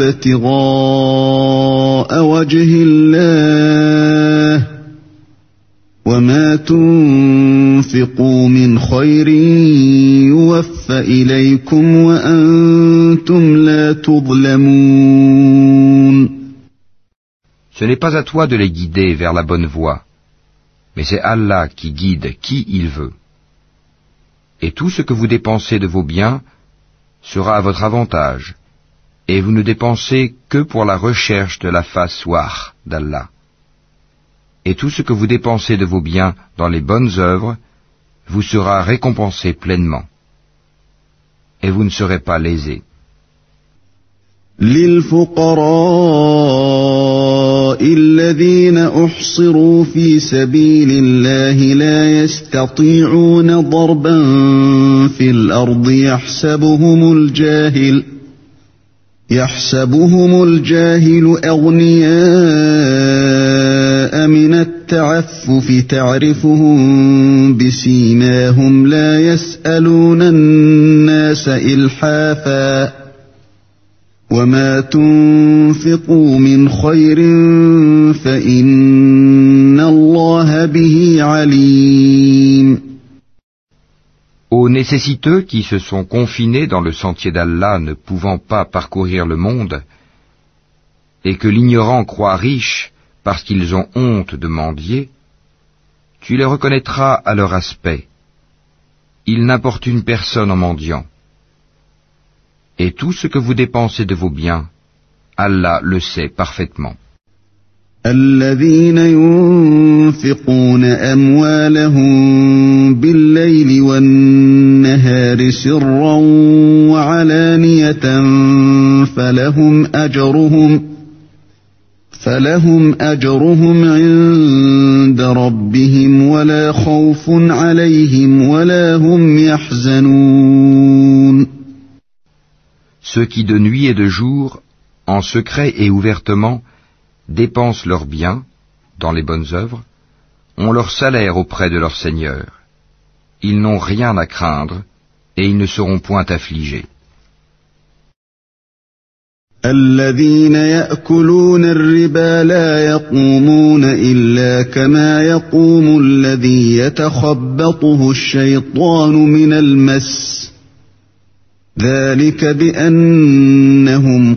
S1: ابتغاء وجه الله وما تنفقوا من خير يوفى إليكم وأنتم لا تظلمون.
S2: Ce n'est pas à toi de les guider vers la bonne voie, mais c'est Allah qui guide qui il veut. Et tout ce que vous dépensez de vos biens sera à votre avantage, et vous ne dépensez que pour la recherche de la face wah d'Allah. Et tout ce que vous dépensez de vos biens dans les bonnes œuvres vous sera récompensé pleinement. Et vous ne serez pas lésés.
S1: للفقراء الذين أحصروا في سبيل الله لا يستطيعون ضربا في الأرض يحسبهم الجاهل أغنياء من التعفف تعرفهم بسيماهم لا يسألون الناس إلحافا وما تنفقوا من خير فإن الله به عليم.
S2: Aux nécessiteux qui se sont confinés dans le sentier d'Allah ne pouvant pas parcourir le monde, et que l'ignorant croit riche parce qu'ils ont honte de mendier, tu les reconnaîtras à leur aspect. Ils n'importunent personne en mendiant. Et tout ce que vous dépensez de vos biens, Allah le sait parfaitement.
S1: الذين ينفقون أموالهم بالليل والنهار سرا وعلانية فلهم أجرهم عند ربهم ولا خوف عليهم ولا هم يحزنون.
S2: Ceux qui de nuit et de jour, en secret et ouvertement, dépensent leurs biens dans les bonnes œuvres, ont leur salaire auprès de leur Seigneur. Ils n'ont rien à craindre et ils ne seront point affligés.
S1: الذين يأكلون الربا لا يقومون إلا كما يقوم الذي يتخبطه الشيطان من المس ذلك بأنهم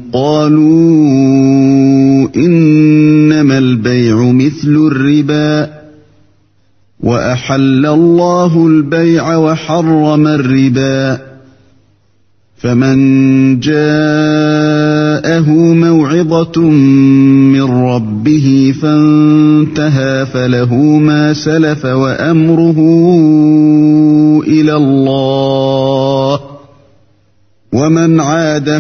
S1: قالوا إنما البيع مثل الربا وأحل الله البيع وحرم الربا فمن جاءه موعظة من ربه فانتهى فله ما سلف وأمره إلى الله ومن عاد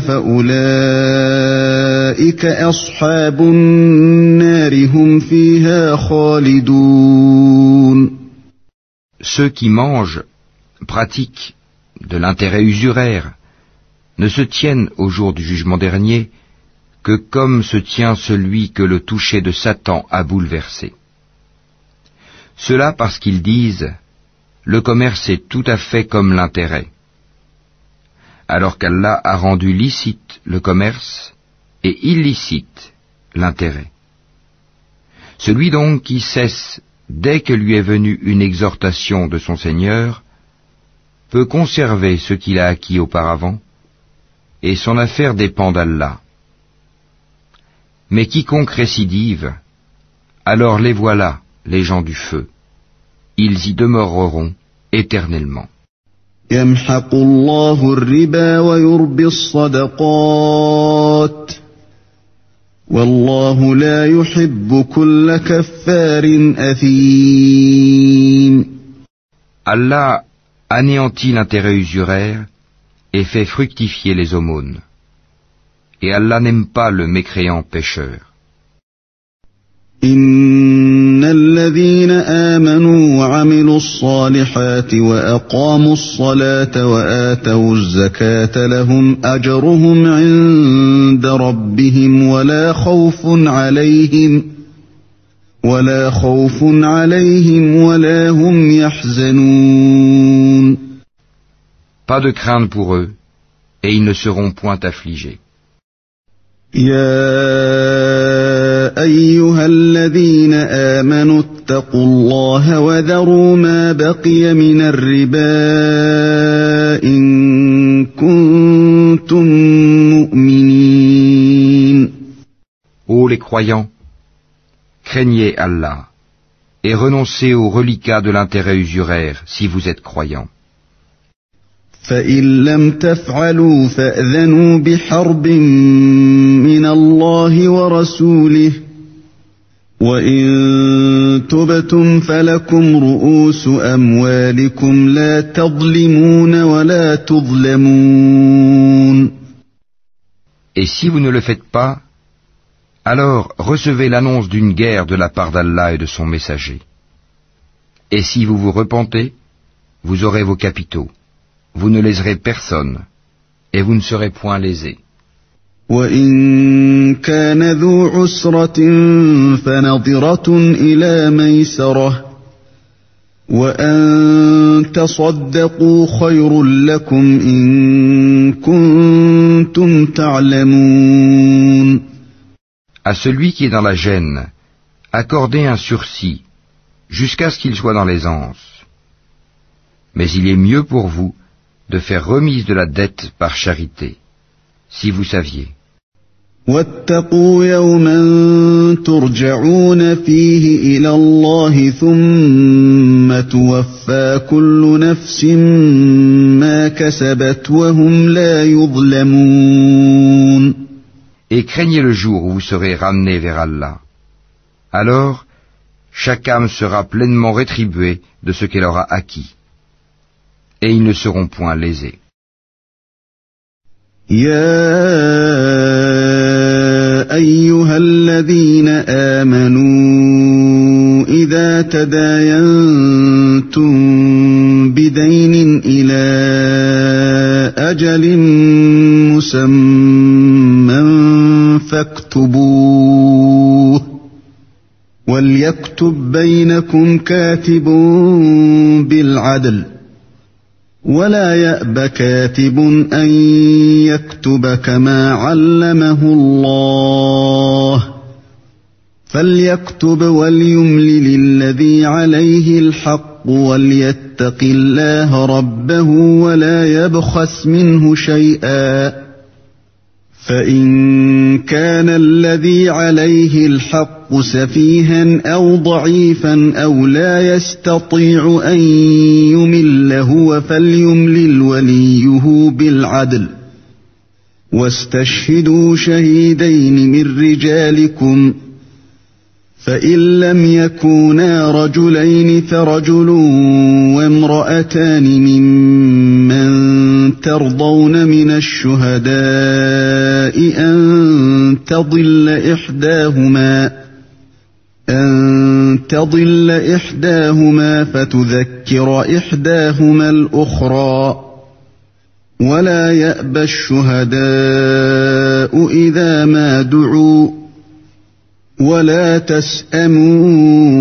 S1: فأولئك أصحاب النار هم فيها خالدون.
S2: Ceux qui mangent, pratiquent de l'intérêt usuraire, ne se tiennent au jour du jugement dernier que comme se tient celui que le toucher de Satan a bouleversé. Cela parce qu'ils disent « Le commerce est tout à fait comme l'intérêt », alors qu'Allah a rendu licite le commerce et illicite l'intérêt. Celui donc qui cesse dès que lui est venue une exhortation de son Seigneur peut conserver ce qu'il a acquis auparavant, et son affaire dépend d'Allah. Mais quiconque récidive, alors les voilà, les gens du feu. Ils y demeureront éternellement.
S1: يمحق الله الربا ويربي الصدقات والله لا يحب كل كفار أثيم.
S2: Allah anéantit l'intérêt usuraire et fait fructifier les aumônes. Et Allah n'aime pas le mécréant pécheur.
S1: إن الذين آمنوا وعملوا الصالحات وأقاموا الصلاة وآتوا الزكاة لهم أجرهم عند ربهم ولا خوف عليهم ولا هم يحزنون.
S2: pas de crainte pour eux, et ils ne seront point affligés.
S1: يا أيها الذين آمنوا اتقوا الله وذروا ما بقي من الربا إن كنتم مؤمنين.
S2: Ô les croyants, craignez Allah et renoncez aux reliquats de l'intérêt usuraire si vous êtes croyants.
S1: فإن لم تفعلوا فأذنوا بحرب من الله ورسوله وإن تبتم فلكم رؤوس أموالكم لا تظلمون ولا تظلمون.
S2: Et si vous ne le faites pas, alors recevez l'annonce d'une guerre de la part d'Allah et de son messager. Et si vous vous repentez, vous aurez vos capitaux. Vous ne léserez personne, et vous ne serez point lésés.
S1: وَإِن كَانَ ذُو عُسْرَةٍ فَنَظِرَةٌ إِلَى مَيْسَرَةٍ وَأَن تَصَدَّقُوا خَيْرٌ لَكُمْ إِن كُنتُمْ تَعْلَمُونَ.
S2: À celui qui est dans la gêne, accordez un sursis, jusqu'à ce qu'il soit dans l'aisance. Mais il est mieux pour vous de faire remise de la dette par charité, si vous saviez.
S1: وَاتَّقُوا يَوْمًا تُرْجَعُونَ فِيهِ إِلَى اللَّهِ ثُمَّ تُوَفَّى كُلُّ نَفْسٍ مَا كَسَبَتْ وَهُمْ لَا يُظْلَمُونَ.
S2: Et craignez le jour où vous serez ramenés vers Allah. Alors, chaque âme sera pleinement rétribuée de ce qu'elle aura acquis. Et ils ne seront point lésés.
S1: يا أيها الذين آمنوا إذا تداينتم بدين إلى أجل مسمى فاكتبوه وليكتب بينكم كاتب بالعدل ولا يأب كاتب أن يكتب كما علمه الله فليكتب وليملل الذي عليه الحق وليتق الله ربه ولا يبخس منه شيئا فإن كان الذي عليه الحق سفيها أو ضعيفا أو لا يستطيع أن يمل هو فليملل وليه بالعدل واستشهدوا شهيدين من رجالكم فإن لم يكونا رجلين فرجل وامرأتان ممن ترضون من الشهداء أن تضل إحداهما فتذكر إحداهما الأخرى ولا يأبى الشهداء إذا ما دعوا ولا تسأموا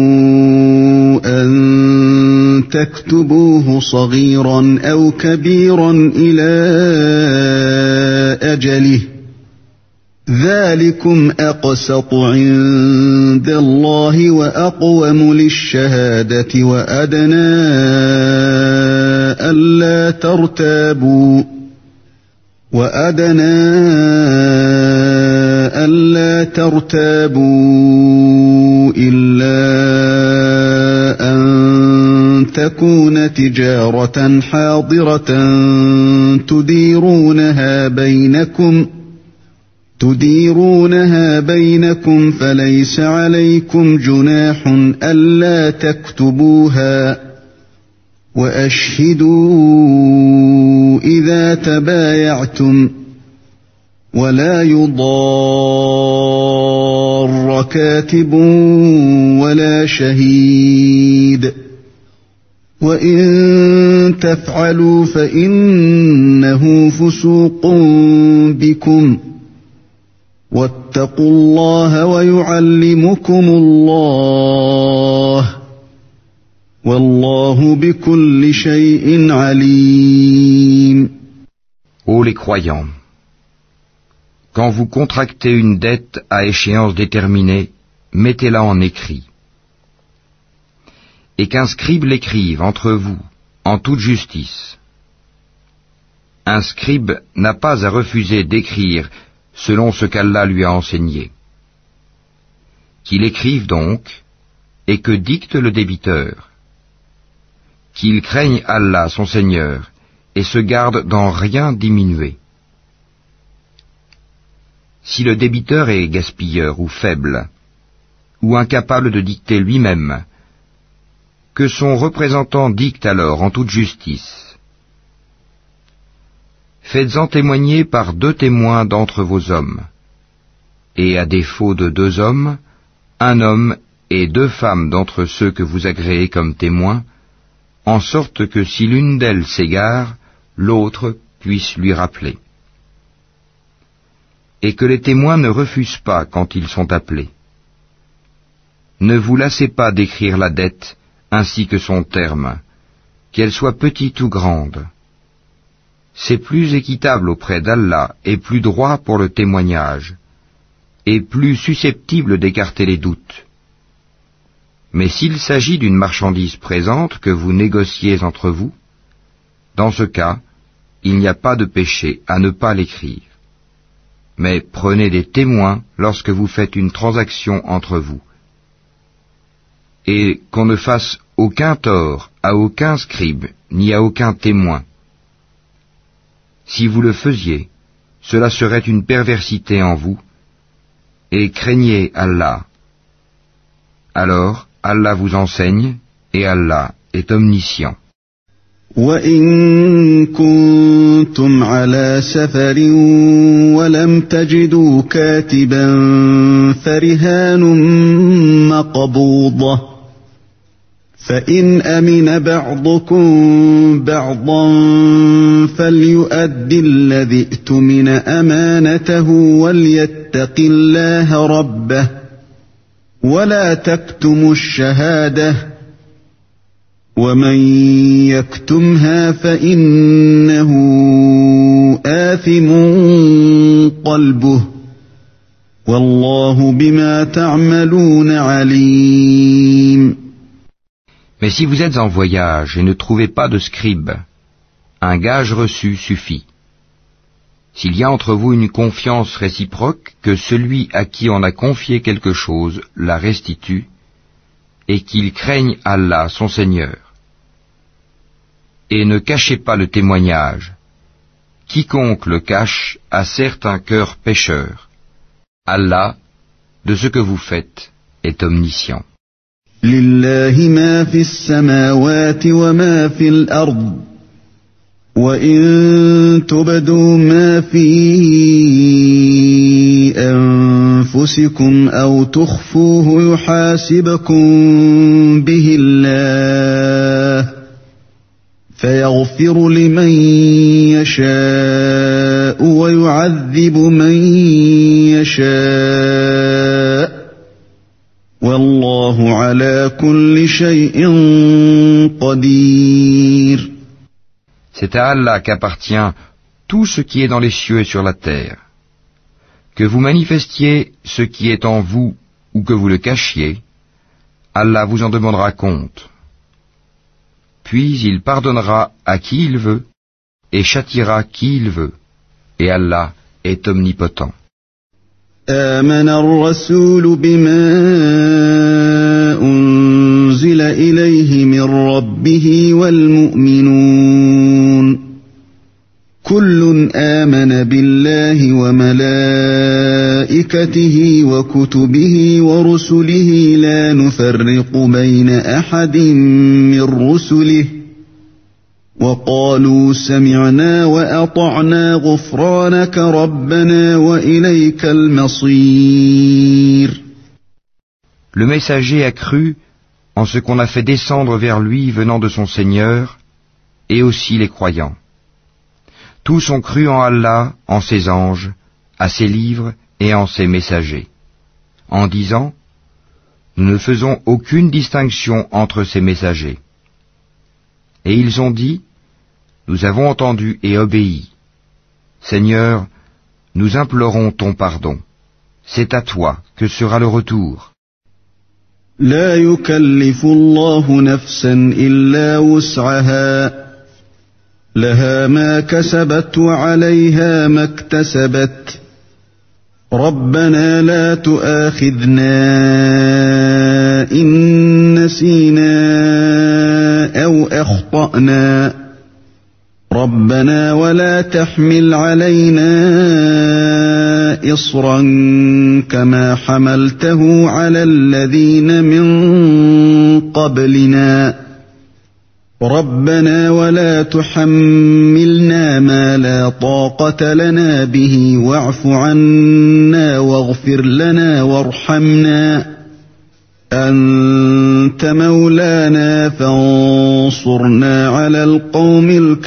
S1: أن تكتبوه صغيرا أو كبيرا إلى أجله ذلكم أقسط عند الله وأقوم للشهادة وأدنى ألا ترتابوا إلا أن تكون تجارة حاضرة تديرونها بينكم فليس عليكم جناح ألا تكتبوها وأشهدوا إذا تبايعتم ولا يضار كاتب ولا شهيد وإن تفعلوا فإنه فسوق بكم واتقوا الله ويعلمكم الله والله بكل شيء عليم.
S2: Ô les croyants, quand vous contractez une dette à échéance déterminée, mettez-la en écrit. Et qu'un scribe l'écrive entre vous, en toute justice. Un scribe n'a pas à refuser d'écrire selon ce qu'Allah lui a enseigné. Qu'il écrive donc, et que dicte le débiteur. Qu'il craigne Allah, son Seigneur, et se garde d'en rien diminuer. Si le débiteur est gaspilleur ou faible, ou incapable de dicter lui-même, que son représentant dicte alors en toute justice. Faites-en témoigner par 2 témoins d'entre vos hommes, et à défaut de 2 hommes, un homme et 2 femmes d'entre ceux que vous agréez comme témoins, en sorte que si l'une d'elles s'égare, l'autre puisse lui rappeler. Et que les témoins ne refusent pas quand ils sont appelés. Ne vous lassez pas d'écrire la dette ainsi que son terme, qu'elle soit petite ou grande. C'est plus équitable auprès d'Allah et plus droit pour le témoignage, et plus susceptible d'écarter les doutes. Mais s'il s'agit d'une marchandise présente que vous négociez entre vous, dans ce cas, il n'y a pas de péché à ne pas l'écrire. Mais prenez des témoins lorsque vous faites une transaction entre vous. Et qu'on ne fasse aucun tort à aucun scribe, ni à aucun témoin. Si vous le faisiez, cela serait une perversité en vous, et craignez Allah. Alors, Allah vous enseigne, et Allah est omniscient.
S1: وَإِن كُنتُمْ عَلَى سَفَرٍ وَلَمْ تَجِدُوا كَاتِبًا فَرِهَانٌ مَّقْبُوضَةٌ فَإِنْ أَمِنَ بَعْضُكُمْ بَعْضًا فَلْيُؤَدِّ الَّذِي اؤْتُمِنَ أَمَانَتَهُ وَلْيَتَّقِ اللَّهَ رَبَّهُ وَلَا تَكْتُمُوا الشَّهَادَةَ وَمَنْ يَكْتُمْهَا فَإِنَّهُ آثِمٌ قَلْبُهُ وَاللَّهُ بِمَا تَعْمَلُونَ عَلِيمٌ.
S2: Mais si vous êtes en voyage et ne trouvez pas de scribe, un gage reçu suffit. S'il y a entre vous une confiance réciproque, que celui à qui on a confié quelque chose la restitue, et qu'il craigne Allah, son Seigneur. Et ne cachez pas le témoignage. Quiconque le cache a certes un cœur pécheur. Allah, de ce que vous faites, est omniscient.
S1: لله ما في السماوات وما في الأرض وإن تبدوا ما في أنفسكم أو تخفوه يحاسبكم به الله فيغفر لمن يشاء ويعذب من يشاء والله على كل شيء قدير.
S2: C'est à Allah qu'appartient tout ce qui est dans les cieux et sur la terre. Que vous manifestiez ce qui est en vous ou que vous le cachiez, Allah vous en demandera compte. Puis il pardonnera à qui il veut et châtiera qui il veut. Et Allah est omnipotent.
S1: آمن الرسول بما أنزل إليه من ربه والمؤمنون كل آمن بالله وملائكته وكتبه ورسله لا نفرق بين أحد من رسله وقالوا سمعنا وأطعنا غفرانك ربنا وإليك المصير.
S2: Le messager a cru en ce qu'on a fait descendre vers lui venant de son Seigneur, et aussi les croyants. Tous ont cru en Allah, en ses anges, à ses livres et en ses messagers, en disant « Nous ne faisons aucune distinction entre ces messagers. Et ils ont dit, nous avons entendu et obéi. Seigneur, nous implorons ton pardon. C'est à toi que sera le retour.
S1: لا يكلف الله نفسا إلا وسعها لها ما كسبت وعليها ما اكتسبت ربنا لا تؤاخذنا إن نسينا أو أخطأنا ربنا ولا تحمل علينا إصرا كما حملته على الذين من قبلنا ربنا ولا تحملنا ما لا طاقة لنا به واعف عنا واغفر لنا وارحمنا أنت مولانا فانصرنا على القوم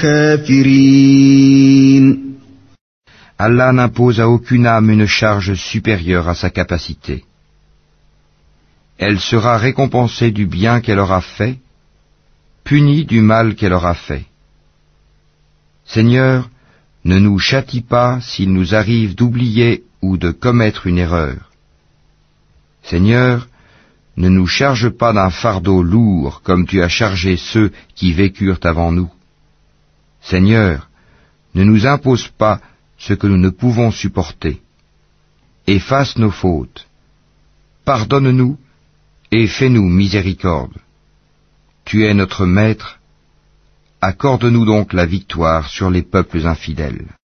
S1: الكافرين.
S2: Allah n'impose à aucune âme une charge supérieure à sa capacité. Elle sera récompensée du bien qu'elle aura fait, punie du mal qu'elle aura fait. Seigneur, ne nous châtie pas s'il nous arrive d'oublier ou de commettre une erreur. Seigneur, ne nous charge pas d'un fardeau lourd comme tu as chargé ceux qui vécurent avant nous. Seigneur, ne nous impose pas ce que nous ne pouvons supporter. Efface nos fautes. Pardonne-nous et fais-nous miséricorde. Tu es notre Maître, accorde-nous donc la victoire sur les peuples infidèles.